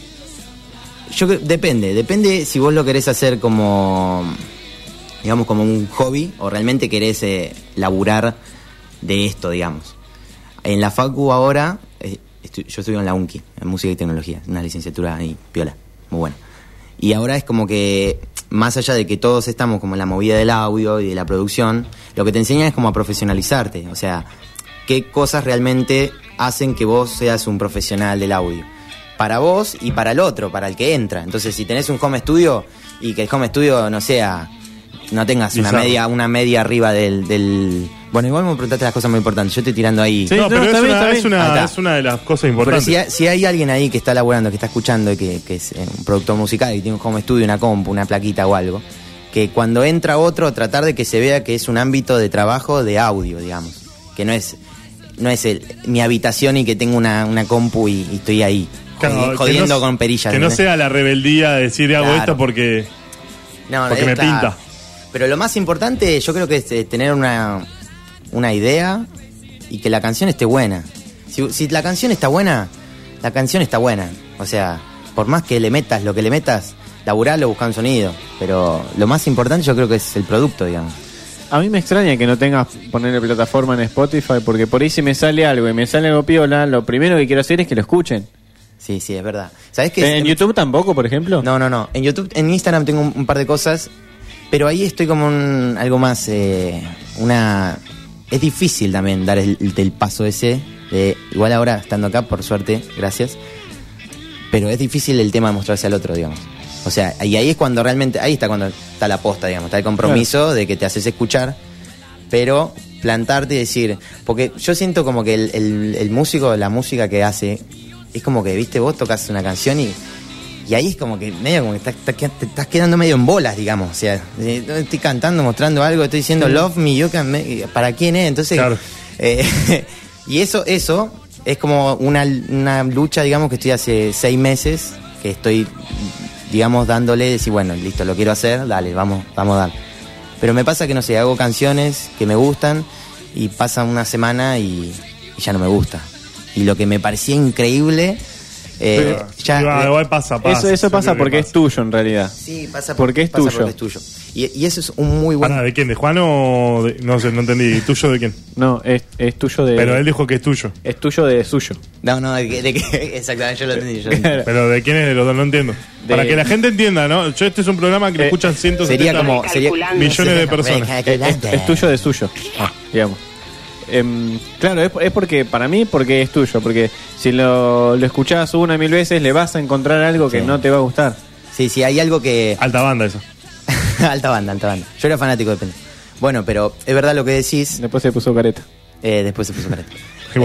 depende si vos lo querés hacer como, digamos, como un hobby o realmente querés laburar de esto, digamos. En la facu ahora, yo estudio en la UNCI, en Música y Tecnología, una licenciatura ahí, piola, muy buena. Y ahora es como que, más allá de que todos estamos como en la movida del audio y de la producción, lo que te enseñan es como a profesionalizarte, o sea, qué cosas realmente hacen que vos seas un profesional del audio. Para vos y para el otro, para el que entra. Entonces, si tenés un home studio y que el home studio no tengas una media arriba del... Bueno, igual me preguntaste las cosas muy importantes. Yo estoy tirando ahí. Sí, no, pero es una de las cosas importantes. Pero si hay alguien ahí que está laburando, que está escuchando y que es un productor musical y tiene un home studio, una compu, una plaquita o algo, que cuando entra otro, tratar de que se vea que es un ámbito de trabajo de audio, digamos. Que no es mi habitación y que tengo una compu y estoy ahí. Claro, jodiendo con perillas. Que no sea la rebeldía de decir hago esto porque me pinta. Pero lo más importante yo creo que es tener una idea y que la canción esté buena. Si la canción está buena, la canción está buena. O sea, por más que le metas lo que le metas, laburalo, busca un sonido. Pero lo más importante yo creo que es el producto, digamos. A mí me extraña que no tengas ponerle plataforma en Spotify, porque por ahí si me sale algo y me sale algo piola, lo primero que quiero hacer es que lo escuchen. Sí, es verdad. ¿Sabés qué? ¿En YouTube tampoco, por ejemplo? No. En YouTube, en Instagram tengo un par de cosas, pero ahí estoy como algo más, es difícil también dar el paso ese. Igual ahora, estando acá, por suerte, gracias, pero es difícil el tema de mostrarse al otro, digamos. O sea, y ahí es cuando realmente, ahí está cuando está la posta, digamos, está el compromiso de que te haces escuchar, pero plantarte y decir, porque yo siento como que el músico, la música que hace, es como que, viste, vos tocas una canción y ahí es como que medio como que te estás quedando medio en bolas, digamos. O sea, estoy cantando, mostrando algo, estoy diciendo love me, ¿para quién es? Entonces, claro. Y eso es como una lucha, digamos, que estoy hace 6 meses, que estoy, digamos, dándole, decir, bueno, listo, lo quiero hacer, dale, vamos a dar. Pero me pasa que, no sé, hago canciones que me gustan y pasa una semana y ya no me gusta. Y lo que me parecía increíble, igual pasa. Eso pasa porque es tuyo, en realidad. Sí, pasa porque es tuyo. Porque es tuyo. Y eso es un muy buen... ¿De quién? ¿De Juan o...? No sé, no entendí. ¿Tuyo de quién? No, es tuyo de... Pero él dijo que es tuyo. Es tuyo de suyo. No, de que exactamente, yo lo entendí. Pero ¿de quién es de los dos? No entiendo. Para que la gente entienda, ¿no? Este es un programa que lo escuchan 170 millones de personas. Es tuyo de suyo, digamos. Claro, es porque, para mí, porque es tuyo. Porque si lo escuchás 1.000 veces, le vas a encontrar algo que no te va a gustar. Sí, hay algo que... Alta banda eso. Alta banda. Yo era fanático de Pende. Bueno, pero es verdad lo que decís. Después se puso careta. Después se puso careta.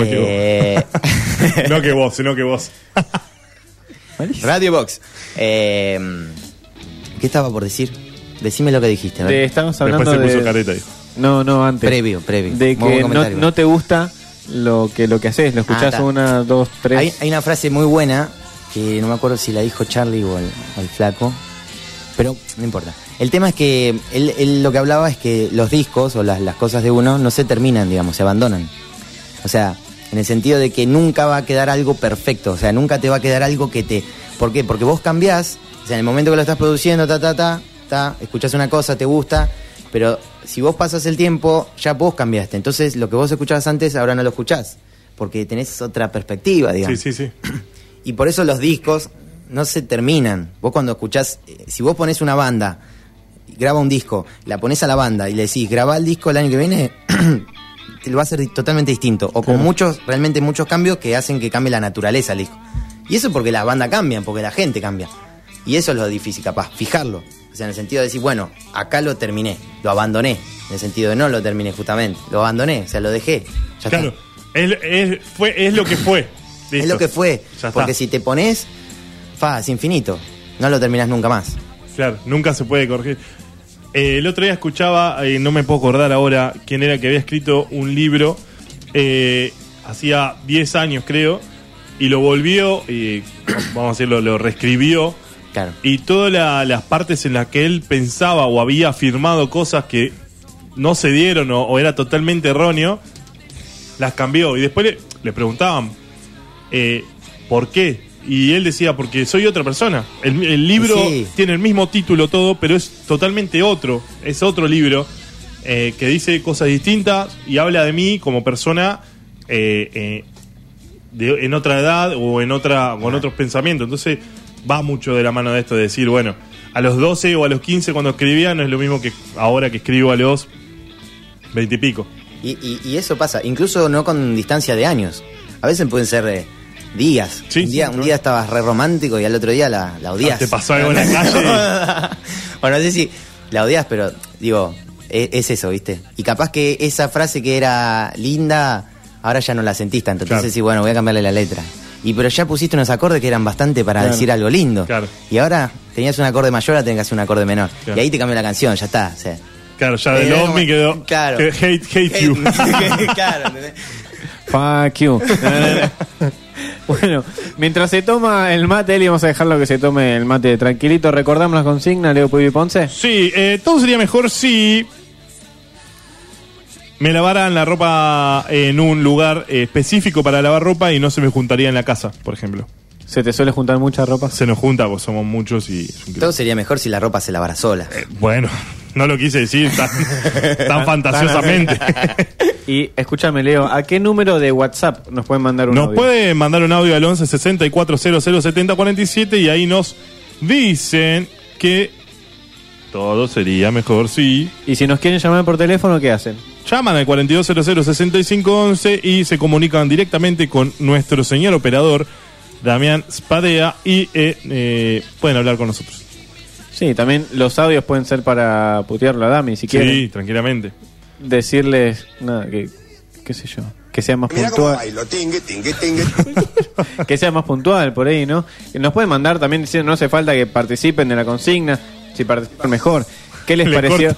No que vos, sino que vos. Radio Box. ¿Qué estaba por decir? Decime lo que dijiste. Estamos hablando después se puso careta, dijo. No, antes. Previo. De que no te gusta lo que haces, lo escuchás 1, 2, 3. Hay una frase muy buena que no me acuerdo si la dijo Charlie o el flaco, pero no importa. El tema es que él lo que hablaba es que los discos o las cosas de uno no se terminan, digamos, se abandonan. O sea, en el sentido de que nunca va a quedar algo perfecto, o sea, nunca te va a quedar algo que te... ¿Por qué? Porque vos cambiás, o sea, en el momento que lo estás produciendo, escuchás una cosa, te gusta, pero si vos pasas el tiempo, ya vos cambiaste. Entonces, lo que vos escuchabas antes, ahora no lo escuchás, porque tenés otra perspectiva, digamos. Sí. Y por eso los discos no se terminan. Vos cuando escuchás, si vos ponés una banda, graba un disco, la ponés a la banda y le decís, grabá el disco el año que viene, te lo va a hacer totalmente distinto. O con realmente muchos cambios que hacen que cambie la naturaleza del disco. Y eso porque las bandas cambian, porque la gente cambia. Y eso es lo difícil, capaz, fijarlo. O sea, en el sentido de decir, bueno, acá lo terminé, lo abandoné. En el sentido de no lo terminé justamente, lo abandoné, o sea, lo dejé. Ya claro, está. Es lo que fue. Listo. Es lo que fue. Porque si te pones, es infinito. No lo terminás nunca más. Claro, nunca se puede corregir. El otro día escuchaba, no me puedo acordar ahora quién era que había escrito un libro, hacía 10 años creo, y lo volvió, vamos a decirlo, lo reescribió Claro. Y todas las partes en las que él pensaba o había afirmado cosas que no se dieron o era totalmente erróneo, las cambió. Y después le preguntaban ¿por qué? Y él decía, porque soy otra persona. El libro tiene el mismo título todo, pero es totalmente otro. Es otro libro que dice cosas distintas y habla de mí como persona en otra edad o en otros pensamientos. Entonces va mucho de la mano de esto de decir, bueno, a los 12 o a los 15 cuando escribía no es lo mismo que ahora que escribo a los 20 y pico. Y eso pasa, incluso no con distancia de años. A veces pueden ser días. Sí, un día estabas re romántico y al otro día la odias. ¿Te pasó algo en la calle? Bueno, no sé si la odias, pero digo, es eso, ¿viste? Y capaz que esa frase que era linda, ahora ya no la sentís tanto. Entonces sí, bueno, voy a cambiarle la letra. Pero ya pusiste unos acordes que eran bastante para decir algo lindo. Claro. Y ahora tenías un acorde mayor, ahora tenés que hacer un acorde menor. Claro. Y ahí te cambió la canción, ya está. O sea, claro, ya de Love Me quedó. Claro. Hate you. Claro, ¿entendés? Fuck you. Bueno, mientras se toma el mate, Eli, vamos a dejarlo que se tome el mate tranquilito. ¿Recordamos la consigna, Leo Puy Ponce? Sí, todo sería mejor si me lavaran la ropa en un lugar específico para lavar ropa y no se me juntaría en la casa, por ejemplo. ¿Se te suele juntar mucha ropa? Se nos junta, pues somos muchos y... Todo sería mejor si la ropa se lavara sola. Bueno, no lo quise decir tan fantasiosamente. Y escúchame, Leo, ¿a qué número de WhatsApp nos pueden mandar un audio? Nos pueden mandar un audio al 11 64 00 70 47 y ahí nos dicen que todo sería mejor si... Y si nos quieren llamar por teléfono, ¿qué hacen? Llaman al 4200 6511 y se comunican directamente con nuestro señor operador, Damián Spadea, y pueden hablar con nosotros. Sí, también los audios pueden ser para putearlo a Dami, si quieren. Sí, tranquilamente. Decirles, nada, que qué sé yo, que sea más puntual. Que sea más puntual por ahí, ¿no? Nos pueden mandar también diciendo, no hace falta que participen de la consigna, si participan mejor. ¿Qué les pareció?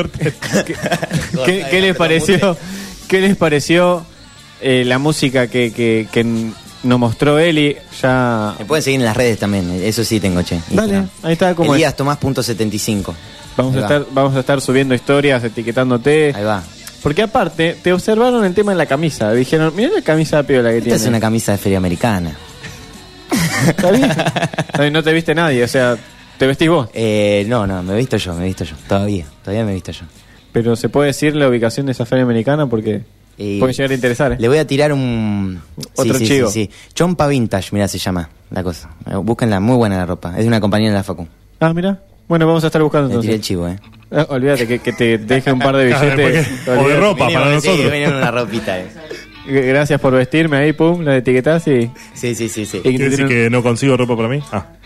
¿Qué les pareció? ¿Qué les pareció la música que nos mostró Eli? Ya... Me pueden seguir en las redes también, eso sí tengo, che. Dale, ahí está como Elías Tomás.75. Vamos a estar subiendo historias, etiquetándote. Ahí va. Porque aparte, te observaron el tema de la camisa. Dijeron, mirá la camisa piola que tiene. Esta es una camisa de feria americana. ¿Está bien? No te viste nadie, o sea, ¿te vestís vos? No, me he visto yo. Todavía me he visto yo. Pero ¿se puede decir la ubicación de esa feria americana? Porque puede llegar a interesar, ¿eh? Le voy a tirar un... Otro chivo. Sí. Chompa Vintage, mirá, se llama la cosa. Búsquenla, muy buena la ropa. Es de una compañía de la Facu. Ah, mirá. Bueno, vamos a estar buscando entonces. Le tiré el chivo, olvídate que te deje un par de billetes. O de ropa para nosotros. Sí, vinieron una ropita. Gracias por vestirme ahí, pum, la etiquetás y... Sí. ¿Quiere decir que no consigo ropa para mí?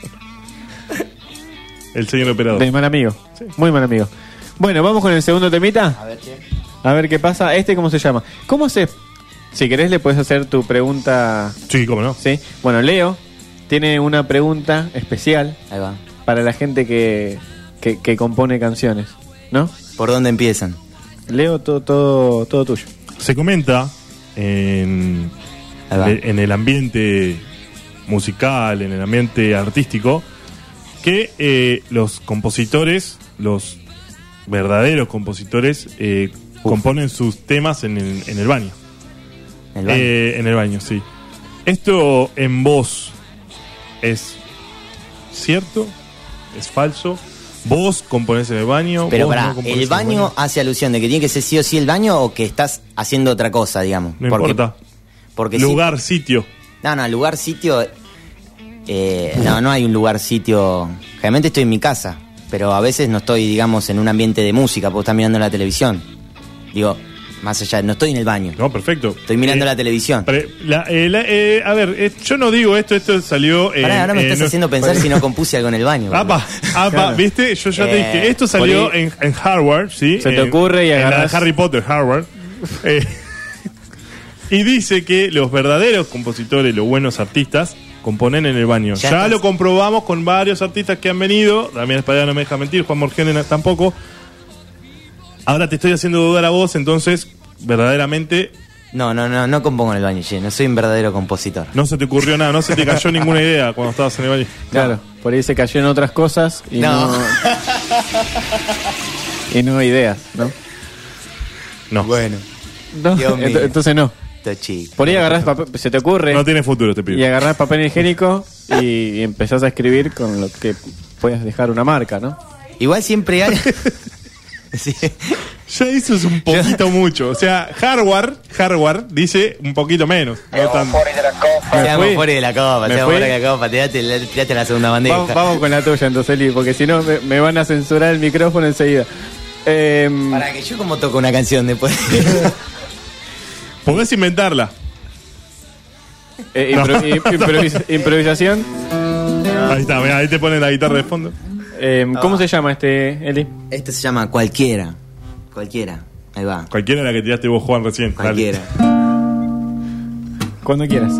El señor operador. De mal amigo. Sí. Muy mal amigo. Bueno, vamos con el segundo temita. A ver, che. A ver qué pasa. ¿Cómo se llama? ¿Cómo se...? Si querés le puedes hacer tu pregunta. Sí, cómo no. Sí. Bueno, Leo tiene una pregunta especial. Ahí va. Para la gente que compone canciones, ¿no? ¿Por dónde empiezan? Leo, todo tuyo. Se comenta en el ambiente musical, en el ambiente artístico, que los compositores, los verdaderos compositores, componen sus temas en el baño. En el baño, sí. ¿Esto en vos es cierto? ¿Es falso? ¿Vos componés en el baño? Pero ¿Vos pará, no componés ¿el en baño hace alusión de que tiene que ser sí o sí el baño o que estás haciendo otra cosa, digamos? No importa. Porque lugar, sitio. No, lugar, sitio... no hay un lugar, sitio... Generalmente estoy en mi casa, pero a veces no estoy, digamos, en un ambiente de música, puedo estar mirando la televisión. Digo, más allá, no estoy en el baño. No, perfecto. Estoy mirando la televisión. A ver, yo no digo esto salió... ahora me estás haciendo pensar si no compuse algo en el baño. Claro. ¿Viste? Yo ya te dije, esto salió en Harvard, ¿sí? Se te ocurre y agarras... En la Harry Potter, Harvard. Y dice que los verdaderos compositores, los buenos artistas, componen en el baño. Ya lo comprobamos con varios artistas que han venido. Damián Espadea no me deja mentir, Juan Morgenen tampoco. Ahora te estoy haciendo dudar a vos, entonces, verdaderamente, No compongo en el baño, che, no soy un verdadero compositor. No se te ocurrió nada, no se te cayó ninguna idea cuando estabas en el baño. Claro, por ahí se cayó en otras cosas y no y no ideas, ¿no? No. Bueno. No, Dios mío. entonces no. Está chico. Por ahí agarrás papel, se te ocurre. No tiene futuro este pibe. Y agarrás papel higiénico y empezás a escribir con lo que puedes dejar una marca, ¿no? Igual siempre hay... Sí. Ya eso es un poquito mucho. O sea, hardware dice un poquito menos. No tanto. Seamos fuera de la copa, Me seamos fui. fuera de la copa, tirate la segunda bandeja. Vamos con la tuya entonces, Eli, porque si no me van a censurar el micrófono enseguida. Para que yo como toco una canción después. Podés inventarla. Improvisación. Ahí está, mirá, ahí te ponen la guitarra de fondo. ¿Cómo se llama Eli? Este se llama Cualquiera. Ahí va. Cualquiera la que tiraste vos, Juan, recién. Cualquiera. Cuando quieras.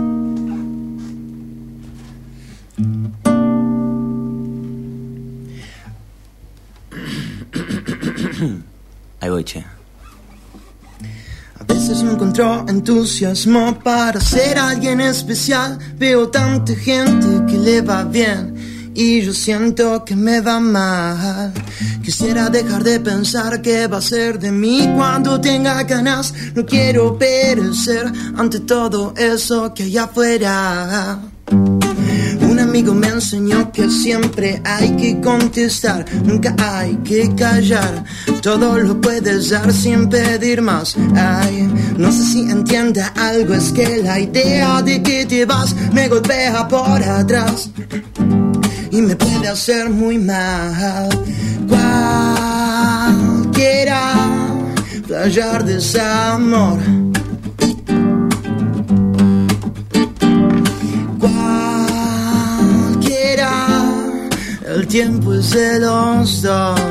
Ahí voy, che. A veces no encuentro entusiasmo para ser alguien especial. Veo tanta gente que le va bien y yo siento que me va mal. Quisiera dejar de pensar qué va a ser de mí cuando tenga ganas. No quiero perecer ante todo eso que hay afuera. Un amigo me enseñó que siempre hay que contestar, nunca hay que callar. Todo lo puedes dar sin pedir más. Ay, no sé si entienda algo, es que la idea de que te vas me golpea por atrás y me puede hacer muy mal. Cualquiera playar desamor. El tiempo es de los dos.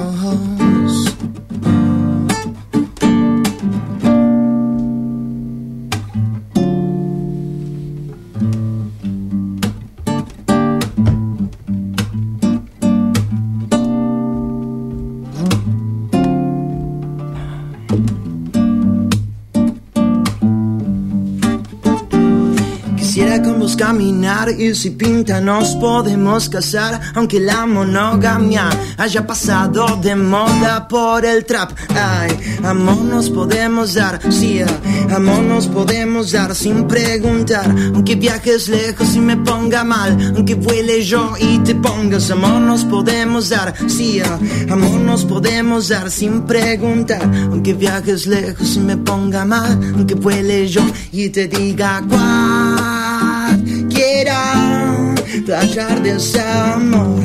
Quisiera con vos caminar y si pinta nos podemos casar, aunque la monogamia haya pasado de moda por el trap. Ay, amor nos podemos dar, sí, amor nos podemos dar sin preguntar, aunque viajes lejos y me ponga mal, aunque vuele yo y te pongas. Amor nos podemos dar, sí, amor nos podemos dar sin preguntar, aunque viajes lejos y me ponga mal, aunque vuele yo y te diga quiera playar de ese amor.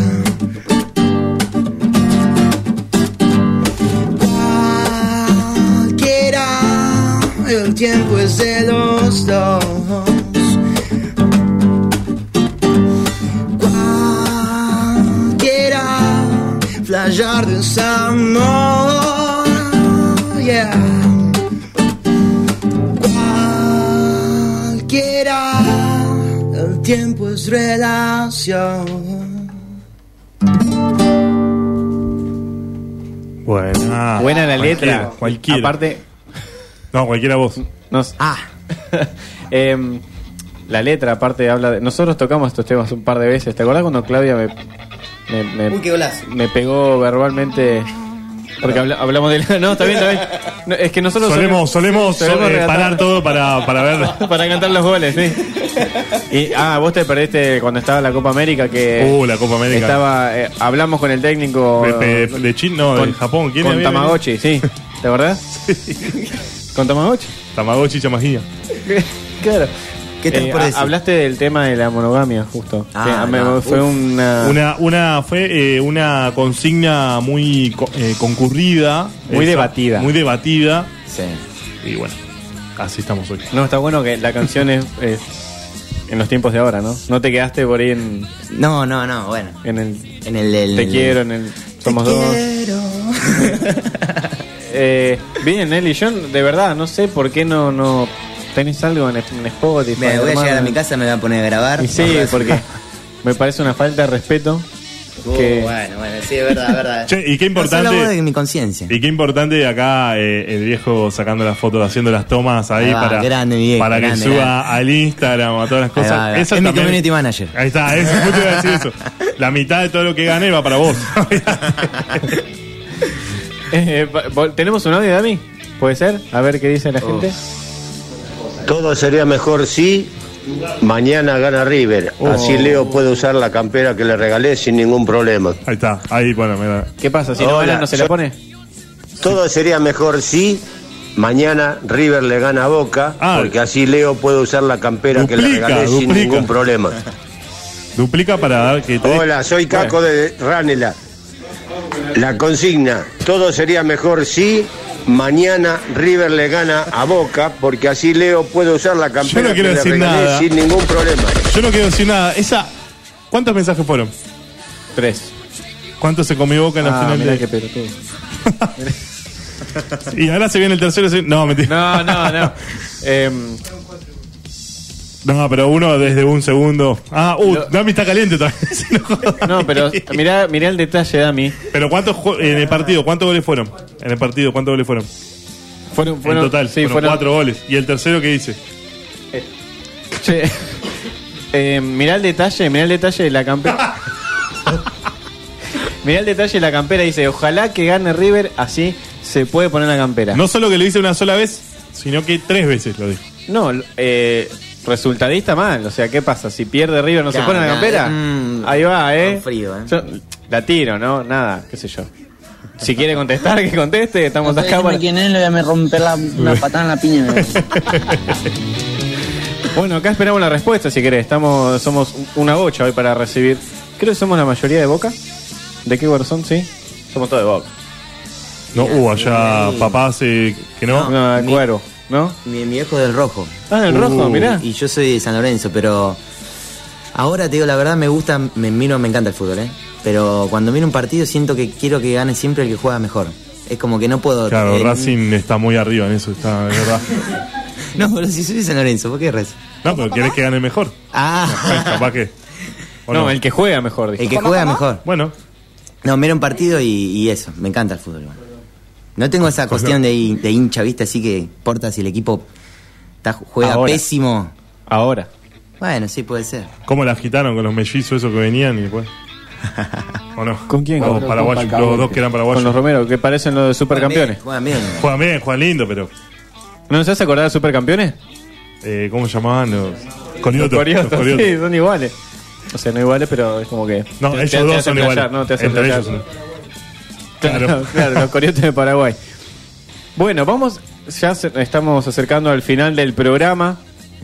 Cualquiera, el tiempo es de los dos. Cualquiera, playar de ese amor. Yeah. Cualquiera, el tiempo es relación. Buena la letra. Cualquiera. Aparte. No, cualquiera vos. La letra, aparte, habla de. Nosotros tocamos estos temas un par de veces. ¿Te acordás cuando Claudia Uy, qué golazo. me pegó verbalmente? Porque hablamos de. No, está bien, está bien. No, es que nosotros solemos parar todo para ver. Para cantar los goles, sí. Y, vos te perdiste cuando estaba la Copa América que. La Copa América. Estaba, hablamos con el técnico. De China, no, de Japón. ¿Quién con había Tamagotchi, sí. ¿Te acordás? Con Tamagotchi. Tamagotchi Chamajía. Claro. ¿Qué te parece? Hablaste del tema de la monogamia, justo. Fue fue una consigna muy concurrida. Muy debatida. Muy debatida. Sí. Y bueno, así estamos hoy. No, está bueno que la canción es en los tiempos de ahora, ¿no? No te quedaste por ahí en... No, bueno. En el Te quiero, en el somos dos. Bien, Nelly, yo de verdad no sé por qué no tenés algo en Spotify. Me voy a llegar a mi casa, me voy a poner a grabar. Y sí, porque me parece una falta de respeto Bueno, sí, es verdad. Che, y qué importante. No es la voz de mi conciencia. Y qué importante acá el viejo sacando las fotos, haciendo las tomas ahí para que suba al Instagram, a todas las cosas. Ahí va. Es mi community manager. Ahí está, eso, justo iba a decir eso. La mitad de todo lo que gané va para vos. ¿Tenemos un audio, Dami? ¿Puede ser? A ver qué dice la gente. Todo sería mejor si mañana gana River. Así Leo puede usar la campera que le regalé sin ningún problema. Ahí está, ahí bueno, mira. ¿Qué pasa? Si no gana, no se la pone. Todo sería mejor si mañana River le gana a Boca, porque así Leo puede usar la campera que le regalé sin ningún problema. Duplica para dar que Hola, soy Caco de Ranela. La consigna, todo sería mejor si mañana River le gana a Boca, porque así Leo puede usar la campera que le regalé sin ningún problema. Yo no quiero decir nada. ¿Cuántos mensajes fueron? 3. ¿Cuánto se comió Boca en la final de...? Qué pelotudo. Y ahora se viene el tercero. No, mentira. No. No, pero uno desde un segundo. Dami está caliente también. No, pero mirá el detalle, Dami. Pero en el partido, ¿cuántos goles fueron? En el partido, ¿cuántos goles fueron? Fueron en total, sí, fueron 4 goles. ¿Y el tercero qué dice? Mirá el detalle de la campera. Mirá el detalle de la campera, dice, ojalá que gane River, así se puede poner la campera. No solo que lo dice una sola vez, sino que 3 veces lo dijo. No, resultadista mal, o sea, ¿qué pasa? Si pierde River, ¿no se pone la campera? Ahí va, frío, Yo la tiro, ¿no? Nada, qué sé yo. Si quiere contestar, que conteste, estamos acá para... quién es, le voy a romper una patada en la piña. Bueno, acá esperamos la respuesta, si querés. Somos una bocha hoy para recibir. Creo que somos la mayoría de Boca. ¿De qué corazón? Sí. Somos todos de Boca. No, allá papás que no. No, de Cuero, ¿no? Mi viejo del Rojo. Del Rojo, mirá. Y yo soy de San Lorenzo, pero ahora te digo la verdad, me encanta el fútbol, pero cuando miro un partido siento que quiero que gane siempre el que juega mejor. Es como que no puedo... Claro, Racing está muy arriba en eso, está, de verdad. No, pero si soy de San Lorenzo, ¿por qué Racing? No, pero querés que gane mejor. Capaz que... No, el que juega mejor. Dijo. El que juega mejor. Bueno. No, miro un partido y eso, me encanta el fútbol. No tengo esa cuestión de hincha, ¿viste? Así que importa si el equipo juega pésimo. Ahora. Bueno, sí, puede ser. ¿Cómo la agitaron con los mellizos esos que venían y después? ¿O no? ¿Con quién? Los paraguayos, los dos que eran paraguayos. Con los Romero, que parecen los de Supercampeones. Juegan bien. Juegan lindo, pero... ¿No nos hace acordar de Supercampeones? ¿Cómo llamaban los...? Coriotos. Sí, son iguales. O sea, no iguales, pero es como que... No, ellos dos son iguales. No, te hacen entre flashar. ellos. Claro, los Coriotos de Paraguay. Bueno, estamos acercando al final del programa.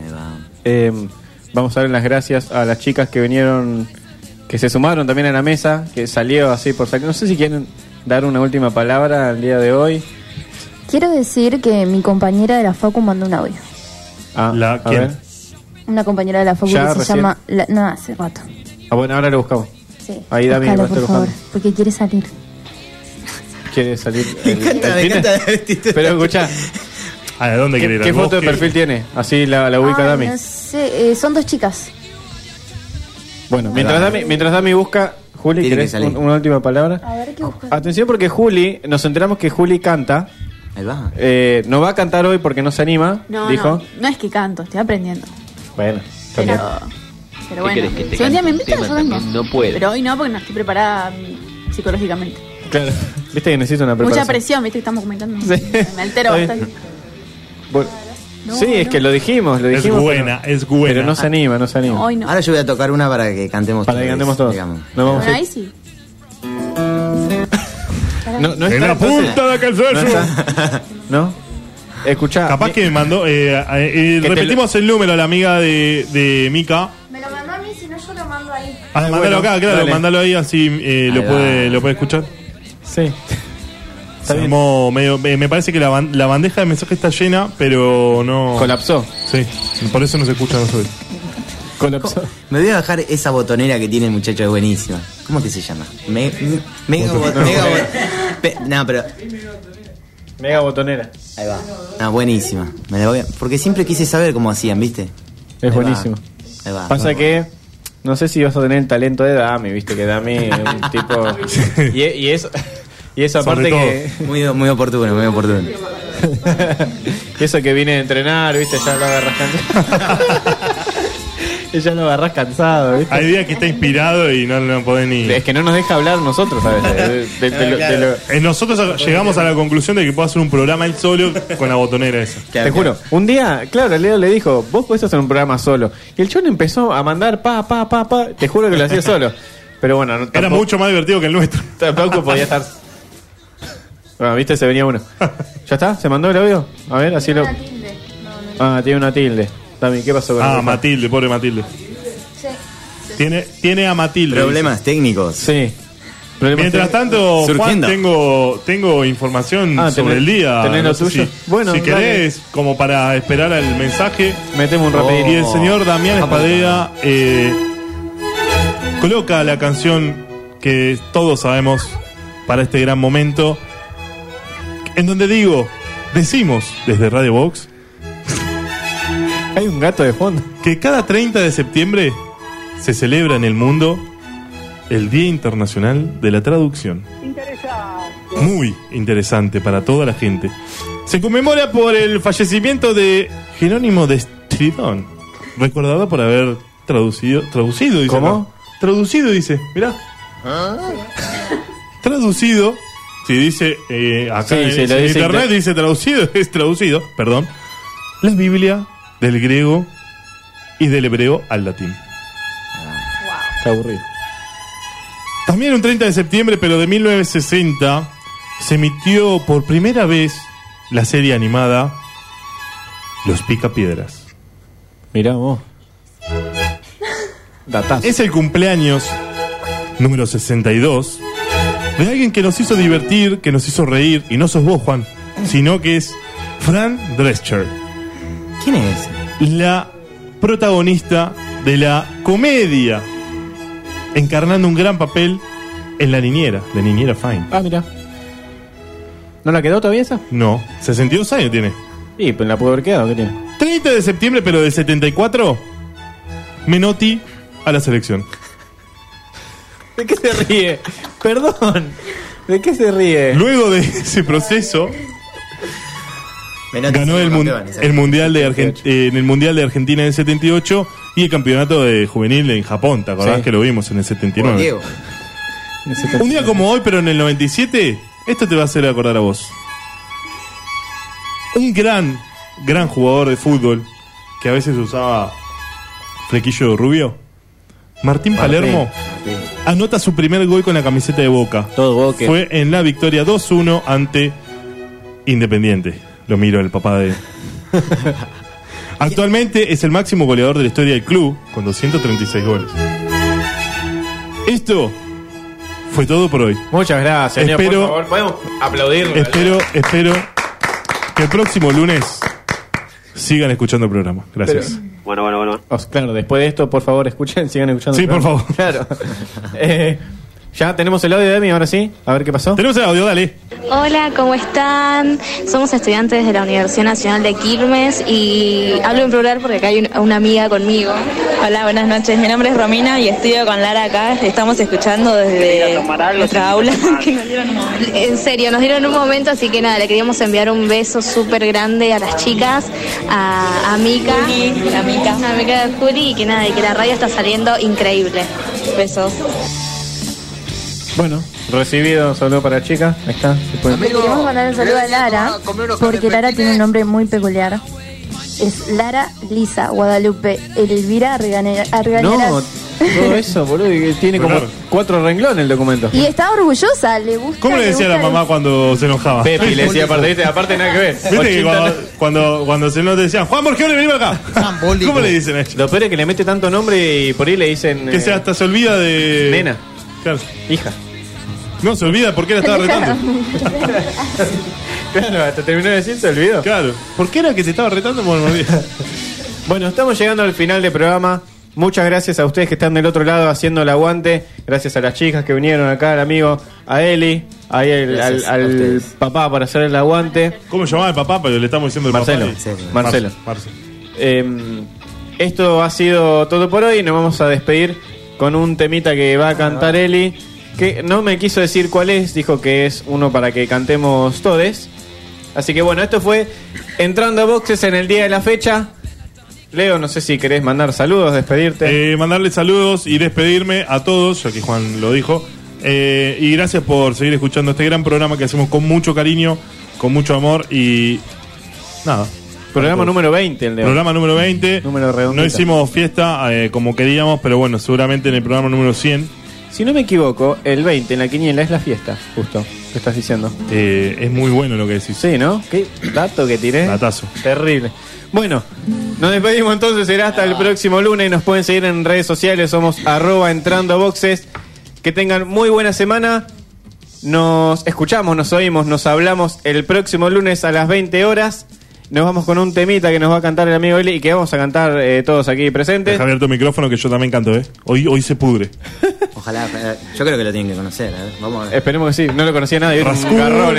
Vamos a dar las gracias a las chicas que vinieron, que se sumaron también a la mesa, que salió así por salir. No sé si quieren dar una última palabra al día de hoy. Quiero decir que mi compañera de la Facu mandó un audio. ¿Quién? Una compañera de la Facu que se llama... No, hace rato. Bueno, ahora lo buscamos. Sí. Ahí Dami, por favor, porque quiere salir. Quiere salir. Me encanta. Pero escuchá. ¿De dónde quiere ir? ¿Qué foto de perfil tiene? Así la ubica Dami. No sé, son 2 chicas. Bueno, mientras Dami busca, Juli, ¿querés una última palabra? A ver qué busca. Atención porque Juli, nos enteramos que Juli canta. Ahí va. No va a cantar hoy porque no se anima, dijo. No es que canto, estoy aprendiendo. Bueno, pero bueno, si un día me invitan, yo vengo. No puedo. Pero hoy no, porque no estoy preparada psicológicamente. Claro, viste que necesito una preparación. Mucha presión, viste que estamos comentando. Sí. Me altero bastante. Bueno, es que lo dijimos. Es buena. Pero no se anima. Hoy no. Ahora yo voy a tocar una para que cantemos todos. Para que cantemos todos. Bueno, ahí sí. No en la punta de aquel sello. ¿No? Escuchá. Capaz que me mandó. Repetimos el número a la amiga de Mica. Me lo mandó a mí, si no yo lo mando ahí. Mándalo acá, claro, dale. mándalo ahí así lo puede escuchar. Sí. Me parece que la bandeja de mensajes está llena, pero no. Colapsó. Sí, por eso no se escucha nosotros. Colapsó. Me voy a bajar esa botonera que tiene el muchacho, es buenísima. ¿Cómo que se llama? Mega No, pero. Mega botonera. Ahí va. Buenísima. Me la voy a... Porque siempre quise saber cómo hacían, ¿viste? Es buenísimo. Ahí va. Pasa que no sé si vas a tener el talento de Dami, viste que Dami es un tipo... Y eso aparte que... Muy oportuno, muy oportuno. Eso que viene a entrenar, viste, ya lo agarras cansado. Ya lo agarras cansado, viste. Hay días que está inspirado y no podés ni... Es que no nos deja hablar nosotros a veces. Nosotros llegamos a la conclusión de que puede hacer un programa él solo con la botonera esa. Te juro, un día, claro, Leo le dijo, vos podés hacer un programa solo. Y el chon empezó a mandar pa. Te juro que lo hacía solo. Pero bueno, tampoco, era mucho más divertido que el nuestro. Tampoco podía estar... Bueno, viste, se venía uno. ¿Ya está? ¿Se mandó el audio? A ver, así lo... Tiene una tilde. Dami, ¿qué pasó con Matilde, pobre Matilde. Sí. Tiene a Matilde. Problemas técnicos. Sí. Mientras tanto, Juan, tengo información sobre el día. ¿Tenés lo tuyo? Bueno, si querés, como para esperar al mensaje, metemos un rapidito. Y el señor Damián Espadea coloca la canción que todos sabemos para este gran momento, en donde decimos desde Radio Box. Hay un gato de fondo. Que cada 30 de septiembre se celebra en el mundo el Día Internacional de la Traducción. Interesante. Muy interesante para toda la gente. Se conmemora por el fallecimiento de Jerónimo de Stridón, recordado por haber traducido, dice. ¿Cómo? ¿No? Traducido, dice. Mirá. Traducido. Si dice acá en internet dice traducido, es traducido, perdón. La Biblia del griego y del hebreo al latín. Está aburrido. También un 30 de septiembre, pero de 1960, se emitió por primera vez la serie animada Los Picapiedras. Mirá vos. Datazo. Es el cumpleaños número 62 de alguien que nos hizo divertir, que nos hizo reír, y no sos vos, Juan, sino que es Fran Drescher. ¿Quién es? La protagonista de la comedia, encarnando un gran papel en La Niñera Fine. Mira. ¿No la quedó todavía esa? No, 62 años tiene. Sí, pues la pudo haber quedado, ¿qué tiene? 30 de septiembre, pero del 74, Menotti a la selección. ¿De qué se ríe? Perdón. ¿De qué se ríe? Luego de ese proceso... ganó el mundial de en el Mundial de Argentina en el 78 y el campeonato de juvenil en Japón. ¿Te acordás que lo vimos en el 79? Un día como hoy, pero en el 97, esto te va a hacer acordar a vos. Un gran jugador de fútbol que a veces usaba flequillo rubio, Martín Palermo, anota su primer gol con la camiseta de Boca. Todo Boca. Fue en la victoria 2-1 ante Independiente. Lo miro, el papá de... Actualmente es el máximo goleador de la historia del club, con 236 goles. Esto fue todo por hoy. Muchas gracias, señor. Por favor, podemos aplaudirle. Espero que el próximo lunes sigan escuchando el programa. Gracias. Bueno. Claro, después de esto, por favor, sigan escuchando el programa. Sí, por favor. Claro. Ya tenemos el audio de Demi, ahora sí. A ver qué pasó. Tenemos el audio, dale. Hola, ¿cómo están? Somos estudiantes de la Universidad Nacional de Quilmes y hablo en plural porque acá hay una amiga conmigo. Hola, buenas noches. Mi nombre es Romina y estudio con Lara acá. Estamos escuchando desde nuestra aula. En serio, nos dieron un momento, así que nada, le queríamos enviar un beso súper grande a las chicas, a Mica, a Mica de Juli, y que nada, y que la radio está saliendo increíble. Besos. Bueno, recibido, saludo para la chica. Ahí está. Queremos mandar un saludo a Lara, porque Lara tiene un nombre muy peculiar. Es Lara Lisa Guadalupe Elvira Argañarás. No, todo eso, boludo, tiene como 4 renglones el documento. Y está orgullosa, le gusta. ¿Cómo le decía a la mamá cuando se enojaba? Pepi le decía, aparte nada que ver. ¿Viste que cuando se nos decían, Juan Borgione, vení acá? ¿Cómo le dicen a ella? Lo peor es que le mete tanto nombre y por ahí le dicen... Que hasta se olvida de... Nena. Claro. Hija. No, se olvida por qué la estaba retando. Claro, hasta terminó de decir, se olvidó. Claro. ¿Por qué era que te estaba retando? Bueno, estamos llegando al final del programa. Muchas gracias a ustedes que están del otro lado haciendo el aguante. Gracias a las chicas que vinieron acá, al amigo, a Eli, ahí al papá para hacer el aguante. ¿Cómo llamaba el papá? Pero le estamos diciendo el Marcelo. papá. Marcelo. esto ha sido todo por hoy. Nos vamos a despedir con un temita que va a cantar Eli, que no me quiso decir cuál es, dijo que es uno para que cantemos todes. Así que bueno, esto fue Entrando a Boxes en el día de la fecha. Leo, no sé si querés mandar saludos, despedirte. Mandarle saludos y despedirme a todos, ya que Juan lo dijo. Y gracias por seguir escuchando este gran programa que hacemos con mucho cariño, con mucho amor y nada. Programa número 20, el de hoy. Programa número 20. Número redondito. No hicimos fiesta como queríamos, pero bueno, seguramente en el programa número 100. Si no me equivoco, el 20 en la quiniela es la fiesta, justo. ¿Qué estás diciendo? Es muy bueno lo que decís. Sí, ¿no? Qué dato que tiré. Datazo. Terrible. Bueno, nos despedimos entonces. Será hasta el próximo lunes. Nos pueden seguir en redes sociales. Somos @entrando_boxes. Que tengan muy buena semana. Nos escuchamos, nos oímos, nos hablamos el próximo lunes a las 20 horas. Nos vamos con un temita que nos va a cantar el amigo Eli y que vamos a cantar todos aquí presentes. Deja abierto el micrófono que yo también canto, Hoy se pudre. Ojalá, yo creo que lo tienen que conocer, Vamos a ver. Esperemos que sí, no lo conocía nadie, es un garrón,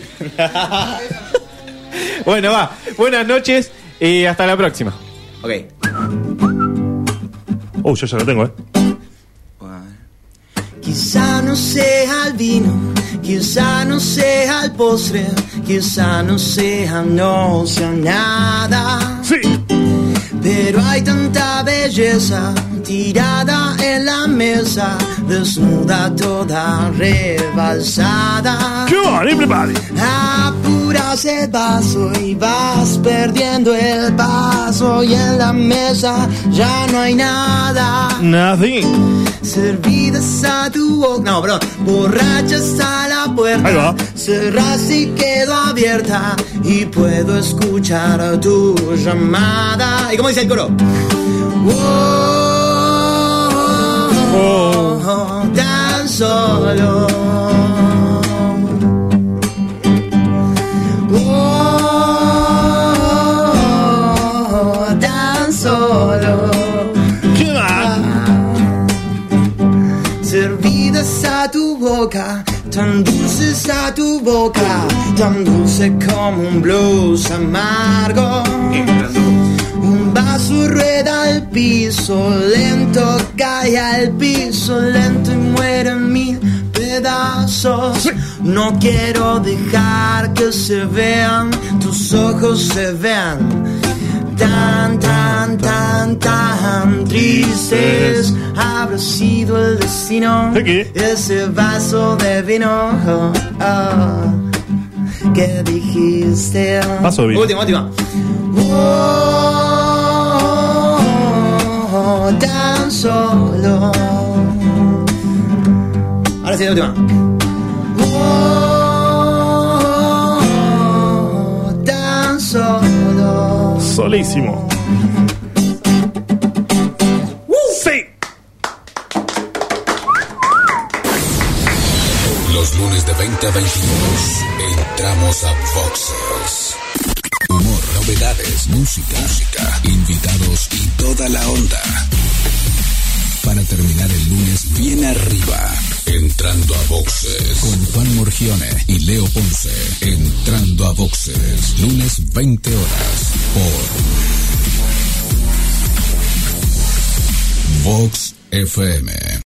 Bueno, va, buenas noches y hasta la próxima. Ok. Yo ya lo tengo, Quizá no sea el vino, quizá no sea el postre, quizá no sea nada. Sí. Pero hay tanta belleza tirada en la mesa, desnuda toda rebalsada. Come on, everybody. Apuras el vaso y vas perdiendo el paso, y en la mesa ya no hay nada. Nothing. Servidas a tu boca, no, bro, borrachas a la puerta. Ahí va. Cerras y quedo abierta y puedo escuchar tu llamada. ¿Y cómo dice el coro? Tan solo. Tan solo. Servidas a tu boca, tan dulces a tu boca, tan dulce como un blues amargo. Un vaso rueda al piso, lento cae al piso, lento y muere en mil pedazos. No quiero dejar que se vean, tus ojos se vean tan, tan, tan, tan tristes. Habrá sido el destino, ese vaso de vino que dijiste. Vaso de vino. Última. Tan solo. Ahora sí, la última. Tan solo. Solísimo. Sí. Los lunes de 20 a 22 entramos a Boxes. Humor, novedades, música, invitados y toda la onda. Para terminar el lunes bien arriba. Entrando a Boxes. Con Juan Morgione y Leo Ponce. Entrando a Boxes. Lunes 20 horas. Por Vox FM.